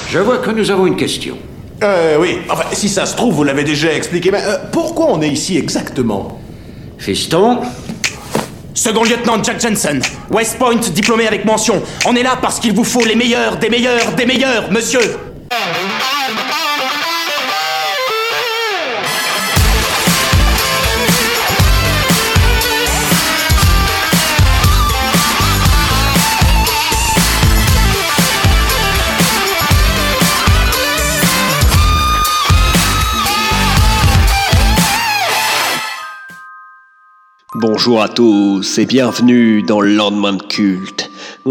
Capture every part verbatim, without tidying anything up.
Je vois que nous avons une question. Euh, oui. Enfin, si ça se trouve, vous l'avez déjà expliqué, mais euh, pourquoi on est ici exactement? Fiston? Second lieutenant Jack Jensen, West Point, diplômé avec mention. On est là parce qu'il vous faut les meilleurs, des meilleurs, des meilleurs, monsieur. Bonjour à tous et bienvenue dans le lendemain de culte.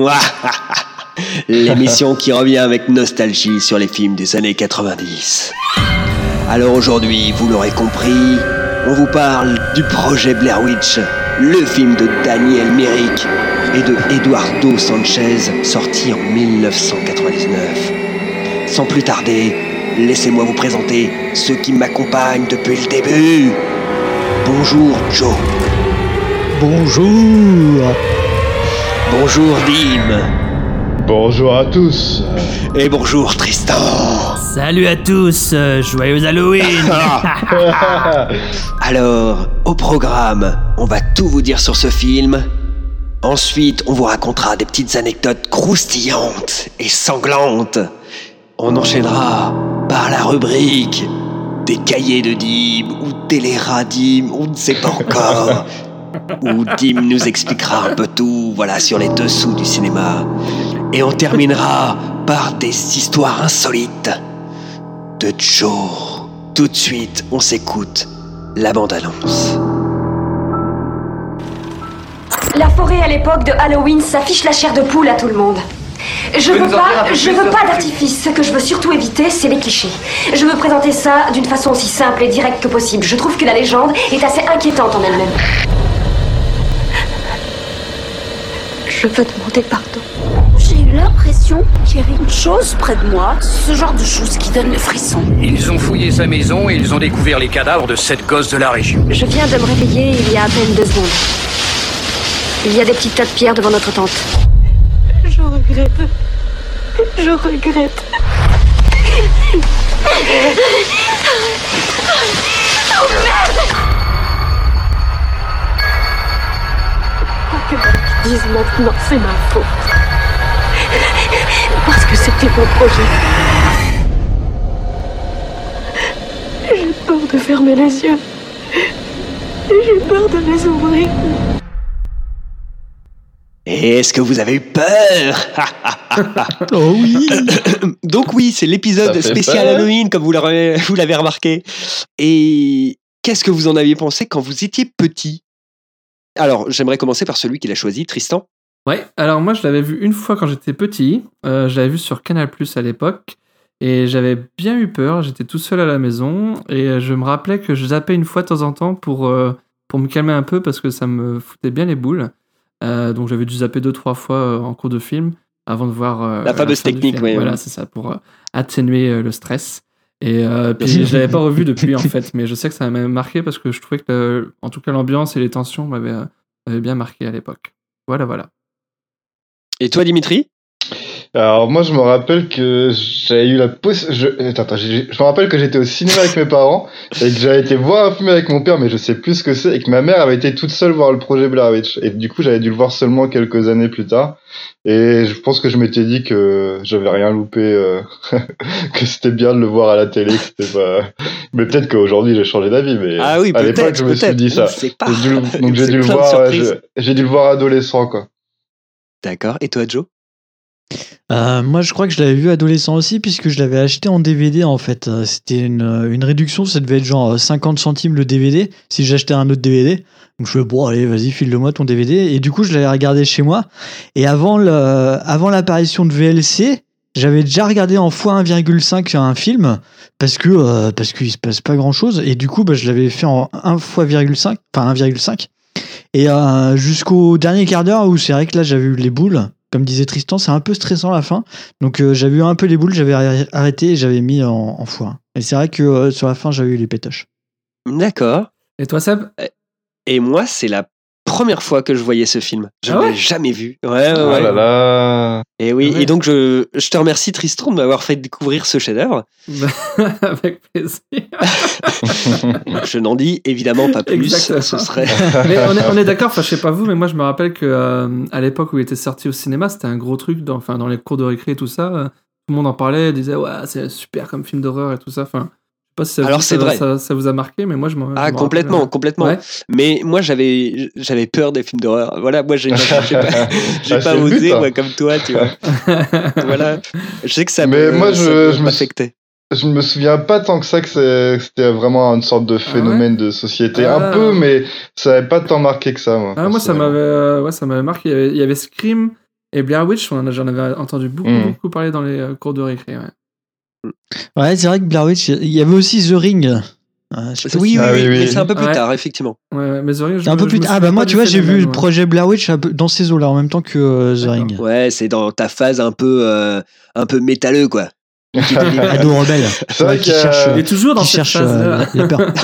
L'émission qui revient avec nostalgie sur les films des années quatre-vingt-dix. Alors aujourd'hui, vous l'aurez compris, on vous parle du projet Blair Witch, le film de Daniel Myrick et de Eduardo Sanchez, sorti en dix-neuf cent quatre-vingt-dix-neuf. Sans plus tarder, laissez-moi vous présenter ceux qui m'accompagnent depuis le début. Bonjour Joe. Bonjour. Bonjour Dim. Bonjour à tous. Et bonjour Tristan. Salut à tous, euh, joyeux Halloween. Alors, au programme, on va tout vous dire sur ce film. Ensuite, on vous racontera des petites anecdotes croustillantes et sanglantes. On enchaînera par la rubrique des cahiers de Dim ou Téléra Dim, on ne sait pas encore. Où Dim nous expliquera un peu tout, voilà, sur les dessous du cinéma. Et on terminera par des histoires insolites de Joe. Tout de suite, on s'écoute la bande-annonce. La forêt à l'époque de Halloween s'affiche la chair de poule à tout le monde. Je veux pas, je veux pas d'artifice. Ce que je veux surtout éviter, c'est les clichés. Je veux présenter ça d'une façon aussi simple et directe que possible. Je trouve que la légende est assez inquiétante en elle-même. Je veux demander pardon. J'ai eu l'impression qu'il y avait une chose près de moi, ce genre de chose qui donne le frisson. Ils ont fouillé sa maison et ils ont découvert les cadavres de sept gosses de la région. Je viens de me réveiller il y a à peine deux secondes. Il y a des petits tas de pierres devant notre tente. Je regrette. Je regrette. Oh merde! Que je dise maintenant, c'est ma faute. Parce que c'était mon projet. J'ai peur de fermer les yeux. J'ai peur de les ouvrir. Et est-ce que vous avez eu peur? Oh oui. Donc oui, c'est l'épisode spécial peur. Halloween, comme vous l'avez, vous l'avez remarqué. Et qu'est-ce que vous en aviez pensé quand vous étiez petit? Alors, j'aimerais commencer par celui qui l'a choisi, Tristan. Ouais, alors moi je l'avais vu une fois quand j'étais petit, euh, je l'avais vu sur Canal plus, à l'époque, et j'avais bien eu peur, j'étais tout seul à la maison, et je me rappelais que je zappais une fois de temps en temps pour, euh, pour me calmer un peu, parce que ça me foutait bien les boules, euh, donc j'avais dû zapper deux, trois fois euh, en cours de film, avant de voir... Euh, La fameuse technique, oui. Voilà, oui. c'est ça, pour euh, atténuer euh, le stress. Et euh, puis je l'avais pas revu depuis en fait, mais je sais que ça m'a marqué, parce que je trouvais que, euh, en tout cas, l'ambiance et les tensions m'avaient... Euh, avait bien marqué à l'époque. Voilà, voilà. Et toi, Dimitri? Alors moi je me rappelle que j'avais eu la possibilité... Je... Attends, attends, j'ai- je me rappelle que j'étais au cinéma avec mes parents et que j'avais été voir un film avec mon père, mais je sais plus ce que c'est, et que ma mère avait été toute seule voir le projet Blair Witch. Et du coup j'avais dû le voir seulement quelques années plus tard. Et je pense que je m'étais dit que j'avais rien loupé, euh, que c'était bien de le voir à la télé, que c'était pas... Mais peut-être qu'aujourd'hui j'ai changé d'avis, mais Ah oui, à l'époque peut-être, je me suis peut-être. dit ça. On sait pas. J'ai dû le- Donc j'ai C'est dû le plein de voir, ouais, surprises. je- j'ai dû le voir adolescent, quoi. D'accord. Et toi, Joe? Euh, moi, je crois que je l'avais vu adolescent aussi, puisque je l'avais acheté en D V D en fait. Euh, C'était une, une réduction, ça devait être genre cinquante centimes le D V D si j'achetais un autre D V D. Donc je fais bon, allez, vas-y, file-le-moi ton D V D. Et du coup, je l'avais regardé chez moi. Et avant, le, avant l'apparition de V L C, j'avais déjà regardé en fois un virgule cinq un film parce que euh, parce qu'il se passe pas grand chose. Et du coup, bah, je l'avais fait en un fois virgule cinq, enfin un virgule cinq. Et euh, jusqu'au dernier quart d'heure où c'est vrai que là j'avais eu les boules, comme disait Tristan, c'est un peu stressant à la fin. Donc euh, j'avais eu un peu les boules, j'avais arrêté et j'avais mis en, en fois un. Et c'est vrai que euh, sur la fin j'avais eu les pétoches. D'accord. Et toi, Seb? Et moi, c'est la première fois que je voyais ce film. Je ne Ah ouais l'avais jamais vu. Ouais, ouais, Oh ouais. là là. Et oui, Ouais. et donc je, je te remercie Tristan de m'avoir fait découvrir ce chef-d'œuvre. Avec plaisir. Je n'en dis évidemment pas plus. Exactement. Ce serait. Mais on est, on est d'accord, enfin je sais pas vous, mais moi je me rappelle que euh, à l'époque où il était sorti au cinéma, c'était un gros truc, dans, enfin, dans les cours de récré et tout ça, euh, tout le monde en parlait, disait ouais c'est super comme film d'horreur et tout ça, enfin je sais pas si ça, Alors, ça, c'est vrai. Ça, ça vous a marqué, mais moi je m'en je Ah, m'en complètement, rappelle. complètement. Ouais. Mais moi, j'avais, j'avais peur des films d'horreur. Voilà, moi, j'ai pas, j'ai pas, j'ai Ah, pas c'est le osé, but, hein. moi, comme toi, tu vois. Voilà. Je sais que ça Mais me, moi, ça je- me je me affectait. Je ne me souviens pas tant que ça que c'est- que c'était vraiment une sorte de phénomène de société. Ah. Un peu, mais ça n'avait pas tant marqué que ça, moi. Ah, moi ça personnellement. m'avait, euh, ouais, ça m'avait marqué, il y avait, il y avait Scream et Blair Witch, on en a- j'en avais entendu beaucoup, Mm. beaucoup parler dans les euh, cours de récré. Ouais. Ouais, c'est vrai que Blair Witch, il y avait aussi The Ring. Euh, je sais pas Oui, si- oui, Ah oui, oui, oui. mais c'est un peu plus Ouais. tard, effectivement. Ouais, ouais, mais The Ring, je C'est un me- peu je plus me tard. Ah souviens bah moi, pas tu du vois, j'ai vu phénomène, le ouais. projet Blair Witch un peu dans ces eaux-là, en même temps que euh, The D'accord. Ring. Ouais, c'est dans ta phase un peu, euh, un peu métalleux, quoi. Ado rebelle. C'est vrai qui qu'il y a- cherche, Et toujours dans qui cette cherche phase euh, la, la peur.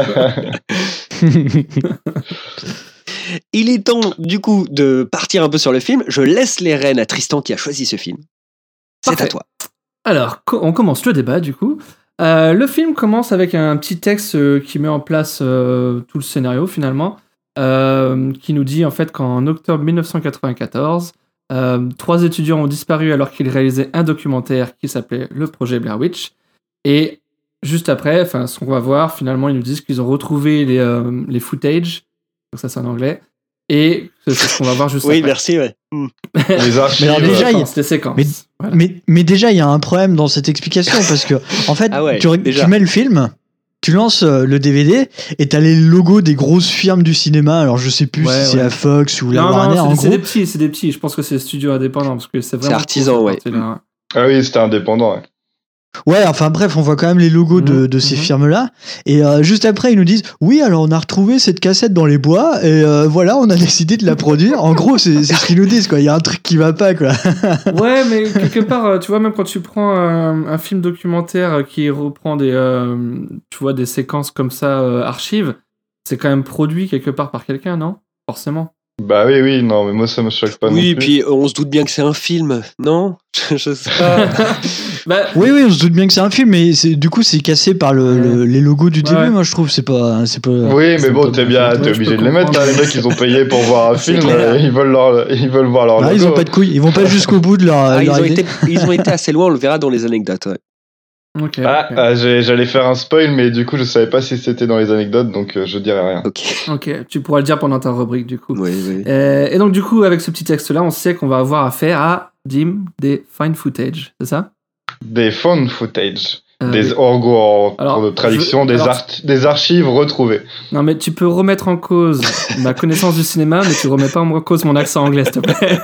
Il est temps, du coup, de partir un peu sur le film. Je laisse les rênes à Tristan qui a choisi ce film. C'est Parfait. à toi. Alors, co- on commence le débat du coup. Euh, le film commence avec un petit texte euh, qui met en place euh, tout le scénario finalement, euh, qui nous dit en fait qu'en octobre mille neuf cent quatre-vingt-quatorze, euh, trois étudiants ont disparu alors qu'ils réalisaient un documentaire qui s'appelait Le Projet Blair Witch. Et juste après, enfin, ce qu'on va voir, finalement, ils nous disent qu'ils ont retrouvé les, euh, les footage, donc ça c'est en anglais, et c'est ce qu'on va voir juste Oui, après. merci, ouais. Les archives. Mais alors euh, déjà, il- Séquences, les séquences. Mais- Voilà. Mais, mais déjà, il y a un problème dans cette explication parce que, en fait, Ah ouais, tu, reg- déjà. tu mets le film, tu lances euh, le D V D et t'as les logos des grosses firmes du cinéma. Alors, je sais plus Ouais, si c'est ouais. la Fox ou la Non, Warner, non, en c'est, c'est gros. des petits, c'est des petits. Je pense que c'est des studios indépendants parce que c'est vraiment. artisan, cool, ouais. cette partie-là. Ah oui, c'était indépendant. Ouais. Ouais, enfin bref, on voit quand même les logos de, Mhm, de ces mhm. firmes-là. Et euh, juste après, ils nous disent oui, alors on a retrouvé cette cassette dans les bois et euh, voilà, on a décidé de la produire. En gros, c'est, c'est ce qu'ils nous disent, quoi. Il y a un truc qui va pas, quoi. Ouais, mais quelque part, euh, tu vois, même quand tu prends un, un film documentaire qui reprend des, euh, tu vois, des séquences comme ça, euh, archives, c'est quand même produit quelque part par quelqu'un, non? Forcément. Bah oui, oui, non, mais moi ça me choque pas Oui, non et plus. puis euh, on se doute bien que c'est un film, non? Je sais pas. Bah, Oui, oui, on se doute bien que c'est un film, mais c'est, du coup, c'est cassé par le, le- les logos du Ouais. début. Moi, je trouve, c'est pas, c'est pas. Oui, mais c'est bon, pas t'es bien bien, fait. Ouais, t'es je obligé peux de les mettre, hein, comprendre. les mecs, ils ont payé pour voir un C'est film, clair. euh, ils veulent leur, ils veulent voir leur Ah, logo. ils ont pas de couilles, ils vont pas jusqu'au bout de leur. Ah, ils, leur ont idée. été, ils ont été assez loin, on le verra dans les anecdotes. Ouais. ok. Ah, ok. ah, j'ai- j'allais faire un spoil, mais du coup, je savais pas si c'était dans les anecdotes, donc euh, je dirais rien. Ok. Ok, tu pourras le dire pendant ta rubrique du coup. Oui, oui. Euh, et donc du coup, avec ce petit texte-là, on sait qu'on va avoir affaire à Dim des fine footage, c'est ça? Des phone footage, Euh, des oui. orgo en Alors, pour de traduction, je- des, alors- art- des archives retrouvées. Non, mais tu peux remettre en cause ma connaissance du cinéma, mais tu remets pas en cause mon accent anglais, s'il te plaît.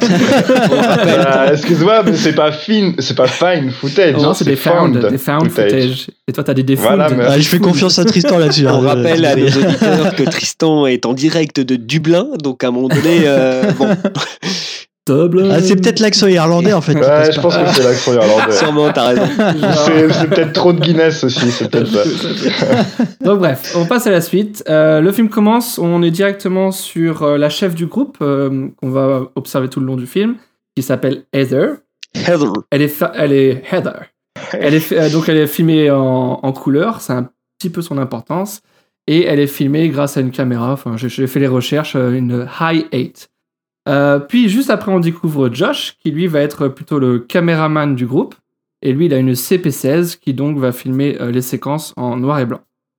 Bah, excuse-moi, mais c'est pas fine, c'est pas fine footage. non, hein, c'est des found, des found footage. Et toi, t'as des defound. Voilà, mais- Ah, je fais confiance à Tristan là-dessus. On hein. rappelle à nos Euh, auditeurs que Tristan est en direct de Dublin, donc à un moment donné, euh, bon, Dublin. Ah, c'est peut-être l'accent irlandais en fait. qui Ouais, passe je pas. pense que c'est l'accent irlandais. sûrement, t'as raison. C'est c'est peut-être trop de Guinness aussi, c'est peut-être ça. Donc bref, on passe à la suite. Euh, le film commence, on est directement sur euh, la chef du groupe euh, qu'on va observer tout le long du film, qui s'appelle Heather. Heather. Elle est, fa- elle est Heather. Elle est, fi- euh, donc elle est filmée en, en couleur, c'est un petit peu son importance, et elle est filmée grâce à une caméra. Enfin, j'ai, j'ai fait les recherches, euh, une High eight. Euh, puis juste après, on découvre Josh, qui lui va être plutôt le caméraman du groupe, et lui, il a une C P seize qui donc va filmer euh, les séquences en noir et blanc.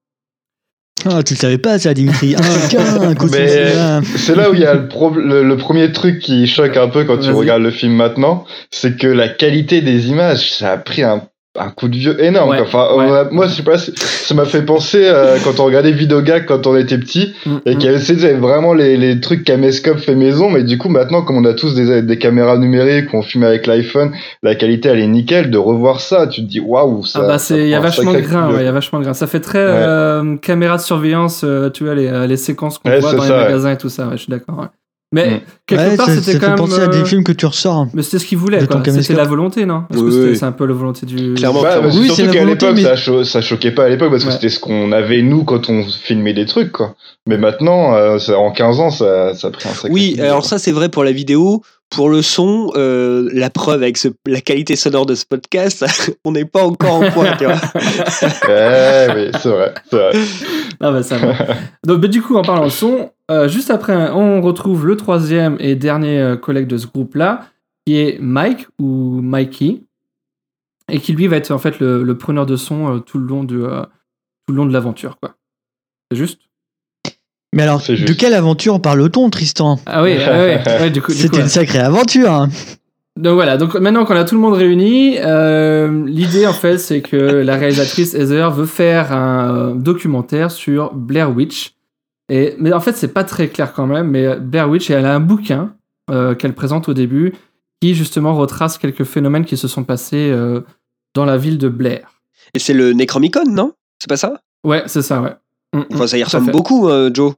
Ah, tu le savais pas ça, Dimitri. Ah, tiens, un coup de Mais cinéma. c'est là où il y a le, pro- le, le premier truc qui choque un peu quand tu Vas-y. regardes le film maintenant, c'est que la qualité des images, ça a pris un, un coup de vieux énorme. Ouais, quoi. Enfin, ouais. on a- moi, je sais pas, si- ça m'a fait penser euh, quand on regardait Vidogag quand on était petit, Mm, et mm. qu'il y avait c'était vraiment les, les trucs caméscope fait maison, mais du coup, maintenant, comme on a tous des, des caméras numériques, on filme avec l'iPhone, la qualité, elle est nickel. De revoir ça, tu te dis, waouh, ça. Ah bah ça c'est, il y a prend un vachement de sacré grain, coup de ouais, il y vieux. a vachement de grain. Ça fait très euh, caméra de surveillance, euh, tu vois les, euh, les séquences qu'on Ouais, voit c'est dans ça, les ouais. magasins et tout ça. Ouais, je suis d'accord. Ouais. Mais Mm. quelque Ouais, part, ça, c'était ça quand fait même. penser à des euh, films que tu ressors. Mais c'était ce qu'il voulait, de quoi. ton C'était caméscope. la volonté, non Est-ce que Oui, c'était- oui. c'est un peu la volonté du. Clairement. Ouais, mais Oui, c'est surtout la qu'à volonté, l'époque, mais- ça, cho- ça choquait pas à l'époque parce que Ouais. c'était ce qu'on avait nous quand on filmait des trucs, quoi. Mais maintenant, euh, ça- en quinze ans, ça, ça a pris un sacré Oui, coup, alors quoi. ça c'est vrai pour la vidéo. Pour le son, euh, la preuve avec ce- la qualité sonore de ce podcast, on n'est pas encore en point, tu vois. Ouais, oui, c'est vrai, c'est vrai. Ah bah ça va. Donc bah, du coup, en parlant de son, euh, juste après, on retrouve le troisième et dernier euh, collègue de ce groupe-là, qui est Mike ou Mikey, et qui lui va être en fait le, le preneur de son euh, tout le long de euh, tout le long de l'aventure, quoi. C'est juste. Mais alors, C'est de juste. quelle aventure parle-t-on, Tristan? Ah oui, ah ouais, ouais, du coup. du coup, C'était ouais. une sacrée aventure. hein. Donc voilà, donc maintenant qu'on a tout le monde réuni, euh, l'idée en fait c'est que la réalisatrice Heather veut faire un euh, documentaire sur Blair Witch. Et, mais en fait c'est pas très clair quand même, mais Blair Witch, elle a un bouquin euh, qu'elle présente au début qui justement retrace quelques phénomènes qui se sont passés euh, dans la ville de Blair. Et c'est le Necromicon, non? C'est pas ça? Ouais, c'est ça, ouais. Mm, mm, Enfin, ça y tout à ressemble fait. beaucoup, euh, Joe.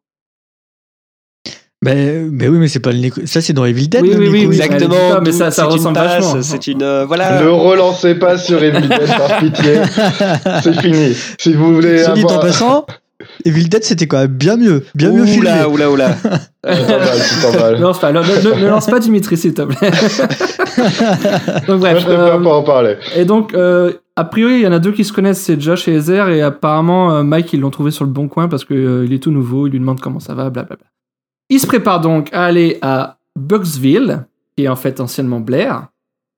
Ben, ben oui, mais c'est pas le nécro- ça c'est dans Evil Dead. Oui, le oui, oui, nécro- oui. Exactement. elle dit pas, mais ça- d'où ça c'est une ressemble passe, vachement. C'est une. euh, voilà. Ne relancez pas sur Evil Dead par pitié. C'est fini. Si vous voulez Soit dit en avoir... passant, Evil Dead c'était quand même bien mieux, bien mieux filmé. Oula, oula, oula. Tu t'emballes, tu Ne t'emballes. lance pas, ne, ne- ne lance pas Dimitri s'il te plaît. Donc Moi, bref. je préfère euh, pas en parler. Et donc, euh, a priori, il y en a deux qui se connaissent, c'est Josh et Heather, et apparemment, euh, Mike, ils l'ont trouvé sur le bon coin parce qu'il euh, il est tout nouveau, il lui demande comment ça va, blablabla. Il se prépare donc à aller à Bucksville, qui est en fait anciennement Blair,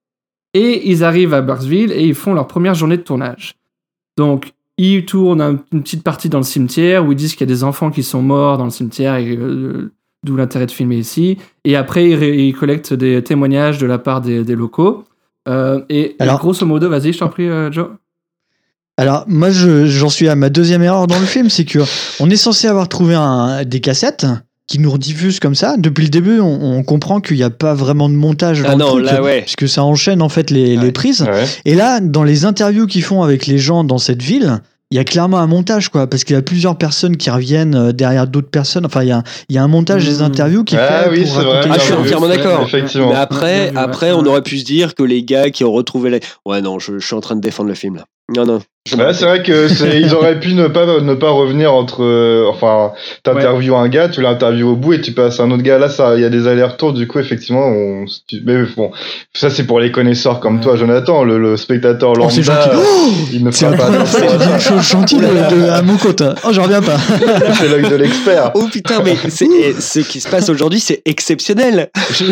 et ils arrivent à Bucksville et ils font leur première journée de tournage. Donc, ils tournent un- une petite partie dans le cimetière où ils disent qu'il y a des enfants qui sont morts dans le cimetière, et euh, d'où l'intérêt de filmer ici. Et après, ils, ré- ils collectent des témoignages de la part des, des locaux. Euh, et, Alors- et grosso modo, vas-y, je t'en prie, euh, Joe. Alors moi je- j'en suis à ma deuxième erreur dans le film, c'est que on est censé avoir trouvé un, des cassettes qui nous rediffusent comme ça. Depuis le début, on, on comprend qu'il n'y a pas vraiment de montage dans Ah le non, truc, là, ouais. puisque ça enchaîne en fait les, Ouais. les prises. Ouais. Et là, dans les interviews qu'ils font avec les gens dans cette ville, il y a clairement un montage, quoi, parce qu'il y a plusieurs personnes qui reviennent euh, derrière d'autres personnes. Enfin, il y a, il y a un montage des Mmh. interviews qui Ah fait oui, pour c'est vrai. raconter Ah, les je suis choses. entièrement d'accord. Effectivement. Mais après, Bien vu, après, ouais. on aurait pu se dire que les gars qui ont retrouvé les. Ouais, non, je, je suis en train de défendre le film là. Non, non. Je Ouais, c'est vrai que c'est, ils auraient pu ne pas, ne pas revenir entre, euh, enfin, t'interviews un gars, tu l'interviews au bout et tu passes à un autre gars. Là, ça, il y a des allers-retours, du coup, effectivement, on, mais bon, ça, c'est pour les connaisseurs comme toi, Jonathan, le, le spectateur Oh, c'est lambda, gentil. Oh, il ne c'est fera pas incroyable. Tu dis une chose gentille de, de- à mon côté. Oh, j'en reviens pas. c'est l'œil de l'expert. Oh putain, mais c'est, et ce qui se passe aujourd'hui, c'est exceptionnel.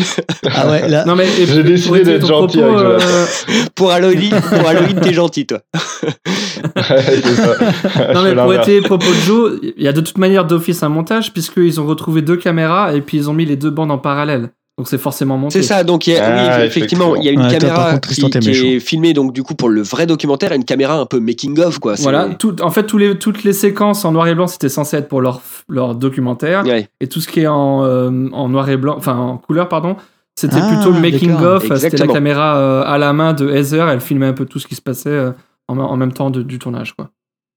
Ah ouais, là. Non, mais et- J'ai décidé pour étayer d'être ton gentil propos, avec Jonathan. euh, Pour Halloween, pour Halloween, t'es gentil, toi. Ouais, c'est ça. Non, Je mais fais pour l'inverse. étayer le propos de Joe, il y a de toute manière d'office un montage, puisqu'ils ont retrouvé deux caméras et puis ils ont mis les deux bandes en parallèle. Donc c'est forcément monté. C'est ça, donc il y a, Ah, oui, effectivement, il y a une Ouais, toi, par caméra contre, Tristan, qui, t'es qui méchant. est filmée donc du coup pour le vrai documentaire et une caméra un peu making of quoi. C'est- Voilà, tout, en fait, tous les, toutes les séquences en noir et blanc, c'était censé être pour leur, leur documentaire. Ouais. Et tout ce qui est en, euh, en noir et blanc, enfin en couleur, pardon, c'était Ah, plutôt le making d'accord. of. C'était la Exactement. caméra euh, à la main de Heather. Elle filmait un peu tout ce qui se passait euh, en, en même temps de- du tournage, quoi.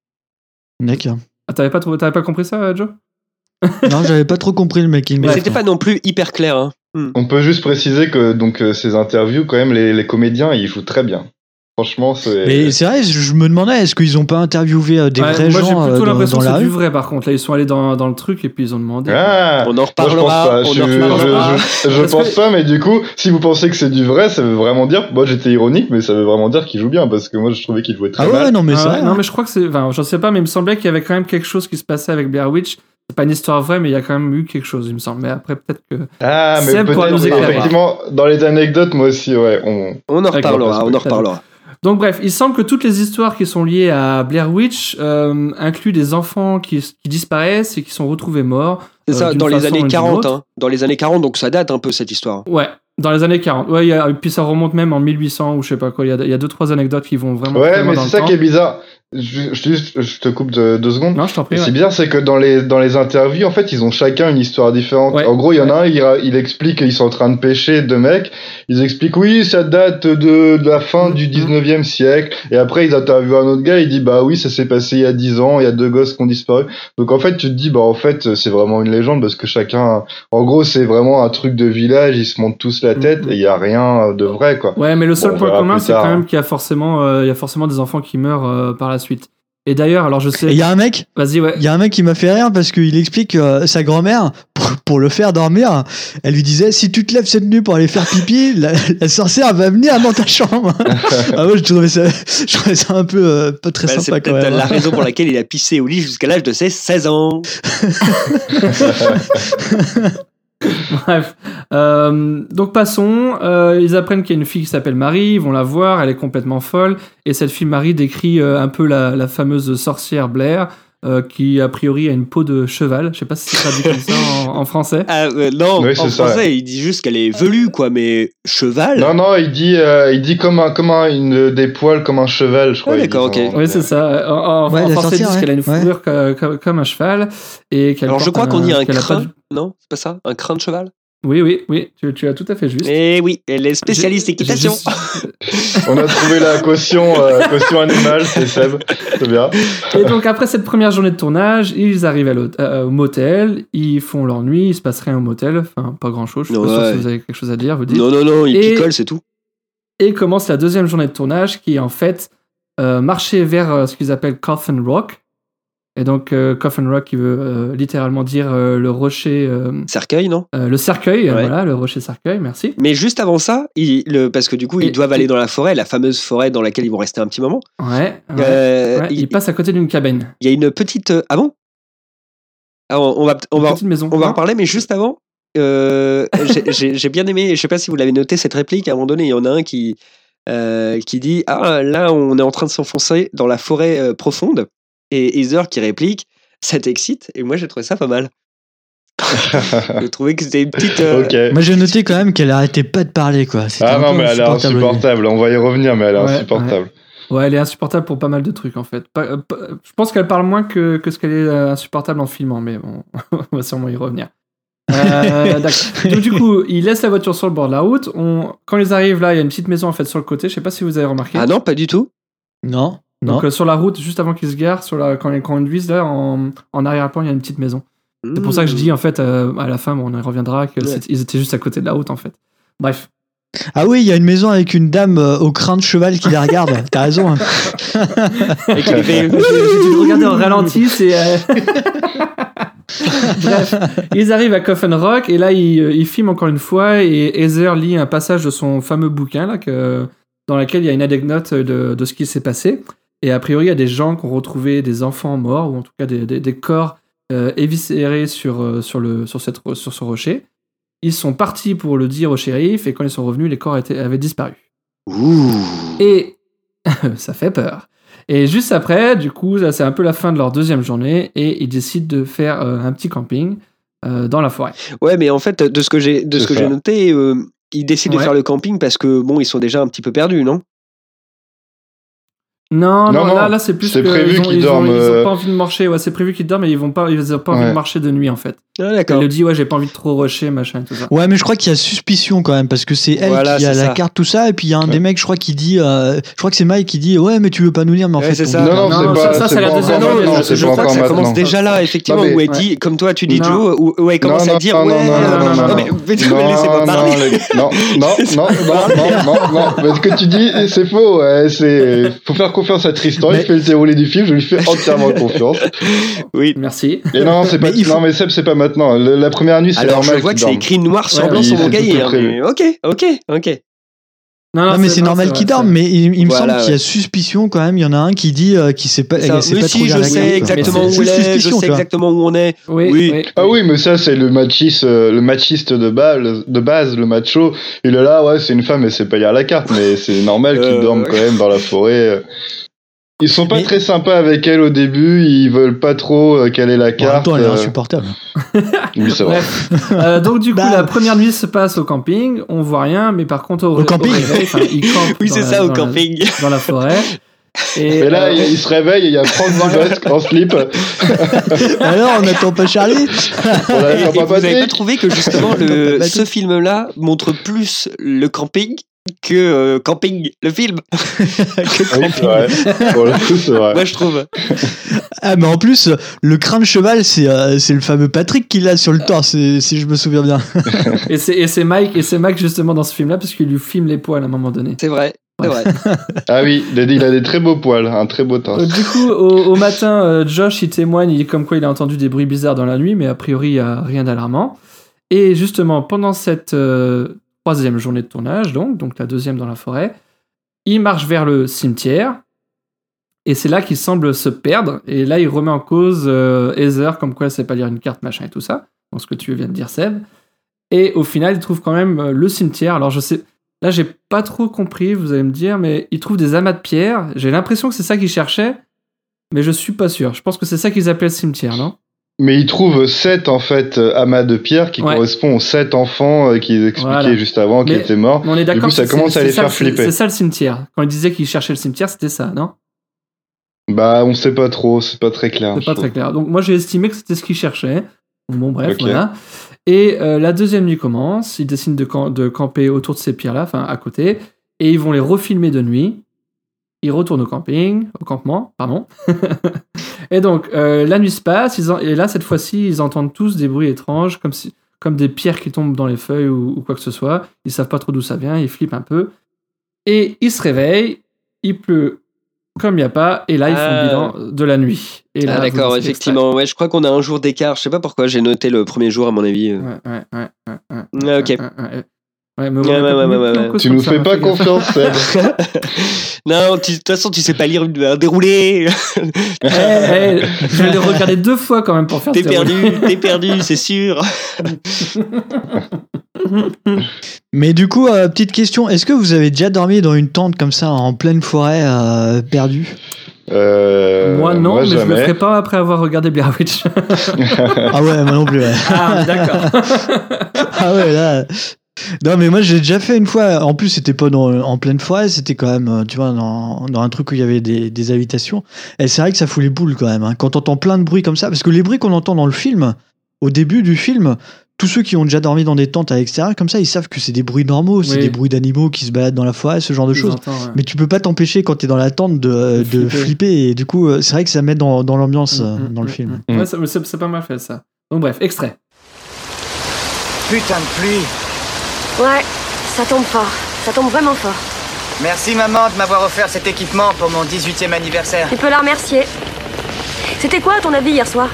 D'accord. Ah, t'avais pas, trouvé- t'avais pas compris ça, Joe? Non, j'avais pas trop compris le making. Mais of. c'était pas non plus hyper clair. Hein. Hmm. On peut juste préciser que, donc, euh, ces interviews, quand même, les, les comédiens, ils jouent très bien. Franchement, c'est. Mais c'est vrai, je je me demandais, est-ce qu'ils ont pas interviewé euh, des Ouais, vrais moi, j'ai gens euh, plutôt dans, l'impression dans que la c'est du rue? vrai, par contre. Là, ils sont allés dans, dans le truc et puis ils ont demandé. Ah! On en Moi, je pense reparlera. pas. on Je, en je, reparlera. je, je Parce pense que- pas, mais du coup, si vous pensez que c'est du vrai, ça veut vraiment dire. Moi, j'étais ironique, mais ça veut vraiment dire qu'il joue bien, parce que moi, je trouvais qu'il jouait très Ah ouais, mal. non, mais Ah c'est ouais, vrai. non, hein. mais je crois que c'est. Enfin, je sais pas, mais il me semblait qu'il y avait quand même quelque chose qui se passait avec Blair Witch. C'est pas une histoire vraie, mais il y a quand même eu quelque chose, il me semble. Mais après, peut-être que. Ah, mais Seb pourra peut-être, nous éclairer. effectivement, dans les anecdotes, moi aussi, ouais, on. On en reparlera. On en Très reparlera. Donc, bref, il semble que toutes les histoires qui sont liées à Blair Witch euh, incluent des enfants qui, qui disparaissent et qui sont retrouvés morts. C'est euh, ça, d'une dans les façon ou années d'une quarante. autre. Hein. Dans les années quarante, donc ça date un peu cette histoire. Ouais, dans les années quarante. Ouais, il y a- et puis ça remonte même en mille huit cents ou je sais pas quoi. Il y a, il y a deux, trois anecdotes qui vont vraiment. Ouais, très loin mais dans c'est le ça temps. qui est bizarre. Je, je, te dis, je te coupe de deux secondes. Non, je t'en prie. Et Ouais. c'est bien, c'est que dans les, dans les interviews, en fait, ils ont chacun une histoire différente. Ouais. En gros, il y en Ouais. a un, il, il explique qu'ils sont en train de pêcher deux mecs. Ils expliquent, oui, ça date de, de la fin Mmh. du dix-neuvième siècle. Et après, ils interviewent un autre gars, il dit, bah oui, ça s'est passé il y a dix ans, il y a deux gosses qui ont disparu. Donc, en fait, tu te dis, bah, en fait, c'est vraiment une légende parce que chacun, en gros, c'est vraiment un truc de village, ils se montent tous la tête Mmh. et il y a rien de vrai, quoi. Ouais, mais le seul Bon, on point verra commun, plus c'est tard, quand hein. même qu'il y a forcément, euh, il y a forcément des enfants qui meurent euh, par la suite. Et d'ailleurs, alors je sais. Et il y a un mec, Vas-y, ouais. il y a un mec qui m'a fait rire parce qu'il explique que sa grand-mère, pour, pour le faire dormir, elle lui disait si tu te lèves cette nuit pour aller faire pipi, la, la sorcière va venir dans ta chambre. Ah moi je trouvais ça, je trouvais ça un peu euh, pas très Bah, sympa c'est quand peut-être même. la raison pour laquelle il a pissé au lit jusqu'à l'âge de ses seize ans. Bref. Euh, donc passons. Euh, ils apprennent qu'il y a une fille qui s'appelle Marie. Ils vont la voir. Elle est complètement folle. Et cette fille Marie décrit euh, un peu la, la fameuse sorcière Blair, euh, qui a priori a une peau de cheval. Je sais pas si c'est traduit comme ça en, en français. Ah, euh, non, Oui, en c'est ça, français, ouais. il dit juste qu'elle est velue, quoi, mais cheval. Non, non, il dit, euh, il dit comme un, comme un, une, des poils comme un cheval, je crois. Ah, il d'accord, dit, ok. en- Oui, c'est ça. En, en, Ouais, en la français, ils sorcière, disent qu'elle a une ouais. fourrure co- co- comme un cheval et qu'elle Alors je porte crois qu'on dit un qu'elle a pas crin. du- Non, c'est pas ça. Un crin de cheval. Oui, oui, oui. Tu, tu as tout à fait juste. Eh oui, elle est spécialiste J'ai- équitation. j'ai juste- On a trouvé la caution, euh, caution animale, c'est Seb. C'est bien. Et donc après cette première journée de tournage, ils arrivent à l'hôte- euh, au motel, ils font leur nuit, il se passe rien au motel, enfin pas grand chose, je suis pas sûr Ouais. si vous avez quelque chose à dire, vous dites. Non, non, non, il Et- picole, c'est tout. Et commence la deuxième journée de tournage qui est en fait euh, marcher vers euh, ce qu'ils appellent Coffin Rock. Et donc euh, Coffin Rock qui veut euh, littéralement dire euh, le rocher, euh, Cercueil, non? euh, le cercueil, euh, Ouais. voilà, le rocher cercueil, merci. Mais juste avant ça, il, le, parce que du coup, ils Et- doivent aller et- dans la forêt, la fameuse forêt dans laquelle ils vont rester un petit moment. Ouais, ouais, Euh, ouais, il, il passe à côté d'une cabane. il y a une petite. euh, Ah bon? Ah, on, on va, on Une va, petite maison. on va en Non parler, mais juste avant, euh, j'ai- j'ai j'ai bien aimé, je sais pas si vous l'avez noté, cette réplique. À un moment donné, il y en a un qui, euh, qui dit ah, là, on est en train de s'enfoncer dans la forêt euh, profonde. Et Heather qui réplique ça t'excite? Et moi, j'ai trouvé ça pas mal. J'ai trouvé que c'était une petite. euh, Ok. Moi j'ai noté quand même qu'elle arrêtait pas de parler quoi. C'était Ah un non, peu mais elle est insupportable. insupportable. On va y revenir, mais elle est Ouais, insupportable. Ouais, elle est insupportable pour pas mal de trucs en fait. Pas- euh, pas- je pense qu'elle parle moins que, que ce qu'elle est euh, insupportable en filmant, mais bon, on va sûrement y revenir. Euh, d'accord. Donc du coup, ils laissent la voiture sur le bord de la route. On... Quand ils arrivent là, il y a une petite maison en fait sur le côté. Je sais pas si vous avez remarqué. Ah non, pas du tout. Non, non. Donc euh, sur la route, juste avant qu'ils se garent, sur la... quand, quand on vise là, en, en arrière-plan, il y a une petite maison. C'est pour ça que je dis en fait euh, à la fin, bon, on y reviendra, qu'ils Ouais. étaient juste à côté de la route en fait. Bref. Ah oui, il y a une maison avec une dame euh, au crin de cheval qui la regarde. T'as raison. hein. Et qui fait- J'ai dû le regarder en ralenti, c'est. euh, Bref, ils arrivent à Coffin Rock et là ils, ils filment encore une fois et Heather lit un passage de son fameux bouquin là, que, dans lequel il y a une anecdote de, de ce qui s'est passé. Et a priori, il y a des gens qui ont retrouvé des enfants morts ou en tout cas des, des, des corps euh, éviscérés sur, euh, sur, le, sur, cette, sur ce rocher. Ils sont partis pour le dire au shérif et quand ils sont revenus, les corps étaient, avaient disparu. Ouh. Et ça fait peur. Et juste après, du coup, là, c'est un peu la fin de leur deuxième journée et ils décident de faire euh, un petit camping euh, dans la forêt. Ouais, mais en fait, de ce que j'ai, de ce C'est que ça. j'ai noté, euh, ils décident Ouais. de faire le camping parce que bon, ils sont déjà un petit peu perdus, non? Non, non, Non, là, non, là c'est plus c'est que prévu ils ont, qu'ils ils ont- dorment, ils ont euh, pas envie de marcher. Ouais, c'est prévu qu'ils dorment, mais ils vont pas, ils ont pas envie Ouais. de marcher de nuit en fait. Ah, Elle d'accord. le dit, ouais, j'ai pas envie de trop rusher, machin, tout ça. Ouais, mais je crois qu'il y a suspicion quand même parce que c'est elle Voilà, qui a c'est la ça. carte tout ça et puis il y a un des mecs je crois qui dit euh, je crois que c'est Mike qui dit ouais mais tu veux pas nous lire mais en Ouais, fait c'est ton ça. bouquin- Non, non, Non, c'est ça- pas, ça, c'est c'est la pas deuxième encore journée, maintenant. je- C'est je pas crois encore que ça commence maintenant. déjà là, effectivement, Non, mais- où elle dit, comme toi, tu dis Non. Joe, où, où elle commence Non, à dire non, ouais, non, non, euh, non, non, mais, non. mais, mais laissez-moi Non, parler. non, les- non, non, non, non, non, non, mais ce que tu dis, c'est faux. Ouais, c'est, faut faire confiance à Tristan. Il Mais- fait le théorie du film. Je lui fais entièrement confiance. Oui. Merci. Et non, c'est pas. Mais il faut- Non, mais Seb, c'est pas maintenant. Le- la première nuit, c'est Alors, normal. je vois que qu'ils c'est dorment. écrit noir sur Ouais, blanc oui, sur mon c'est cahier. tout hein, prévu. mais ok, ok, ok. Non mais c'est normal vrai, qu'ils c'est dorment vrai. mais il, il me Voilà, semble qu'il y a ouais. suspicion quand même. Il y en a un qui dit euh, qui sait pas. Ça, elle sait mais pas si, trop lire je la sais carte, quoi. exactement Mais où c'est elle juste est, je suspicion, sais tu vois. exactement où on est. Oui, Oui. oui. Ah oui, mais ça, c'est le machiste, euh, le machiste de base, de base, le macho. Il est là, ouais, c'est une femme, et c'est pas lire la carte, mais c'est normal qu'ils Euh, dorment quand même dans la forêt. Ils sont pas Mais- très sympas avec elle au début, ils veulent pas trop euh, qu'elle ait la Bon, en même carte. temps, elle est euh, insupportable. Oui, c'est vrai. Bref. Euh, donc du coup, Bah. la première nuit se passe au camping. On voit rien, mais par contre au, Au camping réveil, enfin, ils campent Oui, dans c'est la- ça, au dans la- camping. dans la forêt. Et, Et là, euh, il, il se réveille et il y a Franck Dubosc en slip. Alors, on n'attend pas Charlie. On a Et, pas et vous Patrick. avez pas trouvé que justement le, ce film-là montre plus le camping que euh, Camping, le film. Que Oui, c'est vrai. Pour le coup, c'est vrai. Moi, je trouve. Ah, mais en plus, le crin de cheval, c'est euh, c'est le fameux Patrick qui l'a sur le torse, si si je me souviens bien. et c'est et c'est Mike et c'est Mike justement dans ce film-là parce qu'il lui filme les poils à un moment donné. C'est vrai. C'est vrai. Ah oui, il a, il a des très beaux poils, un très beau torse. Euh, du coup, au, au matin, euh, Josh il témoigne, il, comme quoi il a entendu des bruits bizarres dans la nuit, mais a priori il y a rien d'alarmant. Et justement, pendant cette euh, troisième journée de tournage, donc donc la deuxième dans la forêt, il marche vers le cimetière. Et c'est là qu'il semble se perdre. Et là, il remet en cause euh, Heather, comme quoi elle sait pas lire une carte, machin et tout ça. Donc ce que tu viens de dire, Seb. Et au final, il trouve quand même euh, le cimetière. Alors je sais, là, j'ai pas trop compris, vous allez me dire, mais il trouve des amas de pierre. J'ai l'impression que c'est ça qu'il cherchait, mais je suis pas sûr. Je pense que c'est ça qu'ils appellent le cimetière, non ? Mais il trouve sept, en fait, amas de pierre qui Ouais. correspondent aux sept enfants euh, qu'ils expliquaient Voilà. juste avant, qui Mais- étaient morts. Mais on est Du d'accord coup, ça que commence c'est- à les c'est ça faire le- flipper. C'est ça le cimetière. Quand il disait qu'il cherchait le cimetière, c'était ça, non ? Bah, on sait pas trop, c'est pas très clair. C'est je pas trouve. très clair. Donc moi j'ai estimé que c'était ce qu'il cherchait. Bon bref, Ok. voilà. Et euh, la deuxième nuit commence, ils décident de, cam- de camper autour de ces pierres-là, enfin à côté, et ils vont les refilmer de nuit. Ils retournent au camping, au campement, pardon. Et donc euh, la nuit se passe, ils en- et là cette fois-ci ils entendent tous des bruits étranges, comme, si, comme des pierres qui tombent dans les feuilles ou, ou quoi que ce soit. Ils savent pas trop d'où ça vient, ils flippent un peu. Et ils se réveillent, il pleut comme il n'y a pas, et là ils font Ah. le bilan de la nuit. Et là, Ah vous d'accord, décidez effectivement. Ouais, je crois qu'on a un jour d'écart. Je sais pas pourquoi j'ai noté le premier jour à mon avis. Ouais, ouais, ouais, ouais, ouais, Ah, ok. ouais, ouais, ouais. Ouais, mais Ouais, ouais, ouais, ouais, ouais, ouais. Tu nous fais pas confiance, Seb. Non, tu- de toute façon, tu sais pas lire une- un déroulé. Eh, eh, je vais le regarder deux fois quand même pour faire T'es ce perdu, déroulé. t'es perdu, c'est sûr. Mais du coup, euh, petite question, est-ce que vous avez déjà dormi dans une tente comme ça en pleine forêt euh, perdue? Euh, Moi non, mais je le jamais. ferai pas après avoir regardé Blair Witch. Ah ouais, moi non plus. Ouais. Ah, d'accord. Ah ouais, là. Non, mais moi j'ai déjà fait une fois. En plus, c'était pas dans, en pleine forêt, c'était quand même, euh, tu vois, dans, dans un truc où il y avait des, des habitations. Et c'est vrai que ça fout les boules quand même. Hein, quand t'entends plein de bruits comme ça, parce que les bruits qu'on entend dans le film, au début du film, tous ceux qui ont déjà dormi dans des tentes à l'extérieur, comme ça, ils savent que c'est des bruits normaux, c'est Oui. des bruits d'animaux qui se baladent dans la forêt, ce genre de Je choses. l'entends, ouais. Mais tu peux pas t'empêcher quand t'es dans la tente de, De de flipper. flipper. Et du coup, euh, c'est vrai que ça met dans, dans l'ambiance euh, Mm, dans le mm, film. mm. Ouais, ça- mais c'est c'est pas mal fait ça. Donc bref, extrait. Putain de pluie. Ouais, ça tombe fort. Ça tombe vraiment fort. Merci maman de m'avoir offert cet équipement pour mon dix-huitième anniversaire. Tu peux la remercier. C'était quoi, à ton avis, hier soir?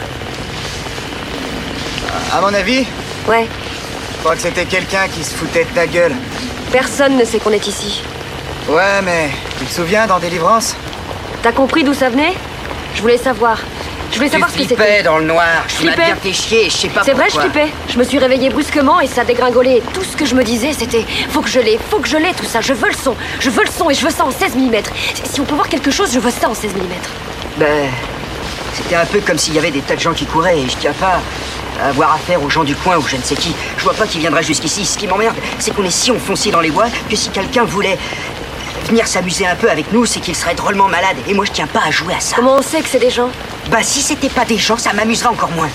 À mon avis, Ouais, je crois que c'était quelqu'un qui se foutait de ta gueule. personne ne sait qu'on est ici. Ouais, mais tu te souviens dans Délivrance? T'as compris d'où ça venait? Je voulais savoir. Je voulais Tu savoir ce que flippais c'était. dans le noir. Je Tu m'as flippais. bien fait chier, je sais pas C'est vrai, je pourquoi. flippais. Je me suis réveillée brusquement et ça dégringolait. Tout ce que je me disais, c'était faut que je l'ai, faut que je l'ai, tout ça. Je veux le son, je veux le son et je veux ça en seize millimètres. Si on peut voir quelque chose, je veux ça en seize millimètres. Ben, c'était un peu comme s'il y avait des tas de gens qui couraient et je tiens pas à avoir affaire aux gens du coin ou je ne sais qui. Je vois pas qui viendra jusqu'ici. Ce qui m'emmerde, c'est qu'on est si enfoncé dans les bois que si quelqu'un voulait venir s'amuser un peu avec nous, c'est qu'il serait drôlement malade. Et moi, je tiens pas à jouer à ça. Comment on sait que c'est des gens? Bah, si c'était pas des gens, ça m'amuserait encore moins.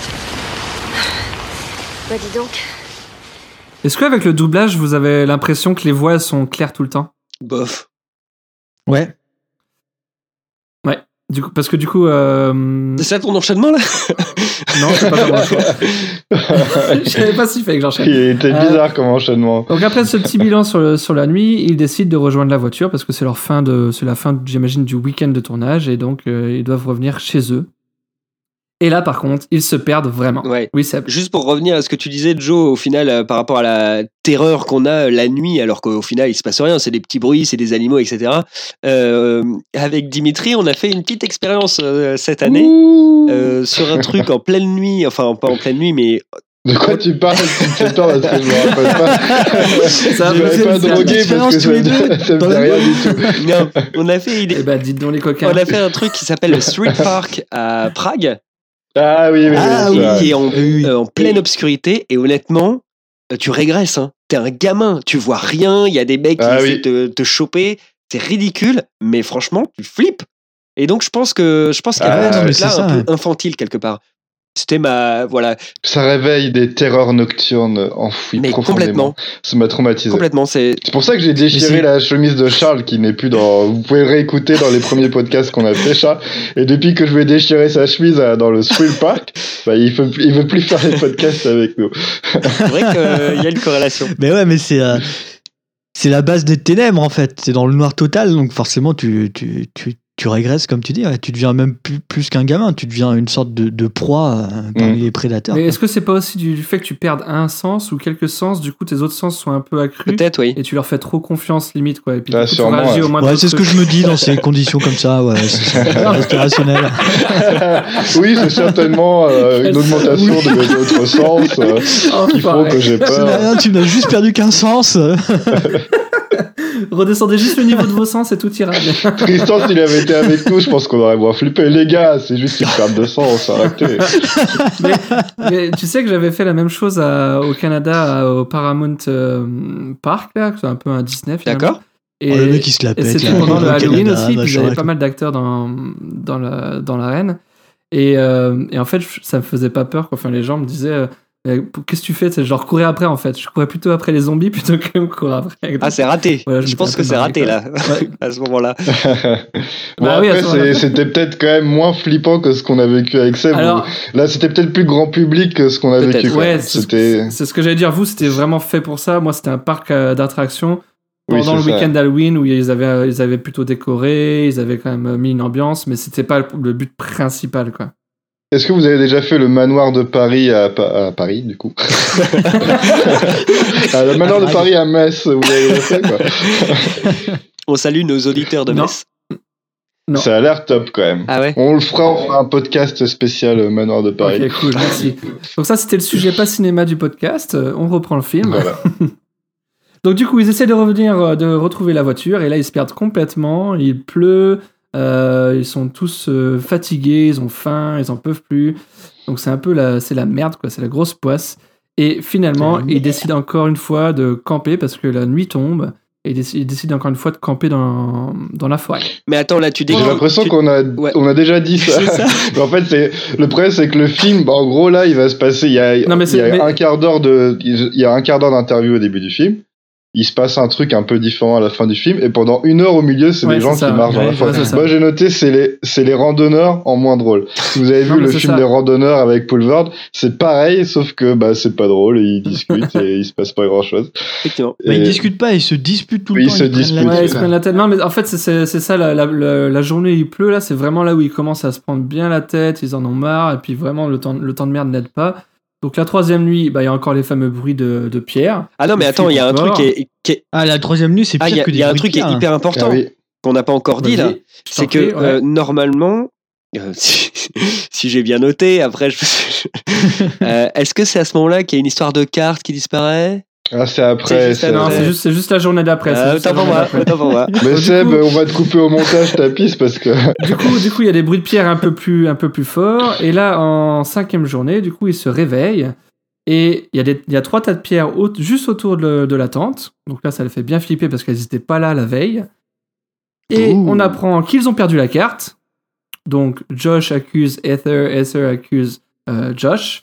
Bah dis donc. Est-ce qu'avec le doublage, vous avez l'impression que les voix elles sont claires tout le temps? Bof. Ouais. Ouais. Du coup, parce que du coup, euh... C'est ça ton enchaînement là? non, c'est pas vraiment choix. Je savais pas s'il fallait que j'enchaîne. Il était Euh, bizarre comme enchaînement. Donc après ce petit bilan sur, le- sur la nuit, ils décident de rejoindre la voiture parce que c'est leur fin de, c'est la fin, j'imagine, du week-end de tournage et donc euh, ils doivent revenir chez eux. Et là, par contre, ils se perdent vraiment. Ouais. Oui, Seb. Juste pour revenir à ce que tu disais, Joe, au final, euh, par rapport à la terreur qu'on a euh, la nuit, alors qu'au final, il se passe rien, c'est des petits bruits, c'est des animaux, et cetera. Euh, avec Dimitri, on a fait une petite expérience euh, cette année euh, sur un truc en pleine nuit, enfin pas en pleine nuit, mais De quoi tu parles? Tu me fais peur parce que je me rappelle pas. Ça Je va, vais pas c'est- drogué c'est parce que tous les ça, deux ça me dans fait la rien du tout. non, on a fait une- Eh ben, dites donc les coquins. on a fait un truc qui s'appelle le Street Park à Prague, Ah oui, oui, oui. Ah c'est oui, vrai. qui est en, Oui, oui. euh, en pleine obscurité, et honnêtement, euh, tu régresses, hein. T'es un gamin, tu vois rien, il y a des mecs qui Ah essaient oui. de te, te choper. c'est ridicule, mais franchement, tu flippes. Et donc, je pense que je pense qu'il y a Ah, un ouais, truc c'est là ça, un ouais. peu infantile quelque part. C'était ma voilà, Ça réveille des terreurs nocturnes enfouies mais profondément. complètement, Ça m'a traumatisé. complètement. C'est C'est pour ça que j'ai Mais déchiré c'est- la chemise de Charles qui n'est plus dans. Vous pouvez le réécouter dans les premiers podcasts qu'on a fait, Charles. Et depuis que je vais déchirer sa chemise euh, dans le Thrill Park, bah, il veut, il veut plus faire les podcasts avec nous. c'est vrai qu'il y a une corrélation. Mais ouais, mais c'est euh, c'est la base des ténèbres en fait. C'est dans le noir total, donc forcément tu tu tu tu régresses comme tu dis. Ouais. Tu deviens même plus, plus qu'un gamin. Tu deviens une sorte de, de proie euh, parmi Mm. les prédateurs. Mais quoi. est-ce que c'est pas aussi du, du fait que tu perdes un sens ou quelques sens, du coup tes autres sens sont un peu accrus Peut-être, oui. et tu leur fais trop confiance limite quoi. Et puis Ah, du coup, tu sûrement, réagis ouais. au moindre Ouais, c'est ce que truc. je me dis dans ces conditions comme ça. Ouais, c'est, c'est rationnel. Oui, c'est certainement euh, une augmentation de mes autres sens euh, Oh, qui font pareil. que j'ai Ce n'est peur. rien, tu n'as juste perdu qu'un sens. Redescendez juste le niveau de vos sens et tout ira bien. Tristan, s'il avait été avec nous, je pense qu'on aurait moins flippé. Les gars, c'est juste une perte de sens, arrêtez. mais, mais tu sais que j'avais fait la même chose à- au Canada, à- au Paramount euh, Park, là, c'est un peu un Disney finalement. D'accord. Et, Oh, le mec, il se la et pète, c'était là, pendant au le Halloween Canada, aussi, puis il y machin, avait et pas tout. mal d'acteurs dans, dans, la, dans l'arène. Et, euh, et en fait, je- ça me faisait pas peur, quoi. Enfin, les gens me disaient euh, Mais qu'est-ce que tu fais? C'est genre courir après en fait. Je courais plutôt après les zombies plutôt que me courir après. Ah, c'est raté. Voilà, je me pense fais que un peu c'est marrer, raté quoi. là, Ouais. à ce moment-là. Bon, Bah oui, à après, ce moment-là. c'est- c'était peut-être quand même moins flippant que ce qu'on a vécu avec Seb. Alors- où- Là, c'était peut-être plus grand public que ce qu'on a Peut-être, vécu. quoi. Ouais, c'est C'était. c'est ce que j'allais dire. Vous, c'était vraiment fait pour ça. Moi, c'était un parc euh, d'attractions. Oui, Pendant le c'est ça. week-end d'Halloween où ils avaient, ils avaient plutôt décoré, ils avaient quand même mis une ambiance, mais c'était pas le, le but principal, quoi. Est-ce que vous avez déjà fait le manoir de Paris à, Pa- à Paris, du coup Ah, le manoir de Paris à Metz, vous l'avez déjà fait, quoi. On salue nos auditeurs de Non. Metz. Non. Ça a l'air top, quand même. Ah ouais. On le fera, on fera un podcast spécial euh, manoir de Paris. Ok, cool, merci. Donc ça, c'était le sujet pas cinéma du podcast. Euh, On reprend le film. Voilà. Donc du coup, ils essaient de revenir, euh, de retrouver la voiture, et là, ils se perdent complètement. Il pleut, euh, ils sont tous euh, fatigués, ils ont faim, ils en peuvent plus. Donc c'est un peu la, c'est la merde, quoi. C'est la grosse poisse. Et finalement, ils décident encore une fois de camper parce que la nuit tombe. Et ils déc- ils décident encore une fois de camper dans, dans la forêt. Mais attends, là, tu dis. J'ai l'impression tu- qu'on a, Ouais. on a déjà dit ça. C'est ça. Mais en fait, c'est le problème, c'est que le film, bah, en gros, là, il va se passer. Il y a, Non, mais il y a c'est- mais- un quart d'heure de, il y a un quart d'heure d'interview au début du film. Il se passe un truc un peu différent à la fin du film, et pendant une heure au milieu, c'est Ouais, les gens c'est qui ça. marchent dans Ouais, la forêt. ouais, c'est ça. Moi, j'ai noté, c'est les, c'est les randonneurs en moins drôle. Si vous avez Non, vu mais le c'est film ça. des randonneurs avec Poulvord, c'est pareil, sauf que bah c'est pas drôle, et ils discutent et il se passe pas grand chose. Bah, Effectivement. ils discutent pas, ils se disputent tout le Oui, temps. ils se prennent la disputent. tête, Ouais, ils se quoi. prennent la tête. Non, mais en fait, c'est- c'est c'est ça, la, la, la, la journée où il pleut, là, c'est vraiment là où ils commencent à se prendre bien la tête, ils en ont marre, et puis vraiment, le temps, le temps de merde n'aide pas. Donc la troisième nuit, bah, il y a encore les fameux bruits de, de pierre. Ah non, mais Il attends, il y a un fuit truc qui encore. est. qui est- Ah, la troisième nuit, c'est Ah, pire il y a, que il des y a un bruits de truc qui est pierre, hein. hyper important Ah oui. qu'on n'a pas encore dit là. Vas-y, je C'est t'en que prie, ouais. euh, normalement, euh, si, si j'ai bien noté, après, je, euh, est-ce que c'est à ce moment-là qu'il y a une histoire de carte qui disparaît? Ah, c'est après. C'est juste c'est- Non, Ouais. c'est juste, c'est juste la journée d'après. c'est Euh, juste la Autant pour journée moi, d'après. autant pour moi. Mais Du Seb, coup- on va te couper au montage ta piste parce que. Du coup, du coup, il y a des bruits de pierre un peu plus, un peu plus forts. Et là, en cinquième journée, du coup, ils se réveillent. Et il y, a des- il y a trois tas de pierres au- juste autour de, de la tente. Donc là, ça les fait bien flipper parce qu'elles n'étaient pas là la veille. Et Ouh. on apprend qu'ils ont perdu la carte. Donc Josh accuse Ether, Ether accuse euh, Josh.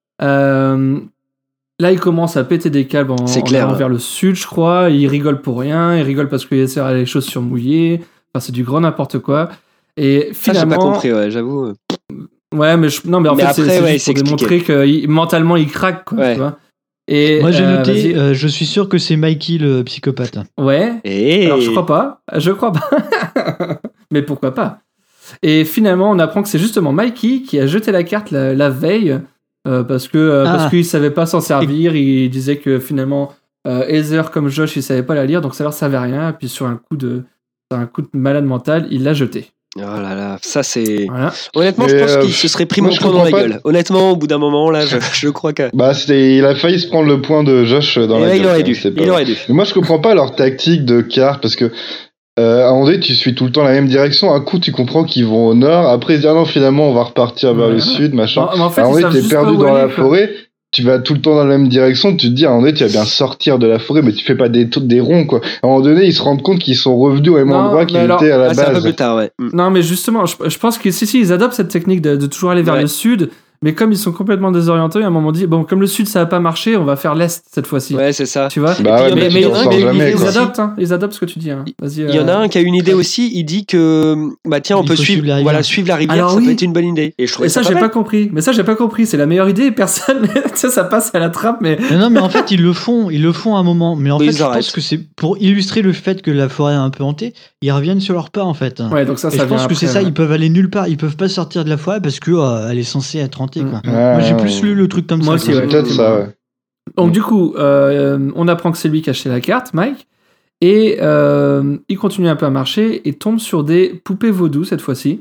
Euh, là, il commence à péter des câbles en, C'est en clair, allant ouais. vers le sud, je crois. Il rigole pour rien. Il rigole parce que Ether a les chaussures mouillées. Enfin, c'est du grand n'importe quoi. Et Ça, j'ai finalement, pas compris, ouais, j'avoue. ouais, mais je- non, mais en Mais fait, c'est- après, c'est ouais, juste pour c'est démontrer que il- mentalement, il craque, quoi. Ouais. Tu vois. Et Moi, j'ai euh, noté, vas-y. euh, je suis sûr que c'est Mikey le psychopathe. Ouais. Et... Alors, je crois pas. Je crois pas. Mais pourquoi pas? Et finalement, on apprend que c'est justement Mikey qui a jeté la carte la, la veille euh, parce que euh, Ah. parce qu'il savait pas s'en servir. Il disait que finalement, euh, Heather comme Josh, il savait pas la lire, donc ça leur servait à rien. Et puis sur un coup de, sur un coup de malade mental, il l'a jeté. Oh là là, ça c'est. Voilà. Honnêtement, Mais, je pense euh, qu'il se serait pris moi, mon je poing dans la comprends pas. gueule. Honnêtement, au bout d'un moment, là, je, je crois que. Bah, c'était, il a failli se prendre le point de Josh dans Et la là, gueule, il aurait quand dû. même, c'est pas Il vrai. aurait dû. Mais moi, je comprends pas leur tactique de carte parce que euh, à un moment donné, tu suis tout le temps la même direction. Un coup, tu comprends qu'ils vont au nord. Après, ils se disent ah non, finalement, on va repartir vers Ouais. le sud, machin. En- en fait, à un moment ils donné, savent t'es juste perdu pas où dans aller, la quoi. forêt. tu vas tout le temps dans la même direction, tu te dis à un moment donné tu vas bien sortir de la forêt, mais tu fais pas des, des ronds quoi. À un moment donné ils se rendent compte qu'ils sont revenus au même Non, endroit qu'ils mais alors- étaient à la Ah, c'est un peu base. plus tard, ouais. Mm. Non, mais justement, je, je pense que si, si, ils adoptent cette technique de, de toujours aller vers Ouais. le sud, mais comme ils sont complètement désorientés, à un moment dit, bon, comme le sud ça a pas marché, on va faire l'est cette fois-ci. Ouais, c'est ça. Tu vois Bah ouais, Et puis, mais il y tu en a t'en un sors qui- jamais Ils quoi. adoptent, hein, ils adoptent ce que tu dis. Hein. Vas-y. Il y en a euh, un qui a une idée aussi, il dit que bah tiens, on Il peut faut suivre, suivre la rivière. voilà, suivre la rivière, Alors ça oui. peut être une bonne idée. Et je trouve Et ça, ça j'ai pas pas mal. compris. Mais ça, j'ai pas compris. C'est la meilleure idée. Personne, tu sais, ça passe à la trappe, mais. Non, non, mais en fait, ils le font, ils le font à un moment. Mais en Mais fait, ils je arrêtent. pense que c'est pour illustrer le fait que la forêt est un peu hantée, ils reviennent sur leur pas, en fait. Ouais, donc ça, Et ça je pense vient que c'est après, ça, ouais. ils peuvent aller nulle part, ils peuvent pas sortir de la forêt parce que euh, elle est censée être hantée, quoi. Mm. Moi, j'ai Ouais, plus ouais. lu le truc comme Moi ça. aussi, quoi. ouais. C'est peut-être ça, ouais. Donc, du coup, euh, on apprend que c'est lui qui a acheté la carte, Mike. Et euh, il continue un peu à marcher et tombe sur des poupées vaudou cette fois-ci.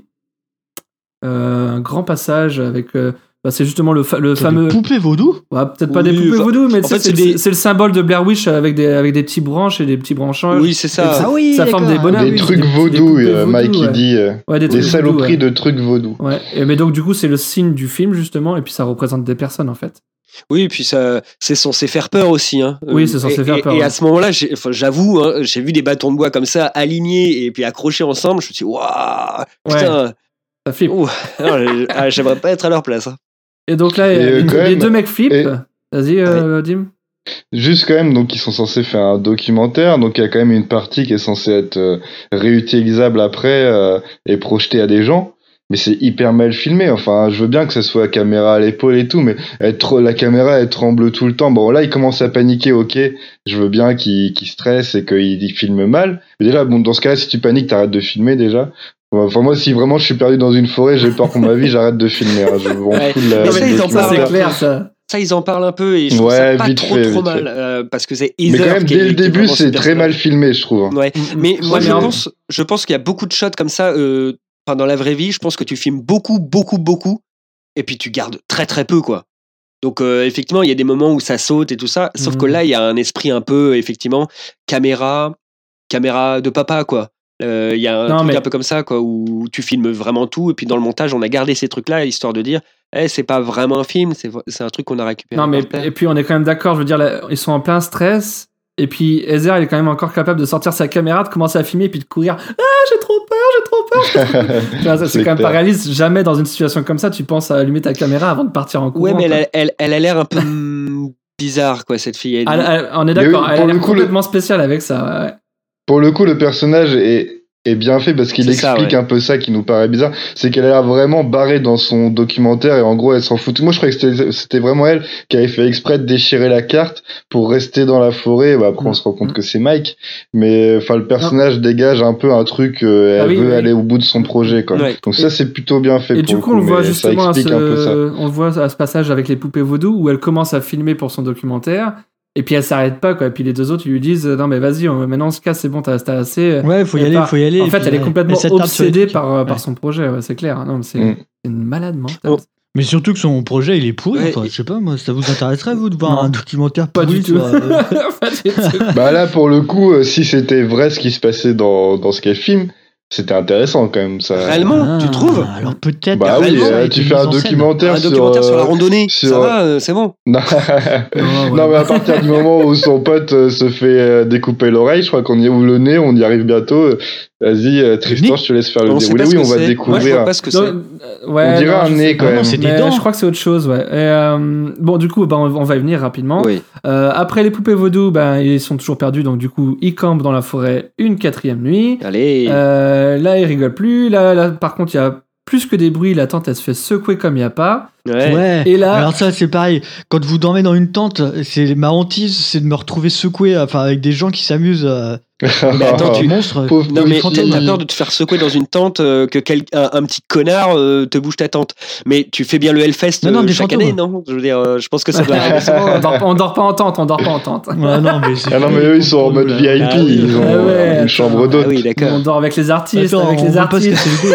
Euh, un grand passage avec. euh, bah, c'est justement le, fa- le T'as fameux. des poupées vaudou Ouais, peut-être pas Oui, des poupées enfin, vaudou, mais en tu sais, fait, c'est, c'est le- des- c'est le symbole de Blair Witch avec des, avec des petits branches et des petits branchages. Oui, c'est ça. Ah oui, ça forme d'accord. des bonhommes. Des oui, trucs c'est des- des vaudous, poupées euh, vaudou, Mike il ouais. dit. euh, Ouais, des Des trucs saloperies vaudou, ouais. de trucs vaudous. Ouais, et, mais donc du coup c'est le signe du film justement, et puis ça représente des personnes en fait. Oui, et puis ça, c'est censé faire peur aussi. Hein. Oui, c'est censé et, faire et- peur, Et ouais. à ce moment-là, j'ai- enfin, j'avoue, hein, j'ai vu des bâtons de bois comme ça alignés et puis accrochés ensemble. Je me suis dit, waouh, putain, Ça flippe. ouh, non, j'ai- ah, j'aimerais pas être à leur place. hein. Et donc là, Et, les, euh, quand les même- deux mecs flippent. et- Vas-y, euh, Dim. Juste quand même, donc ils sont censés faire un documentaire, donc il y a quand même une partie qui est censée être euh, réutilisable après euh, et projetée à des gens. Mais c'est hyper mal filmé. Enfin, je veux bien que ça soit caméra à l'épaule et tout, mais être, la caméra elle tremble tout le temps. Bon, là, il commence à paniquer. Ok, je veux bien qu'il qu'il stresse et qu'il il filme mal. Mais déjà, bon, dans ce cas-là, si tu paniques, t'arrêtes de filmer déjà. Enfin, moi, si vraiment je suis perdu dans une forêt, j'ai peur pour ma vie, j'arrête de filmer. hein. Je m'en Ouais. fous de la. Mais ça, du ils en Ça parlent. c'est documentaire. clair ça. Ça, ils en parlent un peu et je trouve Ouais, ça pas vite trop fait, trop vite mal fait. euh, parce que c'est Mais Heather quand même, qui est- dès le qui est début, vraiment ce c'est très mal personnage. filmé, je trouve. hein. Ouais, mais moi Ouais, je mais en- pense, je pense qu'il y a beaucoup de shots comme ça. Euh, enfin, dans la vraie vie, je pense que tu filmes beaucoup, beaucoup, beaucoup, et puis tu gardes très, très peu, quoi. Donc euh, effectivement, il y a des moments où ça saute et tout ça. Sauf Mhm. que là, il y a un esprit un peu, effectivement, caméra, caméra de papa, quoi. Euh, Il y a un Non, truc mais- un peu comme ça, quoi, où tu filmes vraiment tout, et puis dans le montage, on a gardé ces trucs-là, histoire de dire, eh, c'est pas vraiment un film, c'est c'est un truc qu'on a récupéré. Non mais par terre. et puis on est quand même d'accord. Je veux dire, là, ils sont en plein stress. Et puis Heather, il est quand même encore capable de sortir sa caméra, de commencer à filmer, et puis de courir. Ah, j'ai trop peur, j'ai trop peur. j'ai trop peur. Tu vois, ça, c'est C'est quand même clair. pas réaliste. Jamais dans une situation comme ça, tu penses à allumer ta caméra avant de partir en courant. Ouais, mais elle quoi. a, elle, elle a l'air un peu hum, bizarre, quoi, cette fille. Elle- Elle- elle- on est Mais d'accord. oui, Elle pour a le l'air coup, le- complètement spéciale avec ça. ouais. Pour le coup, le personnage est, est bien fait parce qu'il C'est ça, explique ouais. un peu ça qui nous paraît bizarre. C'est qu'elle a l'air vraiment barrée dans son documentaire et en gros, elle s'en fout. Moi, je croyais que c'était- c'était vraiment elle qui avait fait exprès de déchirer la carte pour rester dans la forêt. Bah, après, on se rend compte que c'est Mike. Mais enfin, le personnage dégage un peu un truc. euh, elle Ah oui, veut oui. aller au bout de son projet. Quoi. Ouais. Donc ça, c'est plutôt bien fait. Et pour du le coup, on le coup, voit mais ça justement à ce, explique un peu ça. on le voit à ce passage avec les poupées vaudou où elle commence à filmer pour son documentaire. Et puis elle s'arrête pas, quoi. Et puis les deux autres, ils lui disent non, mais vas-y, on- maintenant on se casse, c'est bon, t'as t'as assez. Ouais, faut y Et aller, par- faut y aller. En et fait, puis, elle est ouais. complètement Elle s'attarde sur les obsédée trucs. par, euh, par Ouais. son projet, ouais, c'est clair. Non, mais c'est Mm. c'est une malade mentale. Oh. Mais surtout que son projet, il est pourri. Ouais, Enfin, et- je sais pas, moi, ça vous intéresserait, vous, de voir Non. un documentaire Pas pourri du tout. sur, euh, Pas du tout. Bah là, pour le coup, euh, si c'était vrai ce qui se passait dans, dans ce qu'elle filme, c'était intéressant quand même. Ça. Réellement, tu Ah, trouve Alors peut-être. Bah que oui, ça a euh, été tu mis fais un en scène. documentaire Un sur. documentaire sur la euh, randonnée, sur- ça va, euh, c'est bon. Non. ouais. non, mais à partir du moment où son pote euh, se fait euh, découper l'oreille, je crois qu'on y est, ou le nez, on y arrive bientôt. euh, Vas-y, euh, Tristan, nez je te laisse faire le On sait déroulé. pas ce Oui, que on va c'est. découvrir. Moi, je vois pas ce que c'est. Donc, euh, ouais, On dirait non, un je nez, sais quand pas. même. C'est des Mais dents. je crois que c'est autre chose, ouais. Et, euh, bon, du coup, bah, on, on va y venir rapidement. Oui. Euh, après les poupées vaudou, ben ils sont toujours perdus, donc du coup, ils campent dans la forêt une quatrième nuit. Allez. Euh, là, ils rigolent plus. Là, là, par contre, il y a plus que des bruits. La tente, elle se fait secouer comme il n'y a pas. Ouais. Ouais. Et là- Alors ça, c'est pareil. Quand vous dormez dans une tente, c'est ma hantise, c'est de me retrouver secoué, enfin avec des gens qui s'amusent. Euh, Mais attends, tu- monstres. Pauvre Non petit mais fantôme, t'as euh, peur de te faire secouer dans une tente, euh, que quel, un, un petit connard euh, te bouge ta tente. Mais tu fais bien le Hellfest Non, non, euh, des chaque fantômes. année, non? Je veux dire, euh, je pense que ça doit arriver souvent. on, dort, on dort pas en tente, on dort pas en tente. Ouais, non, mais c'est Ah non, mais eux, ils sont en mode V I P. Ah oui. Ils ont Ah ouais, euh, une attends. chambre Ah d'hôte. oui, On d'accord. dort avec les artistes, Attends, avec on les voit pas ce que artistes. c'est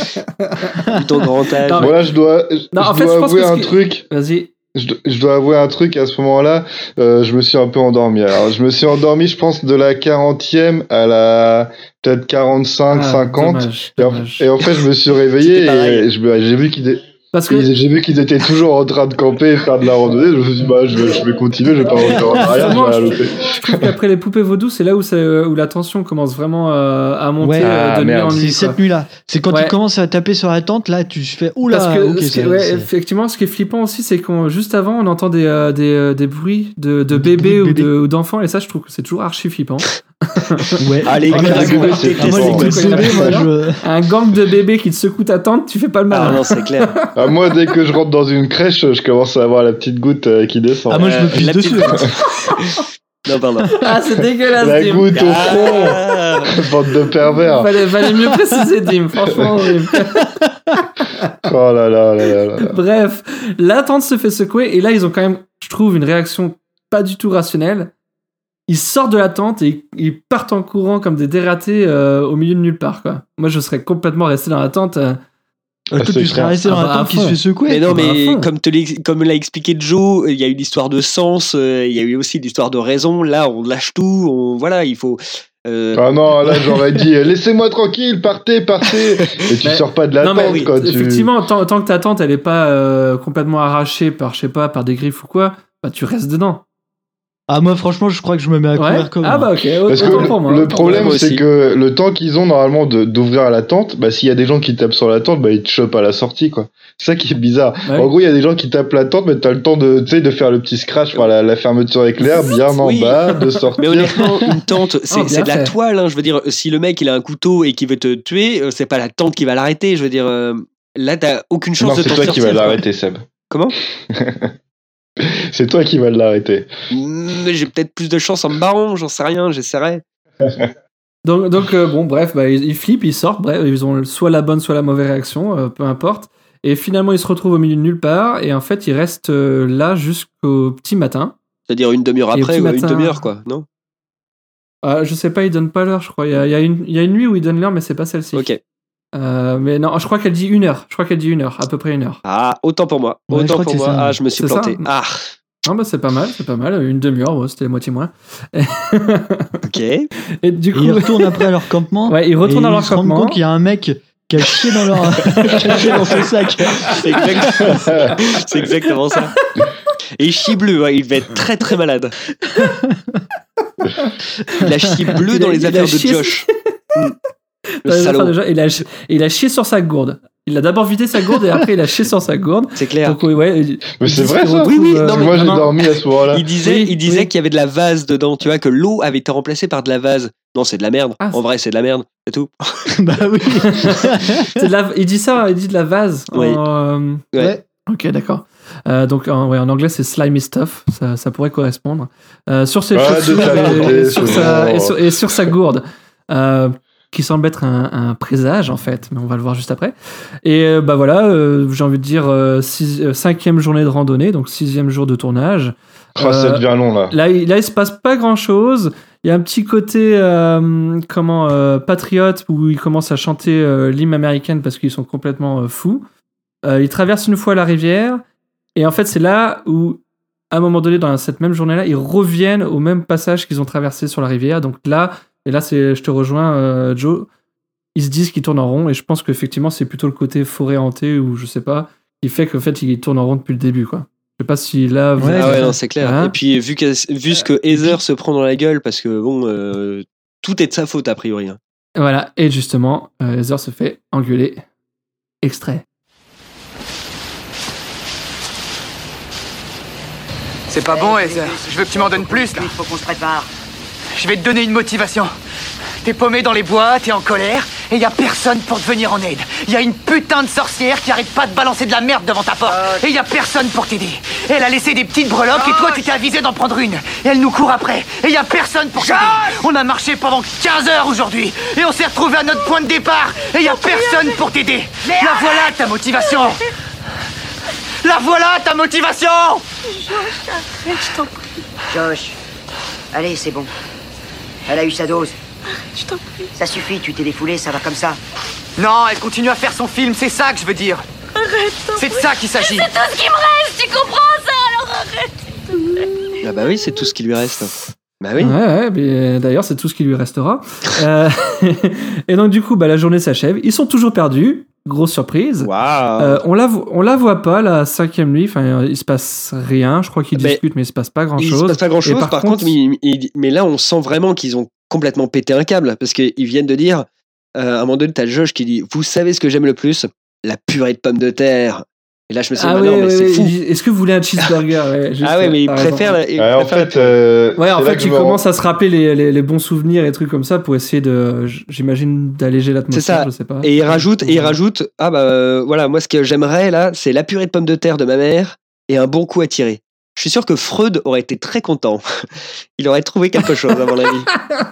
le Plutôt grand âge. Non, Bon, là, je dois, je, Non, en je fait, dois je pense avouer que ce un qui- truc. Vas-y. Je, do- je dois avouer un truc à ce moment-là, euh, je me suis un peu endormi. Alors, je me suis endormi, je pense, de la quarantième à la peut-être quarante-cinq, Ah, cinquante. dommage, Et en, dommage. et en fait, je me suis réveillé C'était pareil. et je me- j'ai vu qu'il dé- Parce que Et j'ai vu qu'ils étaient toujours en train de camper et faire de la randonnée. Je me suis dit, bah, je vais, je vais continuer, je vais pas revenir en arrière, je vais la louper. je trouve qu'après les poupées vaudou, c'est là où, ça, où la tension commence vraiment euh, à monter Ouais, euh, de ah, nuit merde. en nuit. C'est quoi. cette nuit-là. C'est quand Ouais. tu commences à taper sur la tente, là, tu fais oula. Parce que, ok, ce qui- ça- ouais, c'est- effectivement, ce qui est flippant aussi, c'est qu'on juste avant, on entend des, euh, des, euh, des bruits de, de Des bébés bruits ou, de de, ou d'enfants, et ça, je trouve que c'est toujours archi flippant. Ouais. Allez, Ah, les moi, gars, les vous gars, mettez ah, moi, les des coups de sons. bébé, moi, je. Un gang de bébés qui te secoue ta tente, tu fais pas le Ah malin. non, c'est clair. Ah, moi, dès que je rentre dans une crèche, je commence à avoir la petite goutte euh, qui descend. Ah, moi, je me Euh, pisse la dessus. petite- Non, pardon. Ah, c'est dégueulasse, La Dim. goutte au front. Ah. Bande de pervers. Fallait, fallait mieux préciser, Dim, franchement. horrible. Oh là là là là là. Bref, la tente se fait secouer, et là, ils ont quand même, je trouve, une réaction pas du tout rationnelle. Ils sortent de la tente et ils partent en courant comme des dératés euh, au milieu de nulle part, quoi. Moi, je serais complètement resté dans la tente. euh, Euh, Toi, c'est tu serais clair. resté dans Ah la bah, à tente qui se fond. fait secouer. Mais non, bah, à mais fond. comme, te l'ex- comme l'a expliqué Joe, il y a eu l'histoire de sens, euh, il y a eu aussi l'histoire de raison. Là, on lâche tout. On, voilà, il faut. euh, Ah non, là j'aurais dit laissez-moi tranquille, partez, partez. Et tu Mais- sors pas de la non, tente mais quoi. Tu... effectivement, tant, tant que ta tente, elle est pas euh, complètement arrachée par, je sais pas, par des griffes ou quoi, bah, tu restes dedans. Ah, moi, franchement, je crois que je me mets à Ouais. courir comme. Ah bah ok, Parce que autant le, pour moi. le problème Moi c'est aussi. que le temps qu'ils ont normalement de, d'ouvrir la tente, bah s'il y a des gens qui tapent sur la tente, bah ils te chopent à la sortie quoi. C'est ça qui est bizarre. Bah En oui. gros il y a des gens qui tapent la tente, mais t'as le temps de, tu sais, de faire le petit scratch, enfin, la, la fermeture éclair bien en Oui. bas, de sortir. Mais honnêtement, une tente, c'est Oh, bien c'est de la fait. toile. Hein, je veux dire, si le mec il a un couteau et qu'il veut te tuer, euh, c'est pas la tente qui va l'arrêter. Je veux dire, euh, là t'as aucune chance Non, de c'est t'en toi qui sortir. vas quoi. l'arrêter, Seb. Comment C'est toi qui vas l'arrêter. Mais j'ai peut-être plus de chance en me barrant, j'en sais rien, j'essaierai. Donc, donc euh, bon, bref, bah, ils, ils flippent, ils sortent, bref, ils ont soit la bonne, soit la mauvaise réaction, euh, peu importe. Et finalement, ils se retrouvent au milieu de nulle part, et en fait, ils restent euh, là jusqu'au petit matin. C'est-à-dire une demi-heure Et au après petit ou une matin- demi-heure, quoi, non Ah, je sais pas, ils donnent pas l'heure, je crois. Il y a, il y a une, il y a une nuit où ils donnent l'heure, mais c'est pas celle-ci. Ok. Euh, mais non, je crois qu'elle dit une heure. Je crois qu'elle dit une heure, à peu près une heure. Ah, autant pour moi. Ouais, je Autant crois pour que c'est moi. ça. Ah, je me suis C'est ça planté. Ah, Ah bah c'est pas mal, c'est pas mal. Une demi-heure, ouais, c'était la moitié moins. ok. Et du Et coup, ils retournent après à leur campement. ouais, ils retournent et à leur ils se rendent campement. compte qu'il y a un mec qui a chié dans leur. qui a chié dans son sac. C'est exactement... c'est exactement ça. Et chier bleu, ouais, il va être très très malade. Il a chié bleu Il dans a- les il a affaires de chié- Josh. Mm. Le Dans les salaud. affaires de Josh, il, a, chi- il a chié sur sa gourde. Il a d'abord vidé sa gourde et après il a chié sur sa gourde. C'est clair. Donc, ouais, ouais, il- Mais ils c'est disent vrai, qu'ils ça retrouvent, Oui, oui, euh, non, Parce que mais moi j'ai non, dormi à ce moment-là. Il disait, Oui, il disait oui. qu'il y avait de la vase dedans, tu vois, que l'eau avait été remplacée par de la vase. Non, c'est de la merde. Ah, en vrai, c'est de la merde, c'est tout. Bah oui. c'est de la- il dit ça, il dit de la vase. Oui. En, euh, Ouais. Ouais. Ok, d'accord. Euh, donc en, ouais, en anglais c'est slimy stuff, ça, ça pourrait correspondre. Euh, sur ses Ah, chaussures de ta et, beauté, et sur ce sa, genre. et, sur, et sur sa gourde, euh, qui semble être un, un présage en fait, mais on va le voir juste après. Et euh, bah voilà, euh, j'ai envie de dire euh, six- euh, cinquième journée de randonnée, donc sixième jour de tournage. Oh, ça Euh, devient long là. Là, il, là, il se passe pas grand chose. Il y a un petit côté euh, comment euh, patriote où ils commencent à chanter euh, l'hymne américaine parce qu'ils sont complètement euh, fous. Euh, ils traversent une fois la rivière et en fait c'est là où à un moment donné dans cette même journée-là ils reviennent au même passage qu'ils ont traversé sur la rivière. Donc là et là c'est je te rejoins euh, Joe. Ils se disent qu'ils tournent en rond et je pense qu'effectivement c'est plutôt le côté forêt hantée ou je sais pas qui fait qu'en fait ils tournent en rond depuis le début quoi. Je sais pas si là vous Ouais, Ah avez- ouais, non, c'est clair. Hein Et puis, vu, que vu ce que Heather se prend dans la gueule, parce que bon, euh, tout est de sa faute a priori. hein. Voilà, et justement, euh, Heather se fait engueuler. Extrait. C'est pas bon, Heather. Je veux que tu m'en donnes plus, là. Il faut qu'on se prépare. Je vais te donner une motivation. T'es paumé dans les bois, t'es en colère, et y a personne pour te venir en aide. Y a une putain de sorcière qui arrête pas de balancer de la merde devant ta porte, et y a personne pour t'aider. Elle a laissé des petites breloques, et toi tu t'es avisé d'en prendre une. Et elle nous court après, et y a personne pour t'aider. On a marché pendant quinze heures aujourd'hui, et on s'est retrouvé à notre point de départ, et y a personne pour t'aider. La voilà ta motivation. La voilà ta motivation. Arrête, je t'en prie, Josh, allez, c'est bon. Elle a eu sa dose. je t'en prie. Ça suffit, tu t'es défoulé, ça va comme ça. Non, elle continue à faire son film, c'est ça que je veux dire. Arrête, je t'en C'est de prie. ça qu'il s'agit. C'est tout ce qui me reste, tu comprends ça? Alors arrête. Ah bah oui, c'est tout ce qui lui reste. Bah oui. Ouais, ouais, mais d'ailleurs, c'est tout ce qui lui restera. Euh, et donc, du coup, bah, la journée s'achève. Ils sont toujours perdus. grosse surprise. Wow. Euh, on la vo- on la voit pas la cinquième nuit. Enfin, il se passe rien. Je crois qu'ils Mais discutent, mais il se passe pas grand Il chose. se passe pas grand chose. Par, Par, contre, contre, il- il- mais là, on sent vraiment qu'ils ont complètement pété un câble parce qu'ils viennent de dire, euh, à un moment donné, t'as Josh qui dit, vous savez ce que j'aime le plus? La purée de pommes de terre. Et là, je me suis dit, ah bah oui, non, mais oui, c'est oui, fou. il dit, est-ce que vous voulez un cheeseburger? Ouais, juste, Ah ouais, mais il t'as raison. préfère. il Ouais, en préfère- fait, euh, Ouais, en c'est là fait, que il je me commence rends- à se rappeler les, les, les bons souvenirs et trucs comme ça pour essayer de, j'imagine, d'alléger C'est l'atmosphère. ça. Je sais pas. Et il rajoute, et il rajoute, ah bah euh, voilà, moi ce que j'aimerais là, c'est la purée de pommes de terre de ma mère et un bon coup à tirer. Je suis sûr que Freud aurait été très content. Il aurait trouvé quelque chose, à mon avis.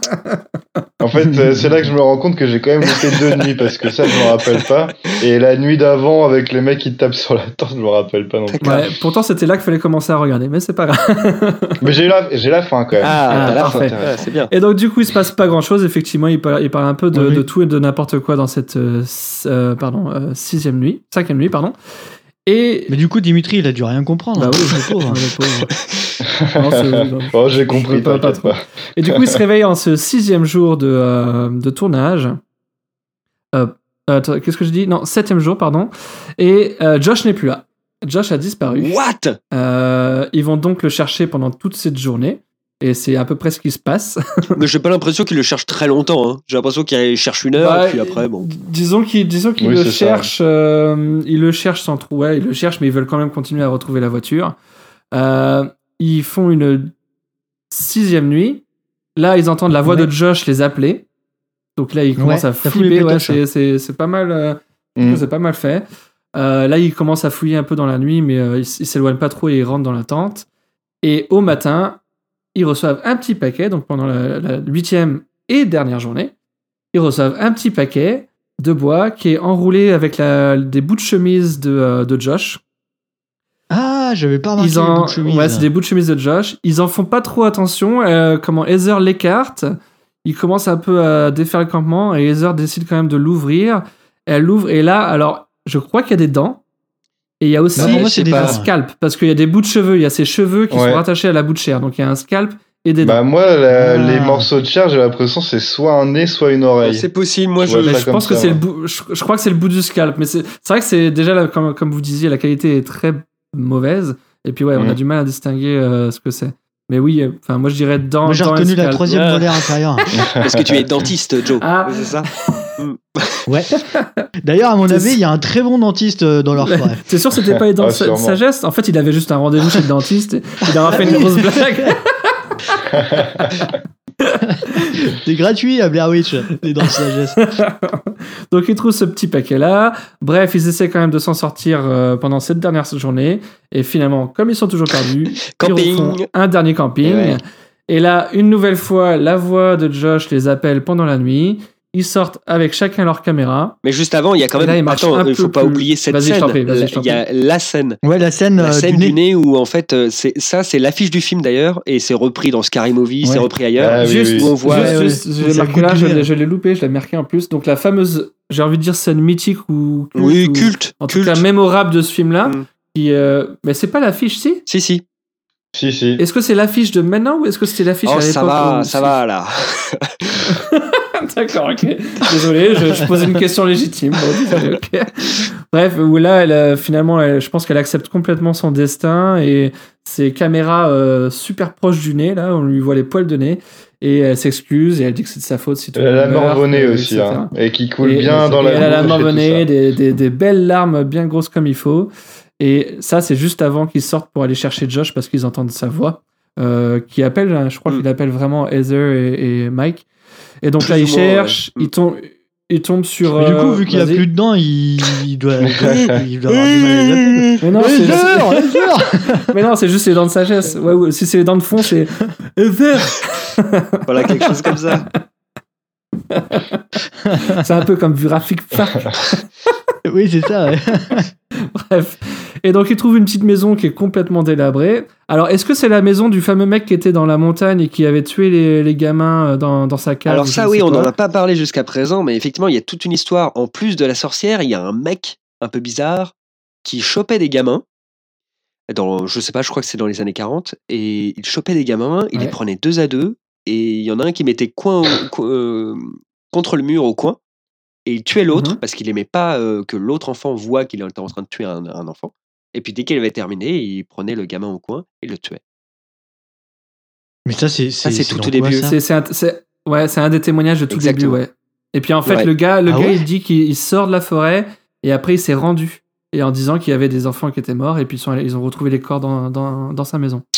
En fait, euh, c'est là que je me rends compte que j'ai quand même loupé deux nuits parce que ça, je me rappelle pas. Et la nuit d'avant, avec les mecs qui tapent sur la tente, je me rappelle pas non plus. Ouais, pourtant, c'était là qu'il fallait commencer à regarder, mais c'est pas grave. Mais j'ai la, j'ai la fin quand même. Ah, Ah, t'as la parfait. fin, ah, c'est bien. Et donc, du coup, il se passe pas grand chose. Effectivement, il parle, il parle un peu de, Oui. de tout et de n'importe quoi dans cette euh, s- euh, pardon, euh, sixième nuit, cinquième nuit, pardon. Et. Mais du coup, Dimitri, il a dû rien comprendre. Bah oui, le pauvre. le pauvre. Non, c'est- Oh, j'ai compris, pas, pas t'inquiète trop. pas. Et du coup, il se réveille en ce sixième jour de, euh, de tournage. Euh, attends, qu'est-ce que je dis? Non, septième jour, pardon. Et euh, Josh n'est plus là. Josh a disparu. What? Euh, ils vont donc le chercher pendant toute cette journée. Et c'est à peu près ce qui se passe. Mais j'ai pas l'impression qu'il le cherche très longtemps. Hein. J'ai l'impression qu'il cherche une heure Bah, et puis après, bon. Disons qu'il disons qu'il Oui, le c'est ça. cherche. euh, il le cherche sans trou. Ouais, ils le cherchent, mais ils veulent quand même continuer à retrouver la voiture. Euh, ils font une sixième nuit. Là, ils entendent la voix Ouais. de Josh les appeler. Donc là, ils commencent Ouais, à ça fout les flipper. Ouais, pétoches, c'est, c'est, c'est pas mal. euh, Mm. C'est pas mal fait. Euh, là, ils commencent à fouiller un peu dans la nuit, mais euh, ils, s- ils s'éloignent pas trop et ils rentrent dans la tente. Et au matin, ils reçoivent un petit paquet. Donc pendant la, la huitième et dernière journée, ils reçoivent un petit paquet de bois qui est enroulé avec la, des bouts de chemise de, euh, de Josh. Ah, j'avais pas remarqué Ils en, les bouts de chemise. ouais, c'est des bouts de chemise de Josh. Ils en font pas trop attention. Euh, comment Heather l'écarte. Il commence un peu à défaire le campement et Heather décide quand même de l'ouvrir. Elle l'ouvre et là, alors, je crois qu'il y a des dents. Et il y a aussi Non, pour moi, c'est des un dents. scalp parce qu'il y a des bouts de cheveux. Il y a ses cheveux qui Ouais. sont rattachés à la bout de chair. Donc il y a un scalp et des dents. Bah, moi, la- Ah. les morceaux de chair, j'ai l'impression que c'est soit un nez, soit une oreille. C'est possible, moi Je je. vois Mais ça je comme pense que ça, c'est le ouais. bout. Je, je crois que c'est le bout du scalp. Mais c'est, c'est vrai que c'est déjà là, comme, comme vous disiez, la qualité est très mauvaise. Et puis ouais, on a Mm. du mal à distinguer euh, ce que c'est. Mais oui, euh, enfin moi je dirais dents. Moi, j'ai dents et reconnu la scalp. troisième Ouais. molaire inférieure. Parce que tu es dentiste, Joe. Ah. C'est ça? Ouais. D'ailleurs, à mon C'est- avis, il y a un très bon dentiste euh, dans leur forêt. C'est sûr, c'était pas les dents Ah, de sa- sûrement. sagesse. En fait, il avait juste un rendez-vous chez le dentiste. et Il aura fait une grosse blague. C'est gratuit à Blair Witch, les dents de sagesse. Donc, ils trouvent ce petit paquet-là. Bref, ils essaient quand même de s'en sortir euh, pendant cette dernière journée. Et finalement, comme ils sont toujours perdus, Camping. ils refont un dernier camping. Ouais. Et là, une nouvelle fois, la voix de Josh les appelle pendant la nuit. Ils sortent avec chacun leur caméra. Mais juste avant, il y a quand Et même. là, il marche Attends, un il faut peu pas plus- oublier cette Vas-y, je scène. t'en prie, vas-y, je t'en Il y a la scène. Ouais, la scène, La euh, scène du du nez. nez où en fait euh, c'est ça c'est l'affiche du film d'ailleurs et c'est repris dans Scary Movie, Ouais. c'est repris ailleurs. Ah oui, juste, oui. Où on voit juste, Ouais, juste, ouais. j'ai C'est marqué le là, coup de je nez, l'ai, là. je l'ai loupé, je l'ai marqué en plus. Donc, la fameuse, j'ai envie de dire scène mythique ou. culte oui, ou- culte, En tout culte. cas, mémorable de ce film-là. Mm. Qui, euh, mais c'est pas l'affiche, si? Si si. Si, si. Est-ce que c'est l'affiche de maintenant ou est-ce que c'était l'affiche Oh à l'époque ça va, où- ça va là. D'accord, ok. Désolé, je, je pose une question légitime. Bon, désolé, ok. Bref, où là, elle, a- finalement, elle- je pense qu'elle accepte complètement son destin et ses caméras euh, super proches du nez, là, on lui voit les poils de nez et elle s'excuse et elle dit que c'est de sa faute si tout Elle a le la monde meurt, mort au nez euh, aussi, et cetera. hein. Et qui coule Et- bien et- dans et la elle a la bouche mort et au tout nez, ça. des, des, des belles larmes bien grosses comme il faut. Et ça, c'est juste avant qu'ils sortent pour aller chercher Josh parce qu'ils entendent sa voix euh, qui appelle, hein, je crois Mm. qu'il appelle vraiment Heather et, et Mike. Et donc Plus là, il ou moins, cherche, ouais. il tombe, il tombe sur. Mais du coup, euh, vu qu'il a vas-y. plus de dents, il, il doit, il doit, il doit avoir du mal à les appeler. Mais non, c'est Heather, juste- Heather. mais non, c'est juste les dents de sagesse. Ouais, ouais, si c'est les dents de fond, c'est Heather. Voilà quelque chose comme ça. C'est un peu comme Jurassic Park. Oui, c'est ça, ouais. Bref. Et donc, il trouve une petite maison qui est complètement délabrée. Alors, est-ce que c'est la maison du fameux mec qui était dans la montagne et qui avait tué les, les gamins euh, dans, dans sa cave? Alors ou je ça ne oui, sais on quoi n'en a pas parlé jusqu'à présent, mais effectivement il y a toute une histoire. En plus de la sorcière, il y a un mec un peu bizarre qui chopait des gamins. Dans, je sais pas, je crois que c'est dans les années quarante, et il chopait des gamins, il les Ouais. prenait deux à deux, et il y en a un qui mettait coin, au- co- euh, contre le mur au coin, et il tuait l'autre Mhm. parce qu'il aimait pas euh, que l'autre enfant voit qu'il était en train de tuer un, un enfant. Et puis dès qu'il avait terminé, il prenait le gamin au coin et le tuait. Mais ça, c'est Ça, c'est c'est tout dans au quoi, début. ça C'est, c'est, un, c'est, ouais, c'est un des témoignages de tout le début, Exactement. ouais. Et puis en fait, Ouais. le gars, le Ah gars ouais il dit qu'il il sort de la forêt et après il s'est rendu. Et en disant qu'il y avait des enfants qui étaient morts et puis ils, sont allés- ils ont retrouvé les corps dans, dans, dans sa maison.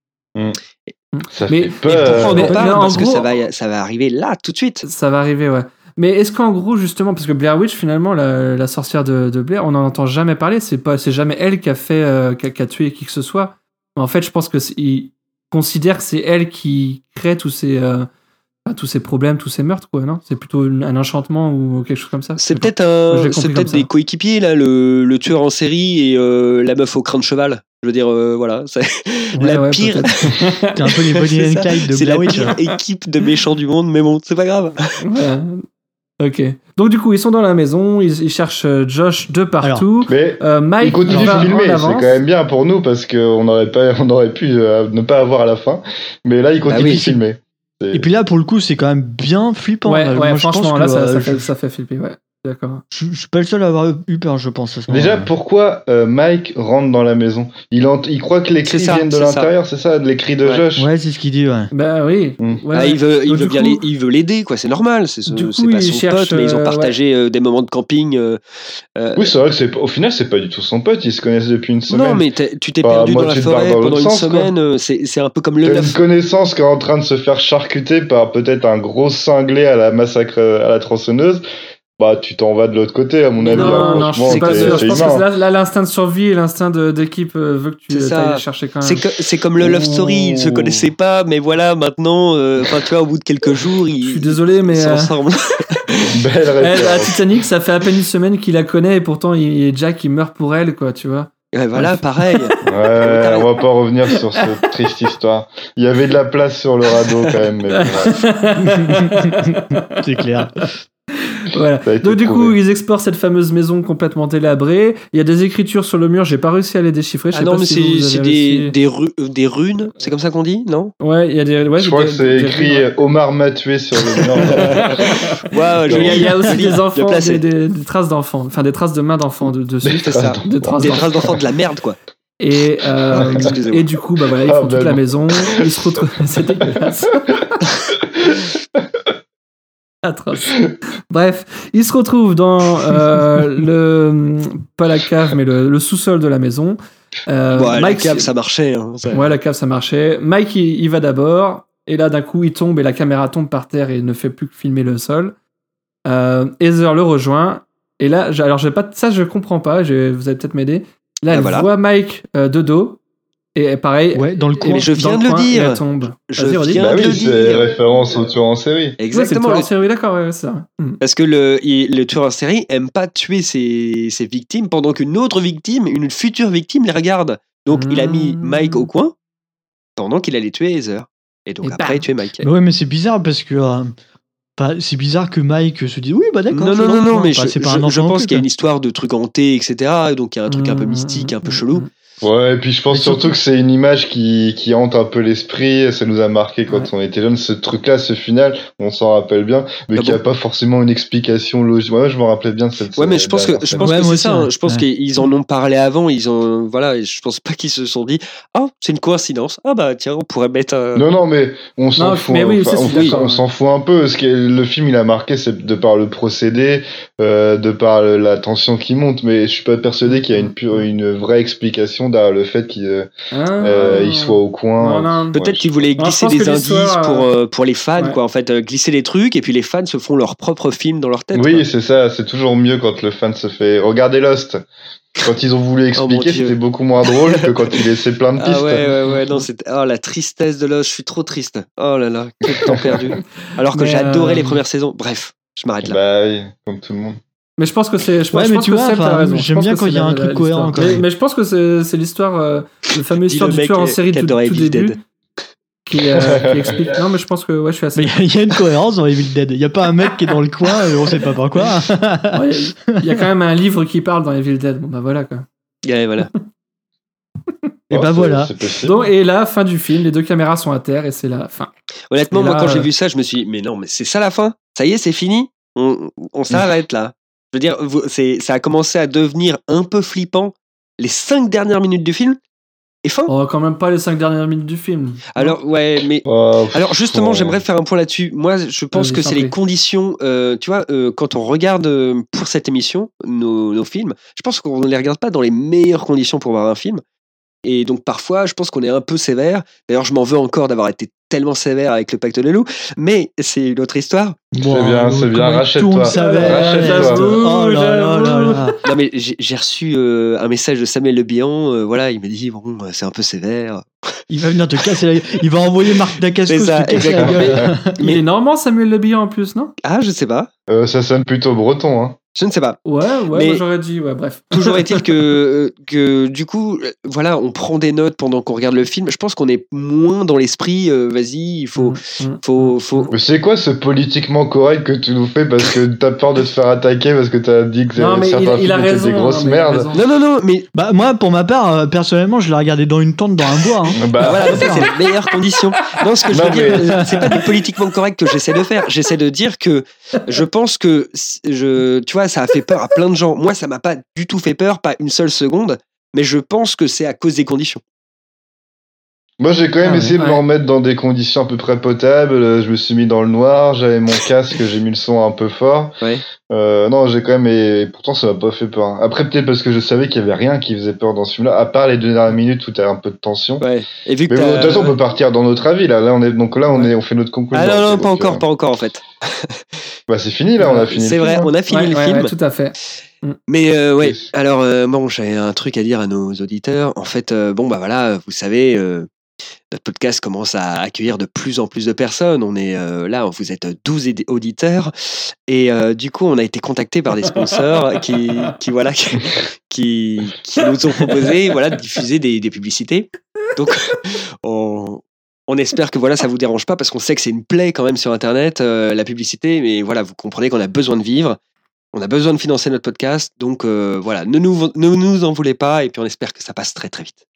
Ça Mais- fait Et peur. pourquoi on mais- en parle mais en Parce que gros- ça va, ça va arriver là, tout de suite. Ça va arriver, ouais. Mais est-ce qu'en gros, justement, parce que Blair Witch, finalement, la, la sorcière de, de Blair, on n'en entend jamais parler. C'est pas, c'est jamais elle qui a fait, euh, qui, a, qui a tué qui que ce soit. En fait, je pense que c'est- il considère que c'est elle qui crée tous ces, euh, enfin, tous ces problèmes, tous ces meurtres, quoi. Non, c'est plutôt une- un enchantement ou quelque chose comme ça. C'est Je sais peut-être pas. un, Je l'ai c'est compris peut-être comme ça. des coéquipiers là, le, le tueur en série et euh, la meuf au crâne de cheval. Je veux dire, euh, voilà, c'est Ouais, la ouais, pire. peut-être. T'es un peu les Bonnie C'est and ça. Clyde de C'est la Blair Witch. pire équipe de méchants du monde, mais bon, c'est pas grave. Ouais. Ok. Donc du coup, ils sont dans la maison, ils, ils cherchent euh, Josh de partout. Mais Euh, Mike il continue va de filmer, en c'est avance. quand même bien pour nous parce qu'on aurait pas, on aurait pu euh, ne pas avoir à la fin. Mais là, il continue oui, de c'est- filmer. C'est- Et puis là, pour le coup, c'est quand même bien flippant. Ouais, là. ouais, Moi, je pense franchement, que, là, ça, euh, ça, je, fait, ça fait flipper, ouais. D'accord. je- je suis pas le seul à avoir eu peur, je pense. À ce Déjà, moment-là. pourquoi euh, Mike rentre dans la maison il, ent- il croit que les cris C'est ça, viennent de c'est ça. l'intérieur, c'est ça, les cris de Ouais. Josh. Ouais, c'est ce qu'il dit, ouais. Bah oui. Mm. Ouais. Ah, il veut, il Donc, veut du bien coup- les- il veut l'aider, quoi. C'est normal. C'est, ce- Du coup, c'est pas il son cherche, pote, mais ils ont euh, partagé euh, des moments de camping. euh, euh, Oui, c'est vrai que c'est, au final, c'est pas du tout son pote, ils se connaissent depuis une semaine. non, mais t'es- tu t'es Bah, perdu moi, dans la tu te barres forêt dans pendant l'autre une sens, quoi. semaine. euh, C'est, c'est un peu comme le T'as une neuf. connaissance qui est en train de se faire charcuter par peut-être un gros cinglé à la massacre à la tronçonneuse. Bah, tu t'en vas de l'autre côté, à mon avis. Non, hein, non, je franchement, suis pas c'est- sûr. c'est Je pense humain. que là, là, l'instinct de survie et l'instinct de- d'équipe euh, veut que tu C'est euh, ça. t'ailles les chercher quand même. C'est, que- c'est comme le Love Story. Ils se Ouh. connaissaient pas, mais voilà, maintenant, euh, enfin, tu vois, au bout de quelques jours, ils, Je suis désolé, mais ils sont euh, ensemble. Belle elle, à référence. Titanic, ça fait à peine une semaine qu'il la connaît et pourtant il, et Jack il meurt pour elle, quoi, tu vois. Ouais, voilà, pareil. Ouais, on va pas revenir sur cette triste histoire. Il y avait de la place sur le radeau quand même. Mais bon, ouais. C'est clair. Voilà. Ça a été Donc du prouvé. coup, ils explorent cette fameuse maison complètement délabrée. Il y a des écritures sur le mur, j'ai pas réussi à les déchiffrer. Je Ah sais non, pas mais si c'est, vous, vous c'est avez des, réussi. des, ru- euh, des runes, c'est comme ça qu'on dit, non? Ouais, il y a des. Ouais, Je crois des- que c'est des- écrit des- euh, Omar m'a tué sur le mur. Ouais, Il y, a, il y a aussi joli, des bien enfants, placé. des, des- des traces d'enfants, enfin des traces de mains d'enfants de, dessus. C'est ça. Des traces Des d'enfants. traces d'enfants de la merde, quoi. Et, euh, Excusez-moi. et du coup, bah voilà, ils Ah, font ben toute la non. maison. Ils se retrouvent. C'est dégueulasse. Atroce. Bref, ils se retrouvent dans euh, le. Pas la cave, mais le, le sous-sol de la maison. Euh, Bon, la Mike, cave, ça marchait. Hein, ça- Ouais, la cave, ça marchait. Mike, il, il va d'abord. Et là, d'un coup, il tombe et la caméra tombe par terre et ne fait plus que filmer le sol. Euh, Heather le rejoint. Et là, j'ai- alors j'ai pas, ça, je comprends pas. je- Vous allez peut-être m'aider. Là, Ah, elle voilà. voit Mike euh, de dos. Et pareil. Ouais, dans le et- coin. Mais je dans viens de le coin, et dire. Elle tombe. Je Vas-y, redis. viens Bah de le oui, c'est dire. référence au tueur en série. Ouais, c'est Exactement. toi le- en série, d'accord, ouais, c'est ça. Hmm. Parce que le, il- le tueur en série aime pas tuer ses, ses victimes pendant qu'une autre victime, une future victime, les regarde. Donc il a mis Mm. Mike au coin pendant qu'il allait tuer Heather. Et donc Et après bam. tuer Mike. Mais ouais, mais c'est bizarre parce que. euh, pas- c'est bizarre que Mike se dise oui, bah d'accord. Non, je non, vais non, dans le non, coin. mais Enfin, je, c'est pas je- un je enfant non pense plus, qu'il y a quoi. une histoire de trucs hantés, et cetera. Et donc il y a un truc un peu Hmm. mystique, un peu chelou. Ouais, et puis je pense Mais surtout surtout- que c'est une image qui, qui hante un peu l'esprit. Ça nous a marqué quand Ouais. on était jeunes. Ce truc-là, ce final, on s'en rappelle bien, mais Ah qu'il n'y a bon pas forcément une explication logique. Ouais, je me rappelais bien de cette Ouais, mais cette je pense que, dernière je scène. pense Ouais, que moi c'est aussi, ça. hein. ouais. Je pense Ouais. qu'ils en ont parlé avant. Ils ont, voilà, et je pense pas qu'ils se sont dit, ah, c'est une coïncidence. Ah bah tiens, on pourrait mettre. un- Non, non, mais on s'en Non, fout. mais oui, enfin, ça, je on, suis d'accord. on s'en fout un peu. Ce qui est- le film, il a marqué, c'est de par le procédé, euh, de par le- la tension qui monte. Mais je suis pas persuadé qu'il y a une, pure, une vraie explication derrière le fait qu'il euh, Ah. euh, il soit au coin. Non, non. Peut-être Ouais, qu'ils voulaient Non, je glisser pense que des indices l'histoire, pour, euh, euh, pour les fans, ouais. quoi. En fait, euh, glisser des trucs, et puis les fans se font leur propre film dans leur tête. Oui, quoi. c'est ça. C'est toujours mieux quand le fan se fait. Regardez Lost. Quand ils ont voulu Oh, mon expliquer, Dieu. c'était beaucoup moins drôle que quand il laissait plein de pistes. Ah ouais, ouais, ouais, non, c'était. Oh, la tristesse de Lost, je suis trop triste. Oh là là, quel temps perdu. Alors que Mais, j'adorais euh, les premières saisons. Bref, je m'arrête là. Bah oui, comme tout le monde. Mais je pense que c'est. Je, Ouais, je mais pense tu que vois, Seb, t'as enfin, raison. Je j'aime pense bien que quand c'est il y a la- un truc la- cohérent, l'histoire. quand Mais, même. mais je pense que c'est c'est l'histoire, euh, le fameux Dis histoire le du mec tueur en qui- série qui tout, adorait tout Evil début Dead. qui, euh, qui explique. Non, mais je pense que ouais, je suis assez. Mais il y a- il y, a une cohérence dans Evil Dead. Il y a pas un mec qui est dans le coin et on sait pas pourquoi. Ouais, Il y a quand même un livre qui parle dans Evil Dead. Bon bah voilà quoi. Ouais, voilà. Et Oh, bah c'est- voilà. C'est possible. Donc, et là, fin du film, les deux caméras sont à terre et c'est la fin. Honnêtement, Et moi, là, quand j'ai euh, vu ça, je me suis dit, mais non, mais c'est ça la fin? Ça y est, c'est fini? On, on s'arrête là. Je veux dire, vous- c'est, ça a commencé à devenir un peu flippant les cinq dernières minutes du film. Et fin. Oh, quand même pas les cinq dernières minutes du film. Alors, ouais, mais. Oh, Alors, justement, oh. j'aimerais faire un point là-dessus. Moi, je pense Vas-y, que s'en c'est les prie. conditions. euh, tu vois, euh, quand on regarde euh, pour cette émission nos, nos films, je pense qu'on ne les regarde pas dans les meilleures conditions pour voir un film. Et donc, parfois, je pense qu'on est un peu sévère. D'ailleurs, je m'en veux encore d'avoir été tellement sévère avec le Pacte des loups. Mais c'est une autre histoire. C'est bien, c'est bien, rachète-toi. Rachète-toi. Oh là là là là. Non, mais j'ai, j'ai reçu euh, un message de Samuel Le Bihan. euh, voilà, il m'a dit bon, c'est un peu sévère. Il va venir te casser la gueule. Il va envoyer Marc Dacascos C'est ça, te casser la gueule. Il est normand, Samuel Le Bihan en plus, non? Ah, je sais pas. Euh, ça sonne plutôt breton, hein. Je ne sais pas. Ouais, ouais, Mais- moi j'aurais dit, ouais, bref. Toujours est-il que, que du coup, euh, voilà, on prend des notes pendant qu'on regarde le film. Je pense qu'on est moins dans l'esprit. euh, vas-y, il faut, Mm, faut, faut. Mais c'est quoi ce politiquement correct que tu nous fais parce que t'as peur de te faire attaquer parce que t'as dit que Non, mais certains il- il a films étaient raison, des grosses non, mais il a merdes? raison. Non, non, non, mais Bah, moi, pour ma part, euh, personnellement, je l'ai regardé dans une tente dans un bois. hein. Bah, voilà, ça, c'est les meilleures conditions. Non, ce que je Non, veux dire, mais- c'est pas du politiquement correct que j'essaie de faire. J'essaie de dire que je pense que, s- je, tu vois, ça a fait peur à plein de gens. Moi, ça m'a pas du tout fait peur, pas une seule seconde. Mais je pense que c'est à cause des conditions. Moi, j'ai quand même Ah ouais, essayé de ouais. me remettre dans des conditions à peu près potables. Euh, Je me suis mis dans le noir, j'avais mon casque, j'ai mis le son un peu fort. Ouais. Euh, non, j'ai quand même. Et pourtant, ça m'a pas fait peur, hein. Après, peut-être parce que je savais qu'il y avait rien qui faisait peur dans ce film-là, à part les deux dernières minutes où t'as un peu de tension. Ouais. Et vu que Mais bon, de t'as- toute façon, on peut partir dans notre avis là. Là, on est donc là, on est, on fait notre conclusion. Ah non, non, Donc, pas encore, euh, pas encore en fait. Bah, c'est fini là, on a fini. C'est le vrai, film, hein. on a fini Ouais, le ouais, film. ouais, tout à fait. Mais euh, ouais, Yes. alors euh, bon, j'avais un truc à dire à nos auditeurs. En fait, euh, bon bah voilà, vous savez, euh, notre podcast commence à accueillir de plus en plus de personnes. On est euh, là, vous êtes douze édi- auditeurs et euh, du coup, on a été contacté par des sponsors qui, qui voilà, qui, qui, qui nous ont proposé voilà de diffuser des, des publicités. Donc, on, on espère que voilà, ça vous dérange pas parce qu'on sait que c'est une plaie quand même sur Internet euh, la publicité, mais voilà, vous comprenez qu'on a besoin de vivre. On a besoin de financer notre podcast, donc euh, voilà, ne nous, ne nous en voulez pas, et puis on espère que ça passe très très vite.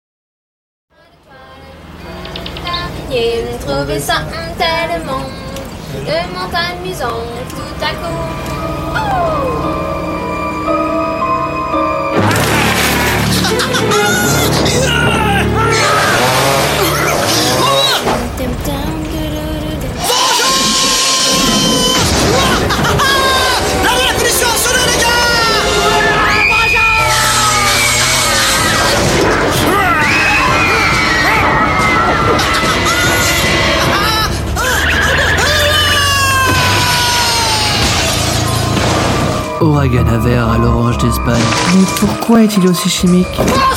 J'ai trouvé ça hum, tellement, tellement amusant tout à coup. Ouragan à verre à l'orange d'Espagne. Mais pourquoi est-il aussi chimique?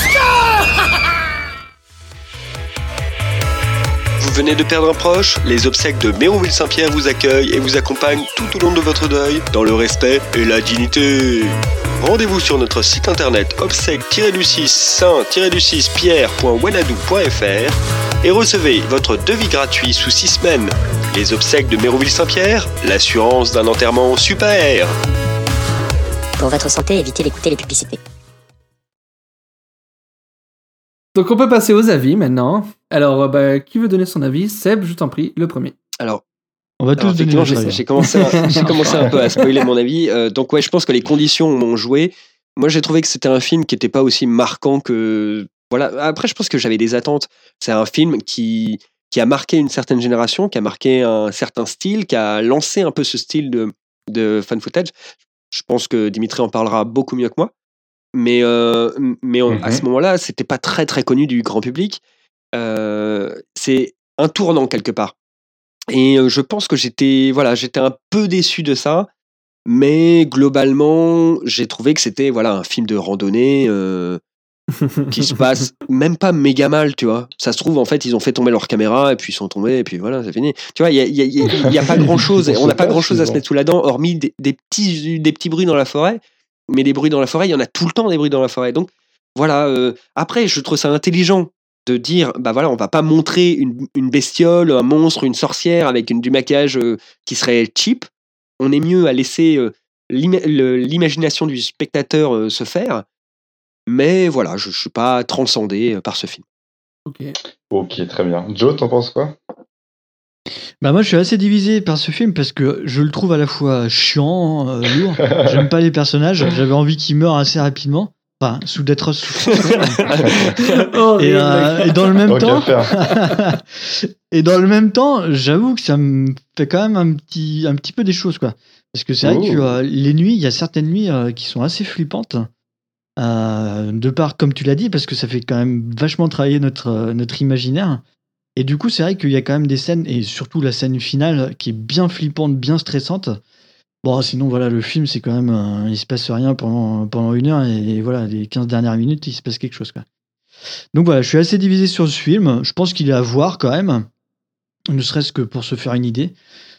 Vous venez de perdre un proche? Les obsèques de Méronville-Saint-Pierre vous accueillent et vous accompagnent tout au long de votre deuil, dans le respect et la dignité. Rendez-vous sur notre site internet obsèques du six saint du six pierre point wanadoo point f r et recevez votre devis gratuit sous six semaines. Les obsèques de Méronville-Saint-Pierre, l'assurance d'un enterrement super. Pour votre santé, évitez d'écouter les publicités. Donc on peut passer aux avis maintenant. Alors, euh, bah, qui veut donner son avis? Seb, je t'en prie, le premier. Alors, On va tous Alors, donner effectivement, notre j'ai, avis. j'ai commencé, à, j'ai commencé un peu à spoiler mon avis. Euh, donc ouais, je pense que les conditions m'ont joué. Moi, j'ai trouvé que c'était un film qui n'était pas aussi marquant que... Voilà. Après, je pense que j'avais des attentes. C'est un film qui, qui a marqué une certaine génération, qui a marqué un certain style, qui a lancé un peu ce style de, de fan footage. Je pense que Dimitri en parlera beaucoup mieux que moi. Mais, euh, mais on- à ce moment-là, c'était pas très très connu du grand public. Euh, c'est un tournant quelque part. Et euh, je pense que j'étais voilà, j'étais un peu déçu de ça, mais globalement, j'ai trouvé que c'était voilà un film de randonnée euh, qui se passe même pas méga mal, tu vois. Ça se trouve en fait, ils ont fait tomber leur caméra et puis ils sont tombés et puis voilà, c'est fini. Tu vois, il y a, il y a- il y a- il y a pas grand chose, on n'a pas grand chose à se mettre sous la dent, hormis des, des petits des petits bruits dans la forêt. Mais des bruits dans la forêt, il y en a tout le temps des bruits dans la forêt. Donc voilà. euh, après, je trouve ça intelligent de dire bah voilà, on va pas montrer une, une bestiole, un monstre, une sorcière avec une, du maquillage euh, qui serait cheap. On est mieux à laisser euh, l'ima- le- l'imagination du spectateur euh, se faire. Mais voilà, je, je suis pas transcendé euh, par ce film. Ok. Ok, très bien. Joe, t'en penses quoi? Bah moi je suis assez divisé par ce film parce que je le trouve à la fois chiant, euh, lourd, j'aime pas les personnages, j'avais envie qu'ils meurent assez rapidement, enfin sous d'atroces souffrances. Oh, et, euh, et dans le même Donc, temps, à faire. et dans le même temps, j'avoue que ça me fait quand même un petit, un petit peu des choses quoi. Parce que c'est vrai Ouh. que euh, les nuits, il y a certaines nuits euh, qui sont assez flippantes. Euh, de part, comme tu l'as dit, parce que ça fait quand même vachement travailler notre, euh, notre imaginaire. Et du coup, c'est vrai qu'il y a quand même des scènes, et surtout la scène finale, qui est bien flippante, bien stressante. Bon, sinon, voilà, le film, c'est quand même. Euh, il se passe rien pendant, pendant une heure, et, et voilà, les quinze dernières minutes, il se passe quelque chose, quoi. Donc voilà, je suis assez divisé sur ce film. Je pense qu'il est à voir quand même, ne serait-ce que pour se faire une idée.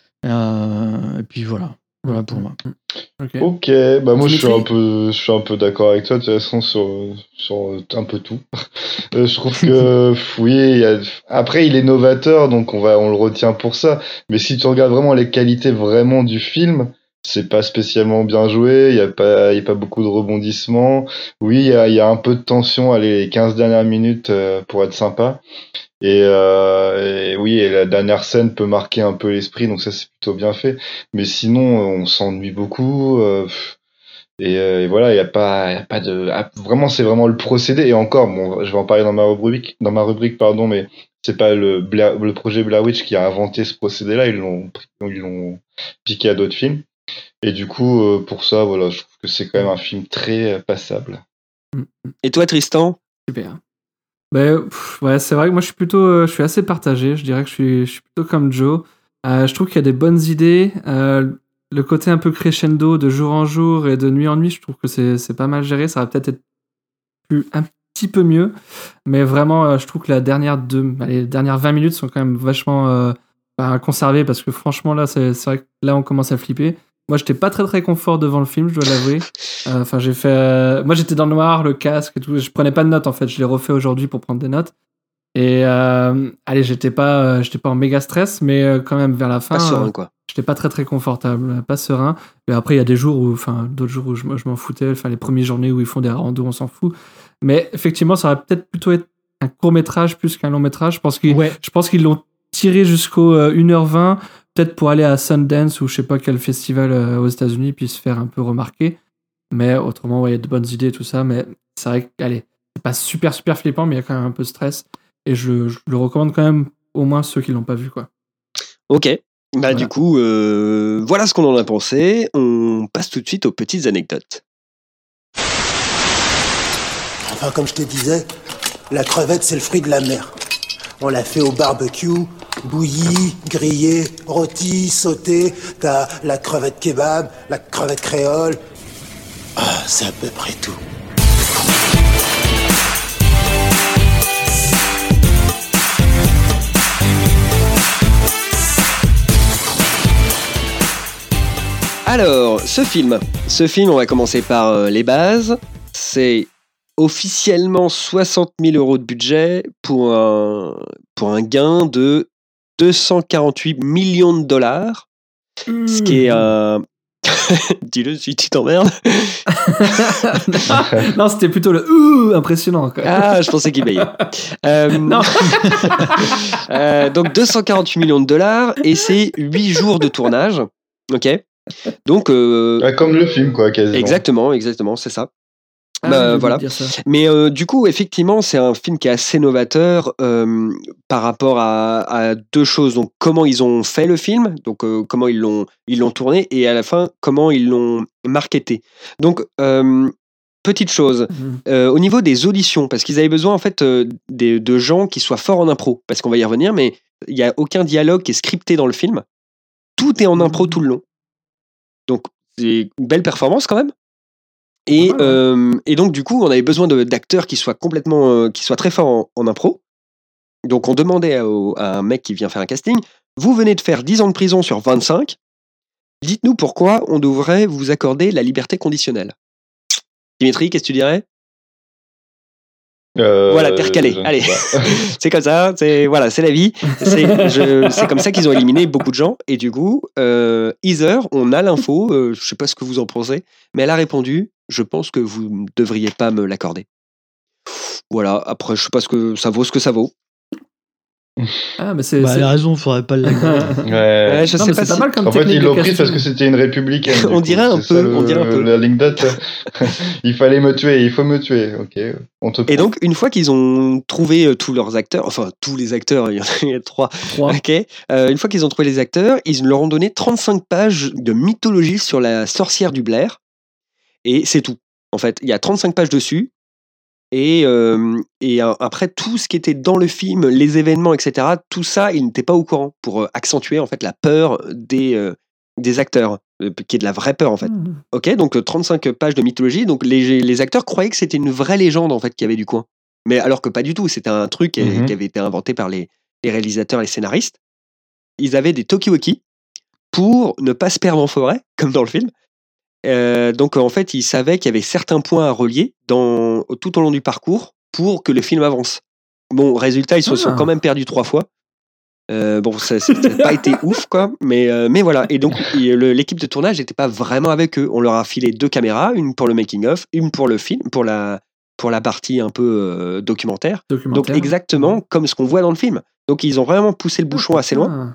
Euh, et puis voilà. Voilà pour moi. Ok. Ok, bah moi je suis Dimitri un peu, je suis un peu d'accord avec toi de toute façon sur, sur un peu tout. Euh, je trouve que pff, oui, il y a... après il est novateur donc on va, on le retient pour ça. Mais si tu regardes vraiment les qualités vraiment du film, c'est pas spécialement bien joué. Il y a pas, il y a pas beaucoup de rebondissements. Oui, il y a, il y a un peu de tension. Allez, les quinze dernières minutes euh, pour être sympa. Et, euh, et oui, et la dernière scène peut marquer un peu l'esprit, donc ça c'est plutôt bien fait. Mais sinon, on s'ennuie beaucoup. euh, pff, et, euh, et voilà, il y a pas, il y a pas de. Ah, vraiment, c'est vraiment le procédé. Et encore, bon, je vais en parler dans ma rubrique, dans ma rubrique, pardon, mais c'est pas le Bla- le projet Blair Witch qui a inventé ce procédé-là. Ils l'ont, pris- ils l'ont piqué à d'autres films. Et du coup, euh, pour ça, voilà, je trouve que c'est quand même un film très euh, passable. Et toi, Tristan? Super. Ben, pff, ouais, c'est vrai que moi je suis plutôt, euh, je suis assez partagé. Je dirais que je suis, je suis plutôt comme Joe. Euh, je trouve qu'il y a des bonnes idées. Euh, le côté un peu crescendo de jour en jour et de nuit en nuit, je trouve que c'est, c'est pas mal géré. Ça va peut-être être plus, un petit peu mieux. Mais vraiment, euh, je trouve que la dernière deux, allez, les dernières vingt minutes sont quand même vachement euh, bah, conservées parce que franchement, là, c'est, c'est vrai que là, on commence à flipper. Moi, j'étais pas très très confort devant le film, je dois l'avouer. Enfin, euh, j'ai fait. Euh... Moi, j'étais dans le noir, le casque et tout. Je prenais pas de notes en fait. Je l'ai refait aujourd'hui pour prendre des notes. Et euh... allez, j'étais pas, euh, j'étais pas en méga stress, mais euh, quand même vers la fin. Pas serein, quoi. Euh, j'étais pas très très confortable, pas serein. Et après, il y a des jours où, enfin, d'autres jours où je, je m'en foutais. Enfin, les premières journées où ils font des randos, on s'en fout. Mais effectivement, ça va peut-être plutôt être un court métrage plus qu'un long métrage. Je pense qu'ils, ouais. je pense qu'ils l'ont tiré jusqu'au euh, une heure vingt. Peut-être pour aller à Sundance ou je sais pas quel festival euh, aux États-Unis puis se faire un peu remarquer. Mais autrement, ouais, il y a de bonnes idées et tout ça. Mais c'est vrai que, allez, c'est pas super super flippant, mais il y a quand même un peu de stress. Et je, je le recommande quand même au moins ceux qui l'ont pas vu, quoi. Ok. Bah Voilà. du coup, euh, voilà ce qu'on en a pensé. On passe tout de suite aux petites anecdotes. Enfin, comme je te disais, la crevette, c'est le fruit de la mer. On l'a fait au barbecue, bouillie, grillée, rôtie, sautée. T'as la crevette kebab, la crevette créole. Ah, c'est à peu près tout. Alors, ce film, ce film, on va commencer par euh, les bases. C'est officiellement soixante mille euros de budget pour un, pour un gain de deux cent quarante-huit millions de dollars. Mmh. Ce qui est un... Dis-le si tu t'emmerdes. non, non, c'était plutôt le ouh impressionnant. Quoi. Ah, je pensais qu'il payait. Euh... Non. euh, donc deux cent quarante-huit millions de dollars et c'est huit jours de tournage. Ok. Donc euh... ouais, comme le film quoi, quasiment. Exactement, exactement, c'est ça. Ah, bah, voilà. Mais euh, du coup, effectivement, c'est un film qui est assez novateur euh, par rapport à, à deux choses. Donc, comment ils ont fait le film, donc euh, comment ils l'ont, ils l'ont tourné, et à la fin, comment ils l'ont marketé. Donc, euh, petite chose, mmh. euh, au niveau des auditions, parce qu'ils avaient besoin en fait euh, de, de gens qui soient forts en impro, parce qu'on va y revenir, mais il n'y a aucun dialogue qui est scripté dans le film. Tout est en impro tout le long. Donc, c'est une belle performance quand même. Et, ah, euh, et donc, du coup, on avait besoin de, d'acteurs qui soient complètement, euh, qui soient très forts en, en impro. Donc, on demandait à, à un mec qui vient faire un casting, vous venez de faire dix ans de prison sur vingt-cinq, dites-nous pourquoi on devrait vous accorder la liberté conditionnelle. Dimitri, qu'est-ce que tu dirais ? Euh, voilà, terre calée. Allez, c'est comme ça, c'est, voilà, c'est la vie. C'est, je, c'est comme ça qu'ils ont éliminé beaucoup de gens. Et du coup, euh, Heather, on a l'info, euh, je sais pas ce que vous en pensez, mais elle a répondu, je pense que vous ne devriez pas me l'accorder. Voilà, après, je sais pas ce que ça vaut, ce que ça vaut. Ah, mais c'est. Bah, c'est... elle a raison, faudrait pas le Ouais. Ouais, je Non, sais mais pas c'est si... pas mal comme En fait, technique ils de l'ont pris casting. parce que c'était une républicaine. du On coup. dirait un C'est peu, ça, le- on dirait un peu. L'anecdote. Il fallait me tuer, il faut me tuer. Ok, on te Et donc, une fois qu'ils ont trouvé euh, tous leurs acteurs, enfin tous les acteurs, il y en a, il y a trois, Trois. ok. Euh, une fois qu'ils ont trouvé les acteurs, ils leur ont donné trente-cinq pages de mythologie sur la sorcière du Blair, et c'est tout. En fait, il y a trente-cinq pages dessus, et, euh, et euh, après tout ce qui était dans le film, les événements, et cetera. Tout ça, ils n'étaient pas au courant pour euh, accentuer en fait la peur des euh, des acteurs, euh, qui est de la vraie peur en fait. Mmh. Ok, donc euh, trente-cinq pages de mythologie. Donc les, les acteurs croyaient que c'était une vraie légende en fait qu'il y avait du coin. Mais alors que pas du tout, c'était un truc qui, Mhm. qui avait été inventé par les, les réalisateurs, les scénaristes. Ils avaient des talkie-walkie pour ne pas se perdre en forêt, comme dans le film. Euh, donc en fait, ils savaient qu'il y avait certains points à relier dans, tout au long du parcours pour que le film avance. Bon, résultat, ils se sont Ah. quand même perdus trois fois. Euh, bon, ça n'a pas été ouf, quoi. Mais, euh, mais voilà. Et donc, il- le- l'équipe de tournage n'était pas vraiment avec eux. On leur a filé deux caméras, une pour le making-of, une pour le film, pour la, pour la partie un peu euh, documentaire. Documentaire. Donc, exactement comme ce qu'on voit dans le film. Donc, ils ont vraiment poussé le bouchon assez loin. Ah.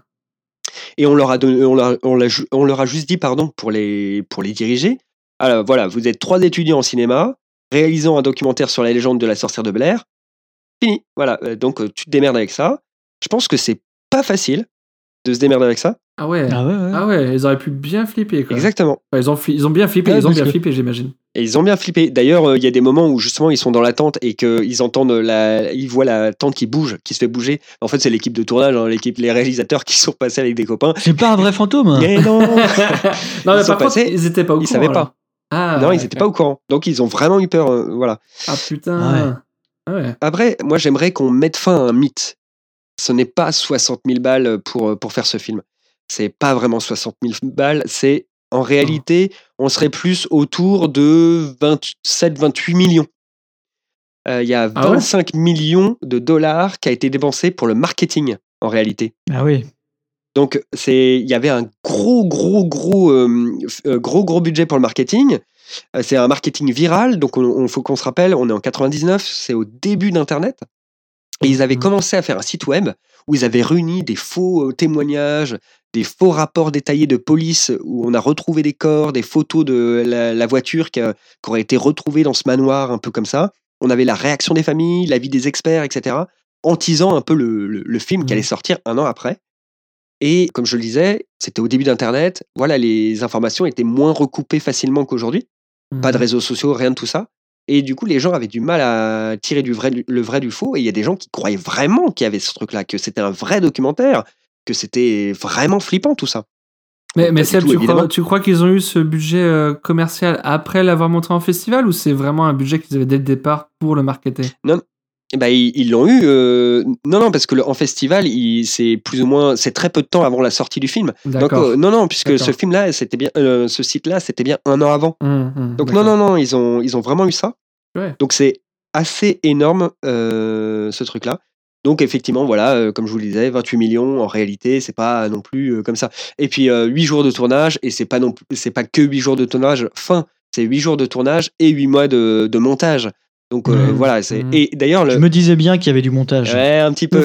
Et on leur a, donné, on leur, on l'a ju- on leur a juste dit, pardon, pour les, pour les diriger. Alors voilà, vous êtes trois étudiants en cinéma, réalisant un documentaire sur la légende de la sorcière de Blair. Fini. Voilà. Euh, Donc, euh, tu te démerdes avec ça. Je pense que c'est pas facile de se démerder avec ça. Ah ouais. Ah ouais, ouais. Ah ouais, ils auraient pu bien flipper. Quoi. Exactement. Enfin, ils, ont fli- ils ont bien flippé, Ouais, ils ont parce bien que- flippé, j'imagine. Et ils ont bien flippé. D'ailleurs, euh, il y a des moments où justement ils sont dans la tente et qu'ils entendent la, ils voient la tente qui bouge, qui se fait bouger. En fait, c'est l'équipe de tournage, hein, l'équipe, les réalisateurs qui sont passés avec des copains. C'est pas un vrai fantôme. Mais non, Non, mais Ils par sont contre, passés, ils étaient pas au ils courant. savaient là. pas. Ah, non, ils ouais, n'étaient pas au courant. Donc ils ont vraiment eu peur. euh, voilà. Ah putain. Ah ouais. Après, moi, j'aimerais qu'on mette fin à un mythe. Ce n'est pas soixante mille balles pour, pour faire ce film. C'est pas vraiment soixante mille balles. C'est, en réalité, on serait plus autour de vingt-sept vingt-huit millions. Euh, Il y a Ah ouais vingt-cinq millions de dollars qui a été dépensé pour le marketing, en réalité. Ah oui. Donc, c'est, il y avait un gros, gros, gros, euh, euh, gros, gros budget pour le marketing. Euh, c'est un marketing viral. Donc, on, on faut qu'on se rappelle, on est en quatre-vingt-dix-neuf, c'est au début d'Internet. Et ils avaient commencé à faire un site web où ils avaient réuni des faux euh, témoignages, des faux rapports détaillés de police où on a retrouvé des corps, des photos de la, la voiture qui, a- qui aurait été retrouvée dans ce manoir, un peu comme ça. On avait la réaction des familles, l'avis des experts, et cetera, en teasant un peu le, le- le film qui allait sortir un an après. Et comme je le disais, c'était au début d'Internet. Voilà, les informations étaient moins recoupées facilement qu'aujourd'hui. Pas de réseaux sociaux, rien de tout ça. Et du coup, les gens avaient du mal à tirer du vrai, du- le vrai du faux. Et il y a des gens qui croyaient vraiment qu'il y avait ce truc-là, que c'était un vrai documentaire, que c'était vraiment flippant tout ça. Mais, mais Pas du Seb, tout, tu crois, évidemment. tu crois qu'ils ont eu ce budget euh, commercial après l'avoir montré en festival ou c'est vraiment un budget qu'ils avaient dès le départ pour le marketer? Non, eh ben, ils ils l'ont eu. euh, Non, non, parce que le- en festival, il- c'est plus ou moins, c'est très peu de temps avant la sortie du film. Donc D'accord. euh, non, non, puisque D'accord. ce film-là, c'était bien, euh, ce site-là, c'était bien un an avant. Hum, hum, Donc non, d'accord. non, non, ils ont, ils ont vraiment eu ça. Ouais. Donc c'est assez énorme euh, ce truc-là. Donc effectivement, voilà, euh, comme je vous le disais, vingt-huit millions en réalité, c'est pas non plus euh, comme ça. Et puis euh, huit jours de tournage, et c'est pas non plus, c'est pas que huit jours de tournage fin, c'est huit jours de tournage et huit mois de, de montage. Donc euh, Mmh. voilà, c'est Mmh. et d'ailleurs le Je me disais bien qu'il y avait du montage. ouais, un petit peu.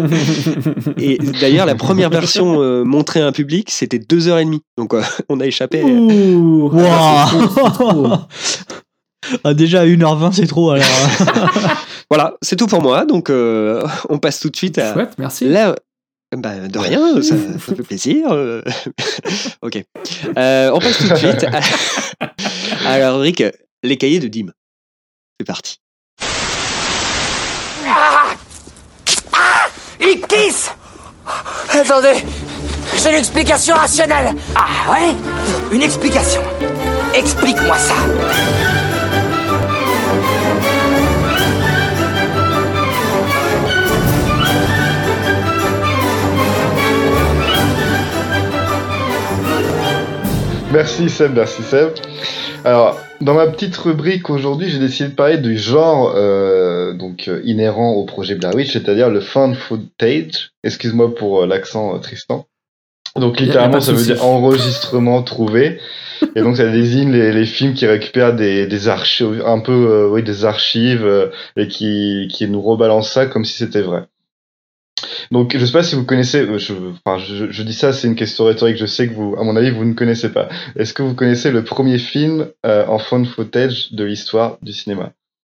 Et d'ailleurs, la première version euh, montrée à un public, c'était deux heures et demie. Donc, euh, on a échappé. Ouh. Wow. Ah, c'est trop, c'est trop. Ah, déjà à une heure vingt, c'est trop alors. Voilà, c'est tout pour moi. Donc, euh, on passe tout de suite à. Chouette, merci. Là, bah, de rien, ça, ça fait plaisir. euh. Ok. Euh, on passe tout de suite à, à la rubrique Les cahiers de Dim. C'est parti. Ah Ah Il glisse Attendez, j'ai une explication rationnelle. Ah ouais Une explication. Explique-moi ça. Merci Seb, merci Seb. Alors, dans ma petite rubrique aujourd'hui, j'ai décidé de parler du genre euh, donc euh, inhérent au projet Blair Witch, c'est-à-dire le found footage. Excuse-moi pour euh, l'accent, euh, Tristan. Donc Y a- y a littéralement, pas de ça veut souci. dire enregistrement trouvé. Et donc ça désigne les, les films qui récupèrent des, des archives, un peu, euh, oui, des archives euh, et qui, qui nous rebalancent ça comme si c'était vrai. Donc, je sais pas si vous connaissez, euh, je, enfin, je, je dis ça, c'est une question rhétorique, je sais que vous, à mon avis, vous ne connaissez pas. Est-ce que vous connaissez le premier film euh, en found footage de l'histoire du cinéma?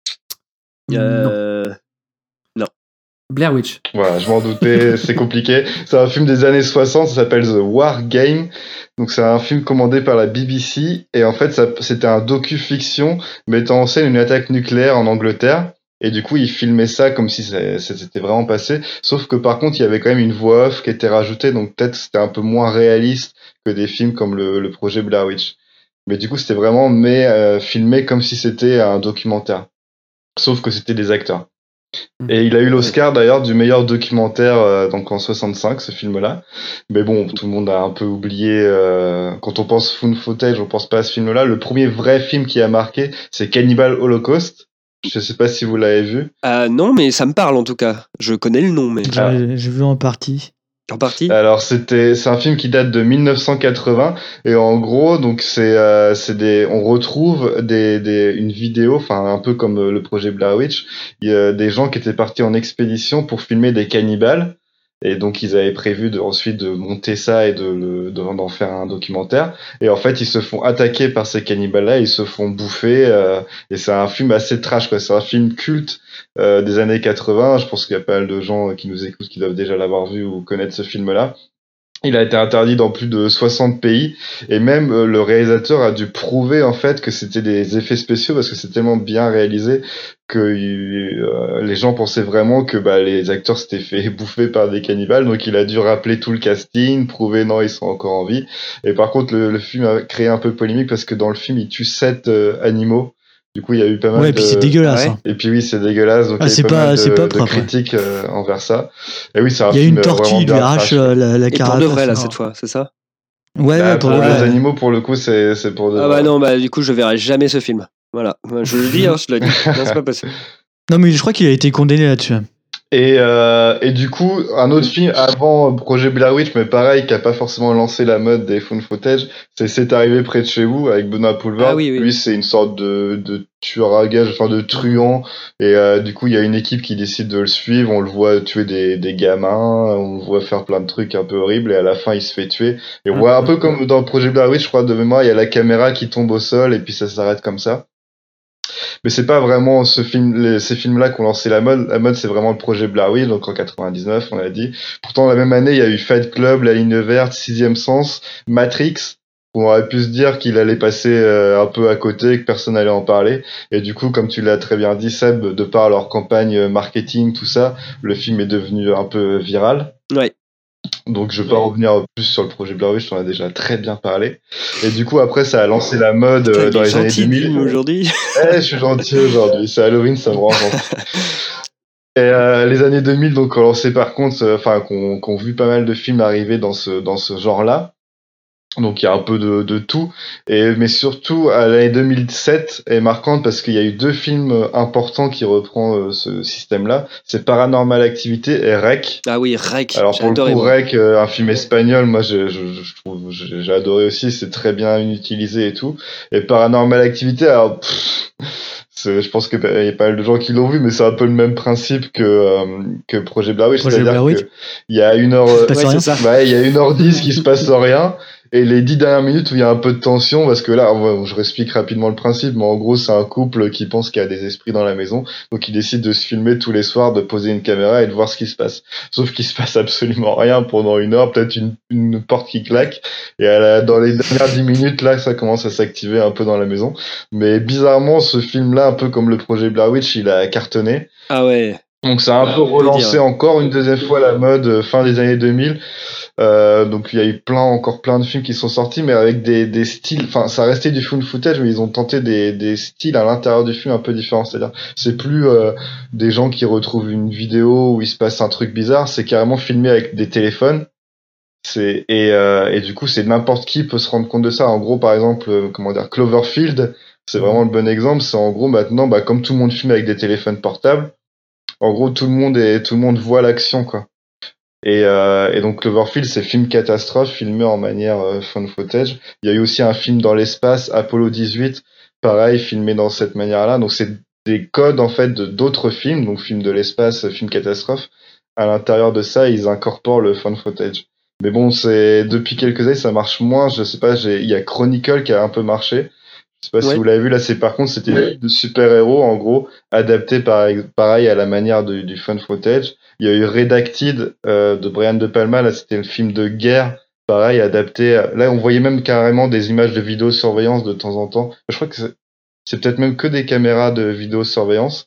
Euh... Non. Blair Witch. Voilà, je m'en doutais, c'est compliqué. C'est un film des années soixante, ça s'appelle The War Game. Donc c'est un film commandé par la B B C et en fait ça, c'était un docu-fiction mettant en scène une attaque nucléaire en Angleterre. Et du coup, ils filmaient ça comme si ça, ça s'était vraiment passé. Sauf que par contre, il y avait quand même une voix off qui était rajoutée, donc peut-être c'était un peu moins réaliste que des films comme le, le projet Blair Witch. Mais du coup, c'était vraiment mais euh, filmé comme si c'était un documentaire. Sauf que c'était des acteurs. Et il a eu l'Oscar d'ailleurs du meilleur documentaire euh, donc en soixante-cinq, ce film-là. Mais bon, tout le monde a un peu oublié. Euh, quand on pense found footage, on pense pas à ce film-là. Le premier vrai film qui a marqué, c'est Cannibal Holocaust. Je sais pas si vous l'avez vu. Euh, non, mais ça me parle en tout cas. Je connais le nom, mais. J'ai, Ah. j'ai vu en partie. En partie. Alors c'était, c'est un film qui date de mille neuf cent quatre-vingts et en gros donc c'est, euh, c'est des, on retrouve des, des, une vidéo, enfin un peu comme le projet Blair Witch, il y a des gens qui étaient partis en expédition pour filmer des cannibales. Et donc ils avaient prévu de ensuite de monter ça et de, le, de d'en faire un documentaire. Et en fait ils se font attaquer par ces cannibales-là, ils se font bouffer. Euh, et c'est un film assez trash, quoi. C'est un film culte euh, des années quatre-vingts. Je pense qu'il y a pas mal de gens qui nous écoutent qui doivent déjà l'avoir vu ou connaître ce film-là. Il a été interdit dans plus de soixante pays et même euh, le réalisateur a dû prouver en fait que c'était des effets spéciaux parce que c'est tellement bien réalisé que euh, les gens pensaient vraiment que bah, les acteurs s'étaient fait bouffer par des cannibales, donc il a dû rappeler tout le casting, prouver non ils sont encore en vie. Et par contre le, le film a créé un peu polémique parce que dans le film il tue sept euh, animaux. Du coup, il y a eu pas mal Ouais, et de... puis c'est dégueulasse. Ouais. Hein. Et puis oui, c'est dégueulasse. Donc ah, il y a eu c'est pas, pas, mal de, c'est pas de propre, critiques euh, envers ça. Et oui, c'est un il y a film une tortue, il lui arrache trash, la, la Et carapace. pour de vrai là cette fois, c'est ça? Ouais, bah, ouais, pour, pour de les vrai. animaux, pour le coup, c'est, c'est pour de Ah vrai. bah non, bah du coup je verrai jamais ce film. Voilà, je le dis, hein, je le dis. Non, c'est pas possible. Non, mais je crois qu'il a été condamné là-dessus. Et, euh, et du coup, un autre film avant Projet Blair Witch, mais pareil, qui a pas forcément lancé la mode des found footage, c'est C'est arrivé près de chez vous avec Benoît Poulvord. Ah oui, oui. Lui, c'est une sorte de, de tueur à gages, enfin de truand. Et euh, du coup, il y a une équipe qui décide de le suivre. On le voit tuer des, des gamins, on le voit faire plein de trucs un peu horribles. Et à la fin, il se fait tuer. Et on voit un peu comme dans Projet Blair Witch, je crois de mémoire, il y a la caméra qui tombe au sol et puis ça s'arrête comme ça. Mais c'est pas vraiment ce film, les, ces films-là qui ont lancé la mode. La mode, c'est vraiment le projet Blair Witch, donc en quatre-vingt-dix-neuf, on l'a dit. Pourtant, la même année, il y a eu Fight Club, La Ligne Verte, Sixième Sens, Matrix. On aurait pu se dire qu'il allait passer euh, un peu à côté, que personne n'allait en parler. Et du coup, comme tu l'as très bien dit, Seb, de par leur campagne marketing, tout ça, le film est devenu un peu viral. Ouais. Donc je vais pas revenir plus sur le projet Blair Witch, on en a déjà très bien parlé. Et du coup après ça a lancé la mode euh, Putain, dans les années deux mille. Aujourd'hui. Eh, je suis gentil aujourd'hui, c'est Halloween, ça me rend gentil. Et euh, les années deux mille donc ont lancé par contre, enfin euh, qu'on qu'on vu pas mal de films arriver dans ce dans ce genre-là. Donc il y a un peu de, de tout, et mais surtout à l'année deux mille sept est marquante parce qu'il y a eu deux films importants qui reprend euh, ce système-là. C'est Paranormal Activity et Rec. Ah oui, Rec. Alors j'ai pour adoré, le coup, moi. Rec, euh, un film espagnol, moi je, je, je trouve j'ai j'ai adoré aussi, c'est très bien utilisé et tout. Et Paranormal Activity, alors pff, c'est, je pense qu'il y a pas mal de gens qui l'ont vu, mais c'est un peu le même principe que euh, que Projet Blair Witch, Projet c'est-à-dire Blair Witch. que il y a une heure, Il se passe ouais, rien. c'est ça. Ouais, il y a une heure dix qui se passe rien. Et les dix dernières minutes où il y a un peu de tension, parce que là, je réexplique rapidement le principe, mais en gros, c'est un couple qui pense qu'il y a des esprits dans la maison, donc ils décident de se filmer tous les soirs, de poser une caméra et de voir ce qui se passe. Sauf qu'il se passe absolument rien pendant une heure, peut-être une, une porte qui claque, et à la, dans les dernières dix minutes, là, ça commence à s'activer un peu dans la maison. Mais bizarrement, ce film-là, un peu comme le projet Blair Witch, il a cartonné. Ah ouais. Donc ça a un Ouais, peu on peut relancé dire. encore une deuxième fois la mode euh, fin des années deux mille. Euh, donc il y a eu plein, encore plein de films qui sont sortis, mais avec des, des styles, enfin ça restait du found footage, mais ils ont tenté des, des styles à l'intérieur du film un peu différents. C'est-à-dire, c'est plus euh, des gens qui retrouvent une vidéo où il se passe un truc bizarre, c'est carrément filmé avec des téléphones. C'est et, euh, et du coup c'est n'importe qui peut se rendre compte de ça. En gros par exemple, euh, comment dire, Cloverfield, c'est vraiment le bon exemple. C'est en gros maintenant, bah comme tout le monde filme avec des téléphones portables. En gros, tout le monde est, tout le monde voit l'action, quoi. Et, euh, et donc Cloverfield, c'est film catastrophe filmé en manière euh, found footage. Il y a eu aussi un film dans l'espace, Apollo dix-huit, pareil, filmé dans cette manière-là. Donc c'est des codes en fait de d'autres films, donc films de l'espace, film catastrophe, à l'intérieur de ça, ils incorporent le fan footage. Mais bon, c'est depuis quelques années, ça marche moins. Je sais pas, j'ai, il y a Chronicle qui a un peu marché. Je sais pas Ouais. si vous l'avez vu. Là, c'est par contre, c'était de super-héros, en gros, adapté par, pareil à la manière du, du fan footage. Il y a eu Redacted euh, de Brian De Palma. Là, c'était le film de guerre. Pareil, adapté. à- Là, on voyait même carrément des images de vidéosurveillance de temps en temps. Je crois que c'est, c'est peut-être même que des caméras de vidéosurveillance.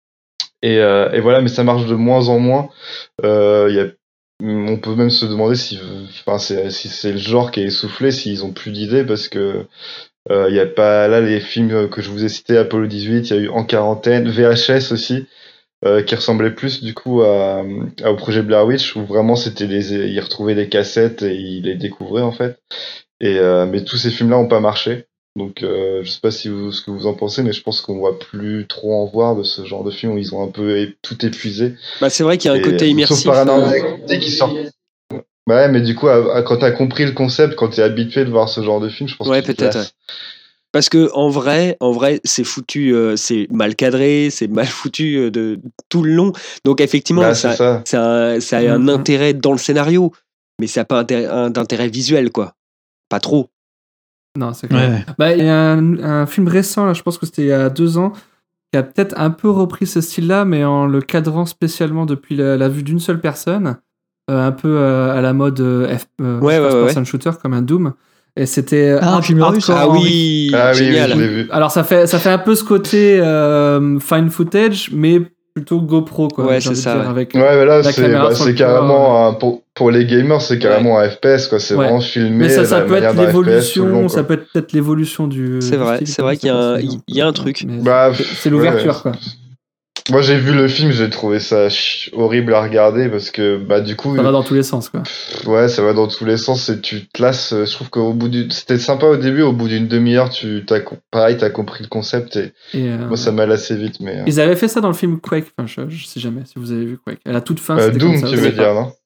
Et, euh, et voilà, mais ça marche de moins en moins. Euh, il y a, on peut même se demander si, enfin, c'est, si c'est le genre qui est essoufflé, s'ils ont plus d'idées, parce que euh, il y a pas là les films que je vous ai cités, Apollo dix-huit, il y a eu En quarantaine, V H S aussi, euh, qui ressemblait plus du coup à, à- au projet Blair Witch, où vraiment c'était des, ils retrouvaient des cassettes et ils les découvraient en fait. Et euh, mais tous ces films-là ont pas marché. Donc euh, je sais pas si vous, ce que vous en pensez, mais je pense qu'on va plus trop en voir de ce genre de films où ils ont un peu é- tout épuisé. Bah, c'est vrai qu'il y a un Et, côté euh, immersif. Sauf Paranormal euh, Activity qui sort. Ouais, mais du coup, à- à- quand t'as compris le concept, quand t'es habitué de voir ce genre de film, je pense Ouais, que tu te peut-être. lasses. Ouais. Parce que en vrai, en vrai, c'est foutu, euh, c'est mal cadré, c'est mal foutu euh, de tout le long. Donc effectivement, Bah, ça, c'est ça. ça, a- ça a un Mhm. intérêt dans le scénario, mais ça n'a pas intérêt- un- d'intérêt visuel, quoi. Pas trop. Non, c'est clair. Ouais, ouais. Bah, il y a un, un film récent, là, je pense que c'était il y a deux ans, qui a peut-être un peu repris ce style-là, mais en le cadrant spécialement depuis la, la vue d'une seule personne, euh, un peu euh, à la mode euh, F, euh, Ouais, ouais, first ouais, person shooter comme un Doom. Et c'était Ah, un hard- film russe. hardcore Ah en- oui, Ah oui, oui, génial. je l'ai vu. Alors ça fait ça fait un peu ce côté euh, fine footage, mais plutôt GoPro quoi. Ouais, j'ai envie c'est de ça, dire, ouais. avec Ouais, mais là, la c'est, caméra bah, sur c'est le corps, carrément un, pour, pour les gamers, c'est carrément un F P S, quoi. C'est Ouais. vraiment filmé. Mais ça, ça la peut manière être d'un F P S tout le l'évolution, long, quoi. ça peut être peut-être l'évolution du. C'est du vrai, style, c'est quoi, vrai je qu'il y a sais un, pas, il c'est- y a un truc. mais Bah, c'est- c'est l'ouverture ouais. quoi. Moi, j'ai vu le film, j'ai trouvé ça ch- horrible à regarder parce que, bah, du coup, Ça va dans tous les sens quoi. ouais, ça va dans tous les sens et tu te lasses. euh, Je trouve qu'au bout du, c'était sympa au début, au bout d'une demi-heure, tu, t'as, co- pareil, t'as compris le concept et Et, euh, moi, ça m'a lassé vite, mais. euh, Ils avaient fait ça dans le film Quake, enfin je, je sais jamais si vous avez vu Quake. À la toute fin, euh, c'était Doom, comme ça. tu je veux sais pas. dire, non?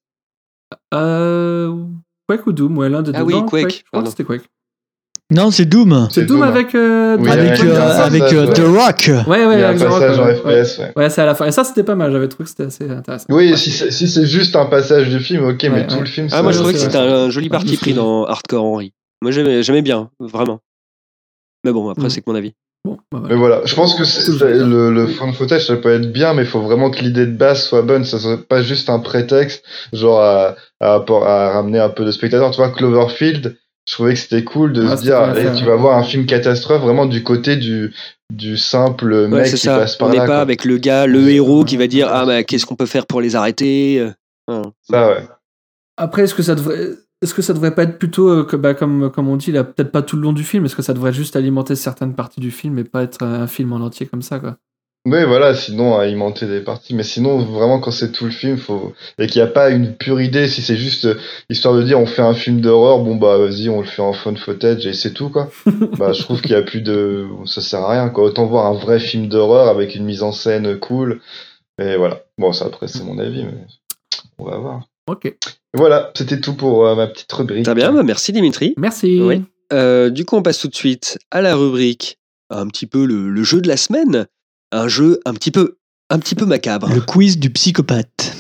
Euh, Quake ou Doom, ouais, l'un des deux. Ah oui, Non, Quake, Je crois pardon. que c'était Quake. Non, c'est Doom. C'est C'est Doom, Doom, avec. Euh, Oui, Drake Avec, il y a euh, un avec passage, euh, ouais. The Rock. Ouais, ouais, Il y a un avec The Rock, passage en ouais. F P S, ouais. Ouais, c'est à la fin. Et ça, c'était pas mal. J'avais trouvé que c'était assez intéressant. Oui, si c'est, si c'est juste un passage du film, ok, mais Ouais, tout ouais. le film, Ah, ça- moi je Ouais, trouvais que c'est c'était vrai. un joli parti pris dans Hardcore Henry. Moi j'aimais, j'aimais bien, vraiment. Mais bon, après Mm. c'est que mon avis. Bon, bah Mais voilà. voilà, je pense que c'est, Tout c'est- le- le, le fan footage, ça peut être bien, mais il faut vraiment que l'idée de base soit bonne. Ça soit pas juste un prétexte, genre à, à, appor- à ramener un peu de spectateurs. Tu vois, Cloverfield, je trouvais que c'était cool de Ah, se c'était dire, bien fait, eh, ouais. tu vas voir un film catastrophe vraiment du côté du, du simple Ouais, mec c'est qui ça. passe par On n'est là. pas quoi. avec le gars, le héros qui va dire ah bah qu'est-ce qu'on peut faire pour les arrêter. euh, hein. Ça, ouais. Après, est-ce que ça devrait. Est-ce que ça devrait pas être plutôt, euh, que, bah, comme, comme on dit, là, peut-être pas tout le long du film, est-ce que ça devrait juste alimenter certaines parties du film et pas être un film en entier comme ça, quoi. Oui, voilà, sinon, à alimenter des parties. Mais sinon, vraiment, quand c'est tout le film, faut, et qu'il n'y a pas une pure idée, si c'est juste euh, histoire de dire on fait un film d'horreur, bon, bah, vas-y, on le fait en fun footage et c'est tout, quoi. Bah, je trouve qu'il y a plus de, ça sert à rien, quoi. Autant voir un vrai film d'horreur avec une mise en scène cool. Et voilà. Bon, ça, après, c'est mon avis, mais on va voir. Ok. Voilà, c'était tout pour euh, ma petite rubrique. Très bien, bah, merci Dimitri. Merci. Oui. Euh, du coup, on passe tout de suite à la rubrique, un petit peu le, le jeu de la semaine, un jeu un petit peu, un petit peu macabre. Le quiz du psychopathe.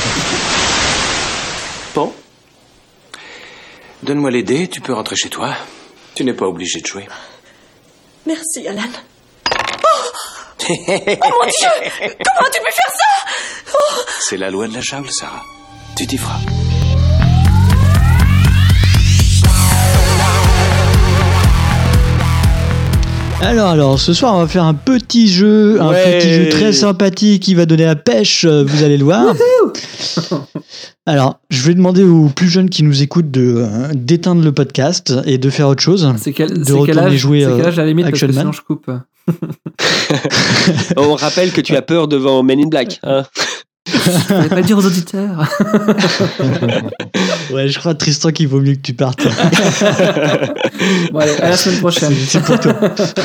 Bon. Donne-moi les dés, tu peux rentrer chez toi. Tu n'es pas obligé de jouer. Merci, Alan. Oh, oh mon Dieu! Comment tu peux faire ça? Oh. C'est la loi de la jungle, Sarah. Tu t'y feras. Alors, alors, ce soir, on va faire un petit jeu, un Ouais. petit jeu très sympathique qui va donner la pêche, euh, vous allez le voir. Alors, je vais demander aux plus jeunes qui nous écoutent de euh, d'éteindre le podcast et de faire autre chose. C'est quel, de c'est quel retourner âge, jouer c'est quel euh, âge à la limite, parce Action que Man. sinon je coupe. On rappelle que tu as peur devant Men in Black. Hein. Fallait pas le dire aux auditeurs. Ouais, je crois, Tristan, qu'il vaut mieux que tu partes. Bon, allez, à la semaine prochaine. C'est c'est pour toi.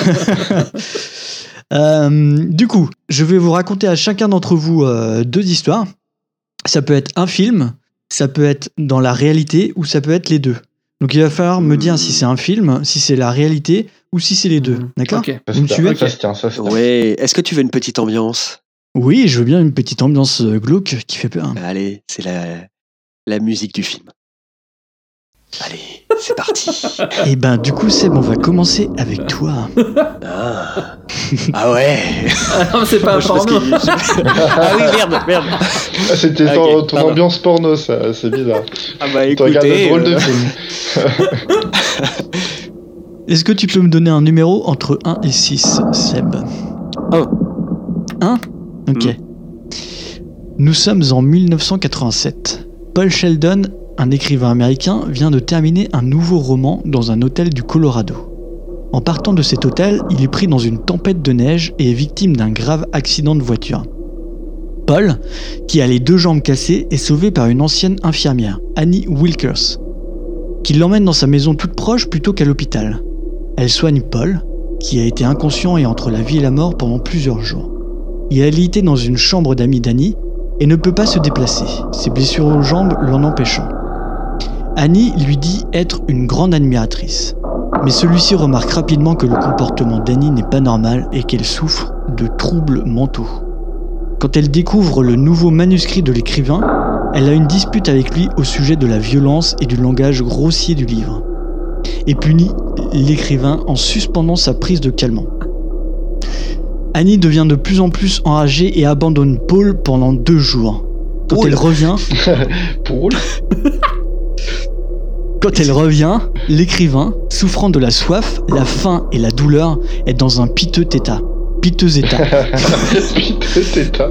Euh, du coup, je vais vous raconter à chacun d'entre vous euh, deux histoires. Ça peut être un film, ça peut être dans la réalité ou ça peut être les deux. Donc il va falloir me dire si c'est un film, si c'est la réalité ou si c'est les deux. D'accord? Ok. Ça, Vous me se suivez? tient, ça se tient, ça se tient. Ouais. Est-ce que tu veux une petite ambiance? Oui, je veux bien une petite ambiance glauque qui fait peur. Allez, c'est la, la musique du film. Allez, c'est parti. Et ben du coup Seb, on va commencer avec toi. Ah, ah ouais. Ah non, c'est pas un porno. Ah oui, merde, merde. Ah, c'était ton, Okay, ton pardon. ambiance porno, ça, c'est bizarre. Ah bah Tu regardes écoutez, un drôle de euh, film. Est-ce que tu peux me donner un numéro entre un et six, Seb? un. un Ok. Nous sommes en dix-neuf cent quatre-vingt-sept. Paul Sheldon, un écrivain américain, vient de terminer un nouveau roman dans un hôtel du Colorado. En partant de cet hôtel, il est pris dans une tempête de neige et est victime d'un grave accident de voiture. Paul, qui a les deux jambes cassées, est sauvé par une ancienne infirmière, Annie Wilkers, qui l'emmène dans sa maison toute proche plutôt qu'à l'hôpital. Elle soigne Paul, qui a été inconscient et entre la vie et la mort pendant plusieurs jours. Il est alité dans une chambre d'amis d'Annie et ne peut pas se déplacer, ses blessures aux jambes l'en empêchant. Annie lui dit être une grande admiratrice, mais celui-ci remarque rapidement que le comportement d'Annie n'est pas normal et qu'elle souffre de troubles mentaux. Quand elle découvre le nouveau manuscrit de l'écrivain, elle a une dispute avec lui au sujet de la violence et du langage grossier du livre, et punit l'écrivain en suspendant sa prise de calmant. Annie devient de plus en plus enragée et abandonne Paul pendant deux jours. Quand Paul. elle revient... Paul Quand elle revient, l'écrivain, souffrant de la soif, la faim et la douleur, est dans un piteux état. Piteux état. Piteux état.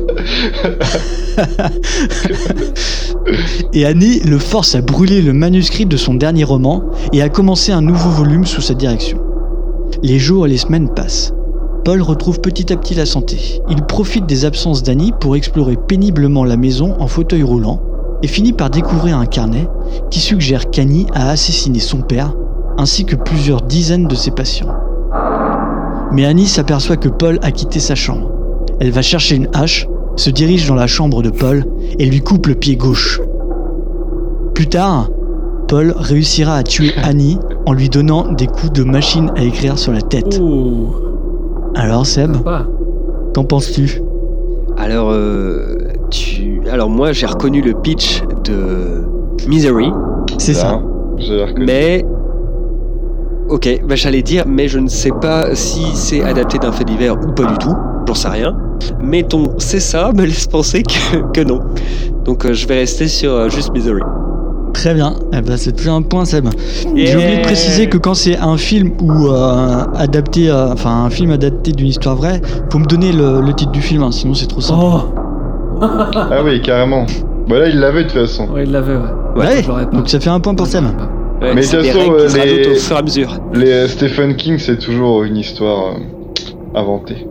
Et Annie le force à brûler le manuscrit de son dernier roman et à commencer un nouveau volume sous sa direction. Les jours et les semaines passent. Paul retrouve petit à petit la santé. Il profite des absences d'Annie pour explorer péniblement la maison en fauteuil roulant et finit par découvrir un carnet qui suggère qu'Annie a assassiné son père ainsi que plusieurs dizaines de ses patients. Mais Annie s'aperçoit que Paul a quitté sa chambre. Elle va chercher une hache, se dirige dans la chambre de Paul et lui coupe le pied gauche. Plus tard, Paul réussira à tuer Annie en lui donnant des coups de machine à écrire sur la tête. Ouh. Alors Seb, qu'en penses-tu? Alors, euh, tu... Alors moi, j'ai reconnu le pitch de Misery. C'est ça. J'ai reconnu. Mais... Ok, bah j'allais dire, mais je ne sais pas si c'est adapté d'un fait divers ou pas du tout. J'en sais rien. Mais ton c'est ça me laisse penser que, que non. Donc euh, je vais rester sur euh, juste Misery. Très bien, eh ben, c'est plus un point Seb. Yeah. J'ai oublié de préciser que quand c'est un film ou euh, adapté, euh, enfin un film adapté d'une histoire vraie, faut me donner le, le titre du film, hein, sinon c'est trop simple. Oh. Ah oui, carrément. Bah là, il l'avait de toute façon. Ouais, il l'avait, ouais. Ouais, je l'aurais pas. donc ça fait un point pour Seb. Ouais, Mais de c'est toute des façon, règles qui se euh, rajoutent les- au fur et à mesure. Les euh, Stephen King, c'est toujours une histoire euh, inventée.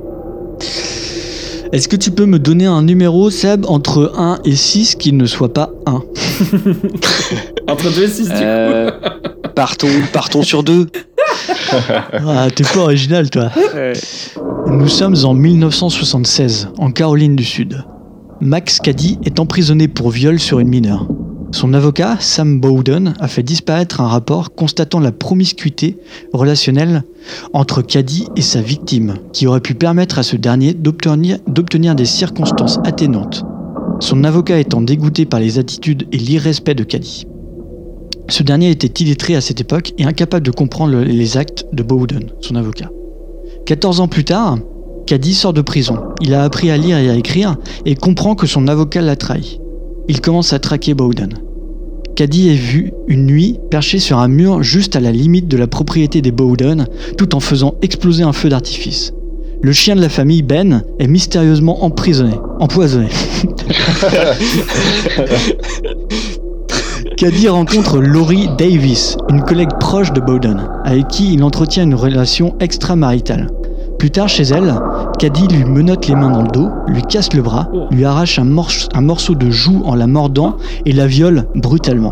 Est-ce que tu peux me donner un numéro Seb entre un et six qui ne soit pas un? Entre deux et six, du Euh, partons, partons sur deux. Ah, t'es pas original toi. Ouais. Nous sommes en dix-neuf cent soixante-seize, en Caroline du Sud. Max Cady est emprisonné pour viol sur une mineure. Son avocat, Sam Bowden, a fait disparaître un rapport constatant la promiscuité relationnelle entre Cady et sa victime, qui aurait pu permettre à ce dernier d'obtenir, d'obtenir des circonstances atténuantes. Son avocat étant dégoûté par les attitudes et l'irrespect de Cady. Ce dernier était illettré à cette époque et incapable de comprendre le- les actes de Bowden, son avocat. quatorze ans plus tard, Cady sort de prison. Il a appris à lire et à écrire et comprend que son avocat l'a trahi. Il commence à traquer Bowden. Cady est vu une nuit perché sur un mur juste à la limite de la propriété des Bowden, tout en faisant exploser un feu d'artifice. Le chien de la famille, Ben, est mystérieusement emprisonné, empoisonné. Cady rencontre Laurie Davis, une collègue proche de Bowden, avec qui il entretient une relation extramaritale. Plus tard, chez elle, Cady lui menotte les mains dans le dos, lui casse le bras, lui arrache un, morce- un morceau de joue en la mordant et la viole brutalement.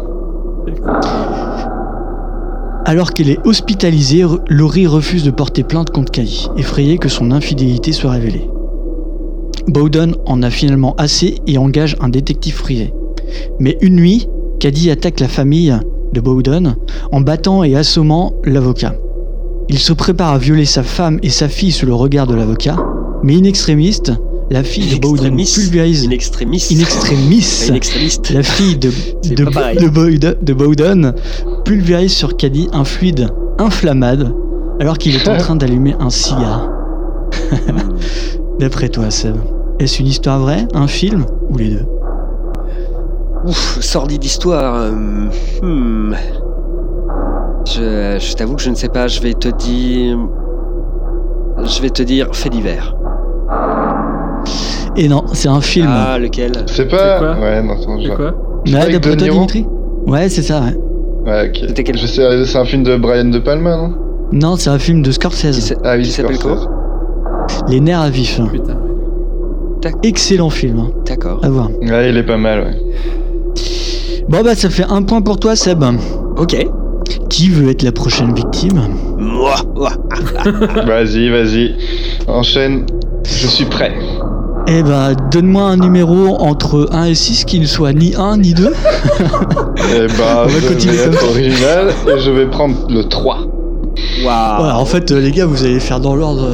Alors qu'elle est hospitalisée, Laurie refuse de porter plainte contre Cady, effrayée que son infidélité soit révélée. Bowden en a finalement assez et engage un détective privé. Mais une nuit, Cady attaque la famille de Bowden en battant et assommant l'avocat. Il se prépare à violer sa femme et sa fille sous le regard de l'avocat, mais in extremis, La fille de Bowden pulvérise. In extremis. In extremis. In extremis. La fille de, de, de, Bowden, de Bowden pulvérise sur Cady un fluide inflammable alors qu'il est en train d'allumer un cigare. D'après toi, Seb, est-ce une histoire vraie, un film ou les deux? Ouf, sordide histoire. Euh, hmm. Je, je t'avoue que je ne sais pas. Je vais te dire. Je vais te dire fait divers. Et non, c'est un film. Ah, lequel? C'est pas. Quoi ouais, non, c'est genre. quoi Ouais, d'après toi, Dimitri? Ouais, c'est ça, ouais. Ouais, ok. C'était quel... Je sais, c'est un film de Brian De Palma, non? Non, c'est un film de Scorsese. Ah oui, il s'appelle quoi? Les nerfs à vif. Putain. Excellent film. Hein. D'accord. À voir. Ouais, il est pas mal, ouais. Bon, bah, ça fait un point pour toi, Seb. Ok. Qui veut être la prochaine victime? Moi. Vas-y, vas-y. Enchaîne. Je suis prêt. Eh bah, donne-moi un numéro entre un et six qui ne soit ni un ni deux. Eh bah, je vais être original et je vais prendre le trois. Waouh. Ouais, en fait, les gars, vous allez faire dans l'ordre.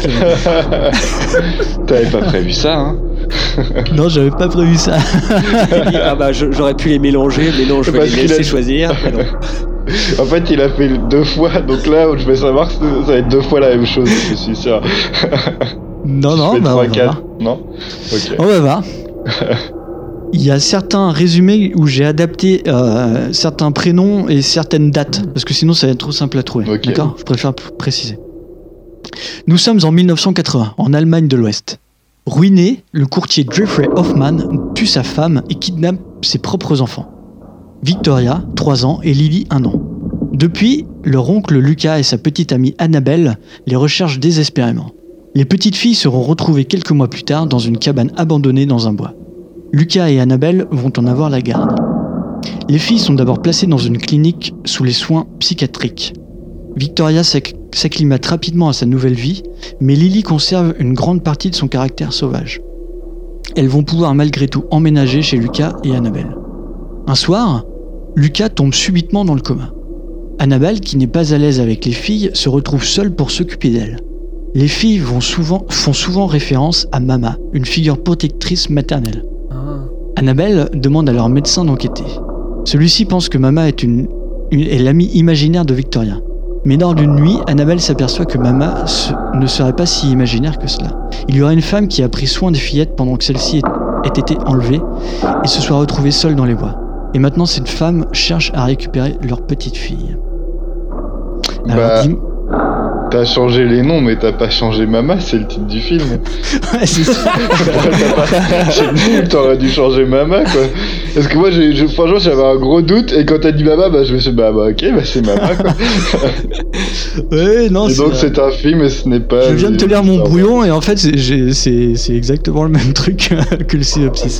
T'avais pas prévu ça, hein? Non, j'avais pas prévu ça. Ah bah, j'aurais pu les mélanger, mais non, je vais les laisser a... choisir. En fait, il a fait deux fois, donc là, je vais savoir que ça va être deux fois la même chose, je suis sûr. Non, non, bah, on va voir. Non okay. On va voir. Il y a certains résumés où j'ai adapté euh, certains prénoms et certaines dates, parce que sinon ça va être trop simple à trouver. Okay. D'accord ? Je préfère préciser. Nous sommes en mille neuf cent quatre-vingts, en Allemagne de l'Ouest. Ruiné, le courtier Jeffrey Hoffman tue sa femme et kidnappe ses propres enfants. Victoria, trois ans, et Lily, un an. Depuis, leur oncle Lucas et sa petite amie Annabelle les recherchent désespérément. Les petites filles seront retrouvées quelques mois plus tard dans une cabane abandonnée dans un bois. Lucas et Annabelle vont en avoir la garde. Les filles sont d'abord placées dans une clinique sous les soins psychiatriques. Victoria s'acclimate rapidement à sa nouvelle vie, mais Lily conserve une grande partie de son caractère sauvage. Elles vont pouvoir malgré tout emménager chez Lucas et Annabelle. Un soir, Lucas tombe subitement dans le coma. Annabelle, qui n'est pas à l'aise avec les filles, se retrouve seule pour s'occuper d'elle. Les filles vont souvent, font souvent référence à Mama, une figure protectrice maternelle. Annabelle demande à leur médecin d'enquêter. Celui-ci pense que Mama est, une, une, est l'amie imaginaire de Victoria. Mais lors d'une nuit, Annabelle s'aperçoit que Mama se, ne serait pas si imaginaire que cela. Il y aurait une femme qui a pris soin des fillettes pendant que celles-ci aient été enlevées et se soit retrouvée seule dans les bois. Et maintenant, cette femme cherche à récupérer leur petite fille. Alors, bah... dis... T'as changé les noms, mais t'as pas changé Mama, c'est le titre du film. Ouais, c'est ça. C'est nul, t'aurais dû changer Mama, quoi. Parce que moi, j'ai, je, franchement, j'avais un gros doute, et quand t'as dit Mama, bah, je me suis dit, bah, bah ok, bah, c'est Mama, quoi. Ouais, non, et donc, c'est un film, et ce n'est pas. Je viens de te lire mon brouillon, et en fait, c'est, j'ai, c'est, c'est exactement le même truc que le synopsis.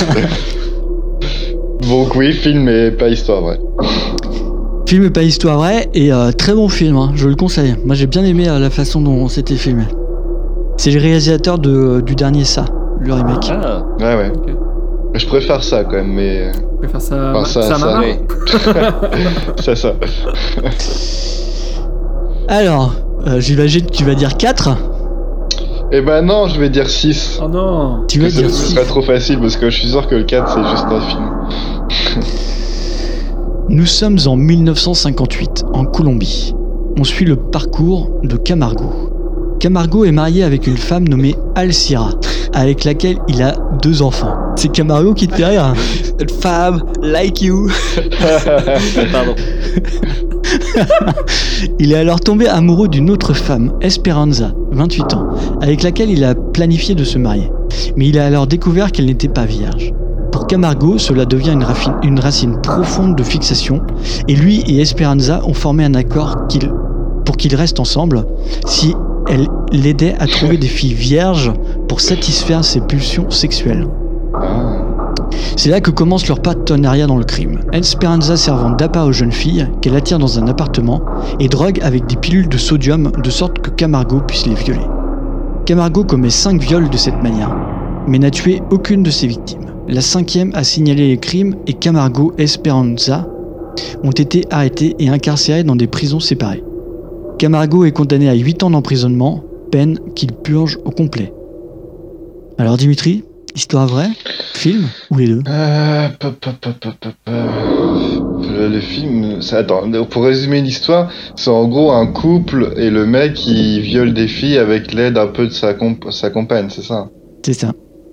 Donc, oui, film, mais pas histoire vraie. Film et pas histoire vraie, et euh, très bon film, hein, je le conseille. Moi j'ai bien aimé euh, la façon dont c'était filmé. C'est le réalisateur de, euh, du dernier Ça, le remake. Ah, ouais, ouais. Okay. Je préfère ça quand même, mais. Je préfère ça. Enfin, ça, ça, ça, ça, ça. Alors, euh, j'imagine que tu vas dire quatre. Eh ben non, je vais dire six. Oh non. Tu vas dire six. Ce serait trop facile parce que je suis sûr que le quatre c'est juste un film. Nous sommes en mille neuf cent cinquante-huit, en Colombie. On suit le parcours de Camargo. Camargo est marié avec une femme nommée Alcira, avec laquelle il a deux enfants. C'est Camargo qui te fait rire. Une femme like you. Pardon. Il est alors tombé amoureux d'une autre femme, Esperanza, vingt-huit ans, avec laquelle il a planifié de se marier. Mais il a alors découvert qu'elle n'était pas vierge. Pour Camargo, cela devient une, rafine, une racine profonde de fixation, et lui et Esperanza ont formé un accord qu'il, pour qu'ils restent ensemble si elle l'aidait à trouver des filles vierges pour satisfaire ses pulsions sexuelles. C'est là que commence leur partenariat dans le crime. Esperanza servant d'appât aux jeunes filles qu'elle attire dans un appartement et drogue avec des pilules de sodium de sorte que Camargo puisse les violer. Camargo commet cinq viols de cette manière, mais n'a tué aucune de ses victimes. La cinquième a signalé les crimes et Camargo et Esperanza ont été arrêtés et incarcérés dans des prisons séparées. Camargo est condamné à huit ans d'emprisonnement, peine qu'il purge au complet. Alors Dimitri, histoire vraie, film ou les deux? Euh, pa, pa, pa, pa, pa, pa. Le, le film, ça, attends, pour résumer l'histoire, c'est en gros un couple et le mec il viole des filles avec l'aide un peu de sa, comp- sa compagne, c'est ça? C'est ça.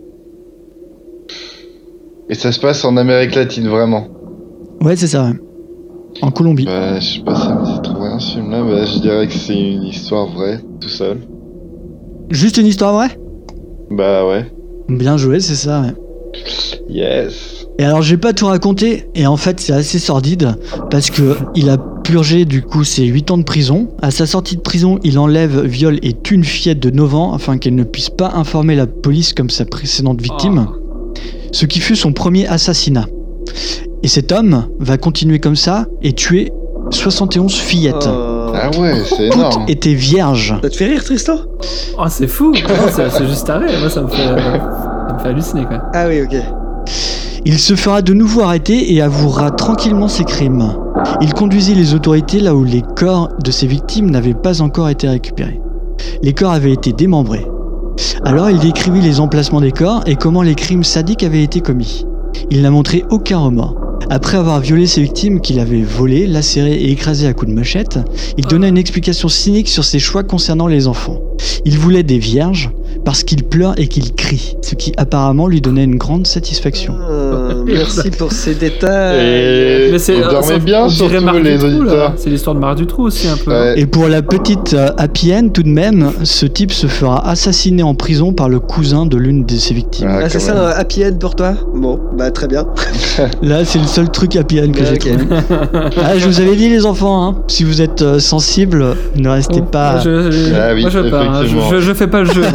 Et ça se passe en Amérique latine, vraiment? Ouais, c'est ça, ouais. En Colombie. Bah, je sais pas, ça me dit trop rien ce film-là, bah, je dirais que c'est une histoire vraie, tout seul. Juste une histoire vraie? Bah ouais. Bien joué, c'est ça, ouais. Yes. Et alors, je vais pas tout raconter, et en fait, c'est assez sordide, parce que il a purgé, du coup, ses huit ans de prison. À sa sortie de prison, il enlève, viole et tue une fillette de neuf ans, afin qu'elle ne puisse pas informer la police comme sa précédente victime. Oh. Ce qui fut son premier assassinat. Et cet homme va continuer comme ça, et tuer soixante et onze fillettes. Oh. Ah ouais, c'est énorme. Toutes étaient vierges. Ça te fait rire, Tristan? Oh, c'est fou. Non, c'est, c'est juste arrêt. Moi, ça me fait, ça me fait halluciner, quoi. Ah oui, ok. Il se fera de nouveau arrêter et avouera tranquillement ses crimes. Il conduisit les autorités là où les corps de ses victimes n'avaient pas encore été récupérés. Les corps avaient été démembrés. Alors il décrivit les emplacements des corps et comment les crimes sadiques avaient été commis. Il n'a montré aucun remords. Après avoir violé ses victimes qu'il avait volées, lacérées et écrasées à coups de machette, il donna une explication cynique sur ses choix concernant les enfants. Il voulait des vierges parce qu'il pleure et qu'il crie, ce qui apparemment lui donnait une grande satisfaction. Euh, merci pour ces détails. Et Mais c'est, vous dormez ça, bien, surtout les Dutroux, auditeurs. là. C'est l'histoire de Marc Dutroux aussi un peu. Ouais. Et pour la petite euh, happy end tout de même, ce type se fera assassiner en prison par le cousin de l'une de ses victimes. Ah, c'est ça un happy end pour toi? Bon, bah très bien. Là, c'est le seul truc happy end que Ouais, j'ai ok. trouvé. Ah, je vous avais dit les enfants, hein, si vous êtes euh, sensibles, ne restez Oh, pas... je, je, Ah oui, moi je veux pas, hein. je, effectivement. je, je fais pas le jeu.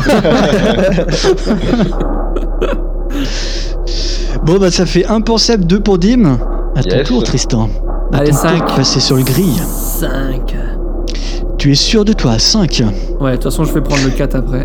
Bon bah ça fait un pour Seb, deux pour Dim. À ton Yes. tour Tristan. À Allez, ton cinq. tour de passer sur le grill. cinq. Tu es sûr de toi, cinq. Ouais, de toute façon, je vais prendre le quatre après.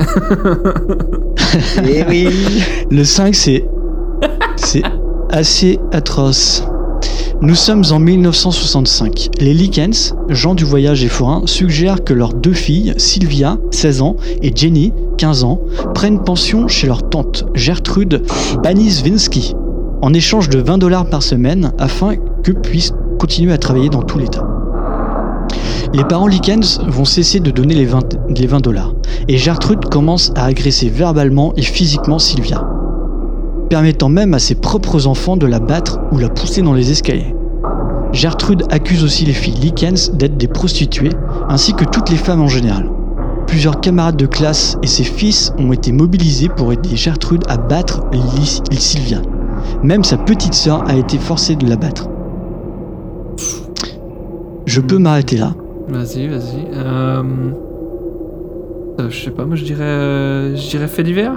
Eh oui. Le cinq c'est... C'est assez atroce. Nous sommes en mille neuf cent soixante-cinq. Les Likens, gens du voyage et forains, suggèrent que leurs deux filles, Sylvia, seize ans, et Jenny, quinze ans, prennent pension chez leur tante, Gertrude Banisvinsky, en échange de vingt dollars par semaine afin que puissent continuer à travailler dans tout l'État. Les parents Likens vont cesser de donner les vingt, les vingt dollars, et Gertrude commence à agresser verbalement et physiquement Sylvia, permettant même à ses propres enfants de la battre ou la pousser dans les escaliers. Gertrude accuse aussi les filles Likens d'être des prostituées, ainsi que toutes les femmes en général. Plusieurs camarades de classe et ses fils ont été mobilisés pour aider Gertrude à battre Ly- Sylvia. Même sa petite sœur a été forcée de la battre. Je peux m'arrêter là. Vas-y, vas-y. Euh... euh, je sais pas, moi je dirais, euh, je dirais fait divers.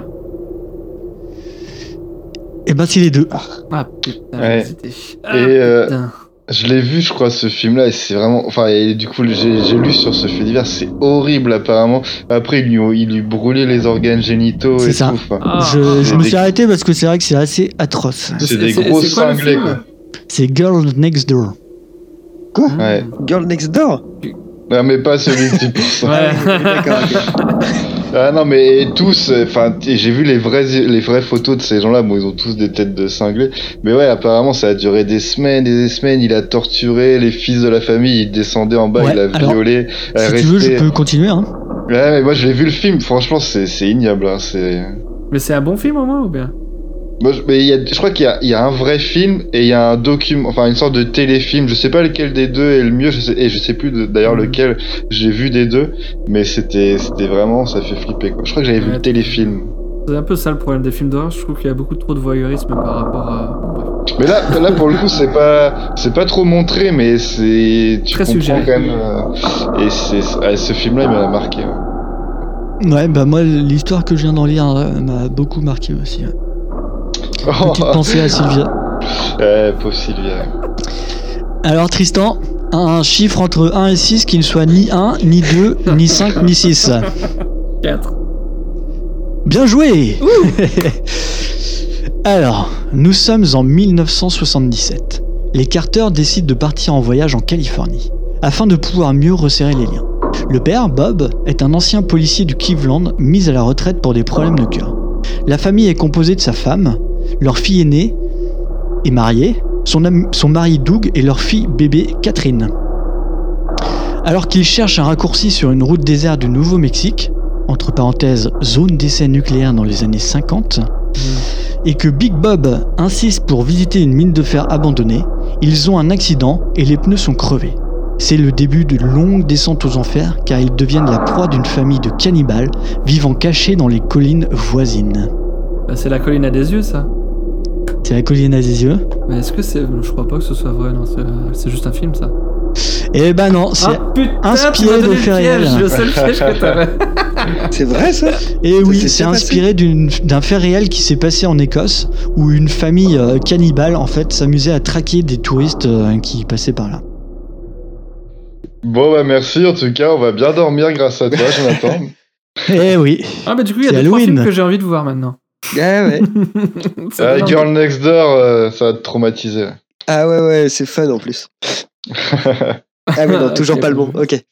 Et ben c'est les deux. Ah putain, Ouais. hésité. Ah, Et euh, putain. je l'ai vu, je crois, ce film-là, et c'est vraiment. Enfin, et du coup, j'ai, j'ai lu sur ce fait divers, c'est horrible apparemment. Après, il lui, il lui brûlait les organes génitaux C'est et ça. tout. Enfin, Ah. Je, je c'est me des- suis arrêté parce que c'est vrai que c'est assez atroce. C'est C'est- des c'est- gros c'est quoi le cinglés, film quoi. C'est Girl Next Door. Quoi? Ouais. Girl Next Door? Non, mais pas celui de dix pour cent. Ouais. D'accord, ok. Ah non, mais et tous, enfin, j'ai vu les vraies, les vraies photos de ces gens-là. Bon, ils ont tous des têtes de cinglés. Mais ouais, apparemment, ça a duré des semaines et des semaines. Il a torturé les fils de la famille. Il descendait en bas, Ouais, il a alors, violé. Si resté... tu veux, je peux continuer. Hein. Ouais, mais moi, je l'ai vu le film. Franchement, c'est, c'est ignoble. Hein. C'est. Mais c'est un bon film au moins ou bien? Moi, je, mais il y a, je crois qu'il y a, il y a un vrai film et il y a un document, enfin une sorte de téléfilm. Je sais pas lequel des deux est le mieux. Je sais, et je sais plus de- d'ailleurs lequel j'ai vu des deux. Mais c'était, c'était vraiment, ça fait flipper quoi. Je crois que j'avais vu le téléfilm. C'est un peu ça le problème des films d'horreur. Je trouve qu'il y a beaucoup trop de voyeurisme par rapport à. Bon, bref. Mais là, là pour le coup, c'est pas, c'est pas trop montré, mais c'est, tu Très comprends suggéré. quand même. euh, et c'est, ouais, ce film-là, il m'a marqué. Ouais. Ouais, bah moi, l'histoire que je viens d'en lire euh, m'a beaucoup marqué aussi. Ouais. Petite pensée à Sylvia. Ouais, pauvre Sylvia. Alors Tristan, un chiffre entre un et six qui ne soit ni un, ni deux, ni cinq, ni six. quatre. Bien joué. Alors, nous sommes en mille neuf cent soixante-dix-sept. Les Carter décident de partir en voyage en Californie, afin de pouvoir mieux resserrer les liens. Le père, Bob, est un ancien policier du Cleveland mis à la retraite pour des problèmes de cœur. La famille est composée de sa femme, leur fille aînée est mariée, son, am- son mari Doug et leur fille bébé Catherine. Alors qu'il cherche un raccourci sur une route déserte du Nouveau-Mexique, entre parenthèses zone d'essai nucléaire dans les années cinquante, mmh. et que Big Bob insiste pour visiter une mine de fer abandonnée, ils ont un accident et les pneus sont crevés. C'est le début d'une longue descente aux enfers car ils deviennent la proie d'une famille de cannibales vivant cachés dans les collines voisines. Bah, c'est la colline à des yeux, ça. C'est la colline à des yeux. Mais est-ce que c'est... Je crois pas que ce soit vrai, non, c'est, c'est juste un film, ça. Eh ben non, c'est ah, putain, inspiré de faits réels. Le seul piège que t'avais. C'est vrai, ça? Et oui, c'est, c'est inspiré d'une, d'un fait réel qui s'est passé en Écosse où une famille euh, cannibale, en fait, s'amusait à traquer des touristes euh, qui passaient par là. Bon, bah merci, en tout cas, on va bien dormir grâce à toi, Jonathan. Eh oui. Ah, bah du coup, il y a deux trois films que j'ai envie de voir maintenant. Ah ouais. Ah, Girl Next Door, euh, ça va te traumatiser. Ah ouais, ouais, c'est fun en plus. Ah oui, non, toujours okay. Pas le bon, ok. Et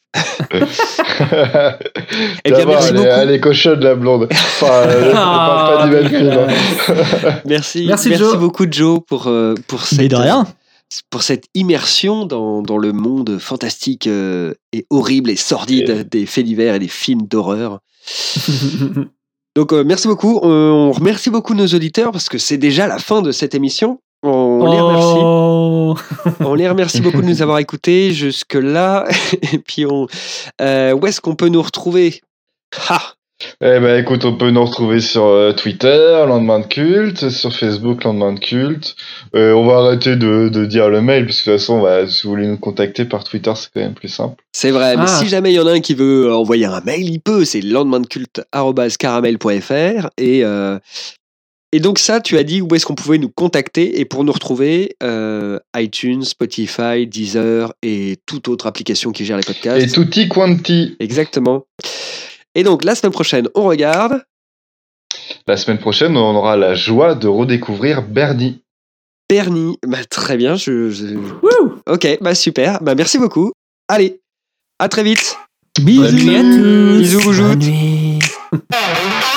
bien, merci elle, beaucoup. Elle est cochonne, la blonde. Enfin, elle, ah, pas du même film. Merci, merci, merci Joe. beaucoup, Joe, pour, euh, pour, cette, Mais de rien. pour cette immersion dans, dans le monde fantastique euh, et horrible et sordide et... des faits divers et des films d'horreur. Donc, euh, merci beaucoup. Euh, on remercie beaucoup nos auditeurs parce que c'est déjà la fin de cette émission. On oh. les remercie. On les remercie beaucoup de nous avoir écoutés jusque-là. Et puis, on, euh, où est-ce qu'on peut nous retrouver? Ha Eh ben, écoute, on peut nous retrouver sur euh, Twitter, Lendemain de Culte, sur Facebook, Lendemain de Culte. Euh, on va arrêter de, de dire le mail, parce que de toute façon, bah, si vous voulez nous contacter par Twitter, c'est quand même plus simple. C'est vrai, ah. mais si jamais il y en a un qui veut envoyer un mail, il peut. C'est lendemaindeculte arobase caramel point f r. Et, euh, et donc ça, tu as dit où est-ce qu'on pouvait nous contacter. Et pour nous retrouver, euh, iTunes, Spotify, Deezer et toute autre application qui gère les podcasts. Et tutti quanti. Exactement. Et donc, la semaine prochaine, on regarde. La semaine prochaine, on aura la joie de redécouvrir Bernie. Bernie, bah, très bien. Je, je... Ok, bah, super. Bah, merci beaucoup. Allez, à très vite. Bisous. Bisous, bonjour. Bonne nuit.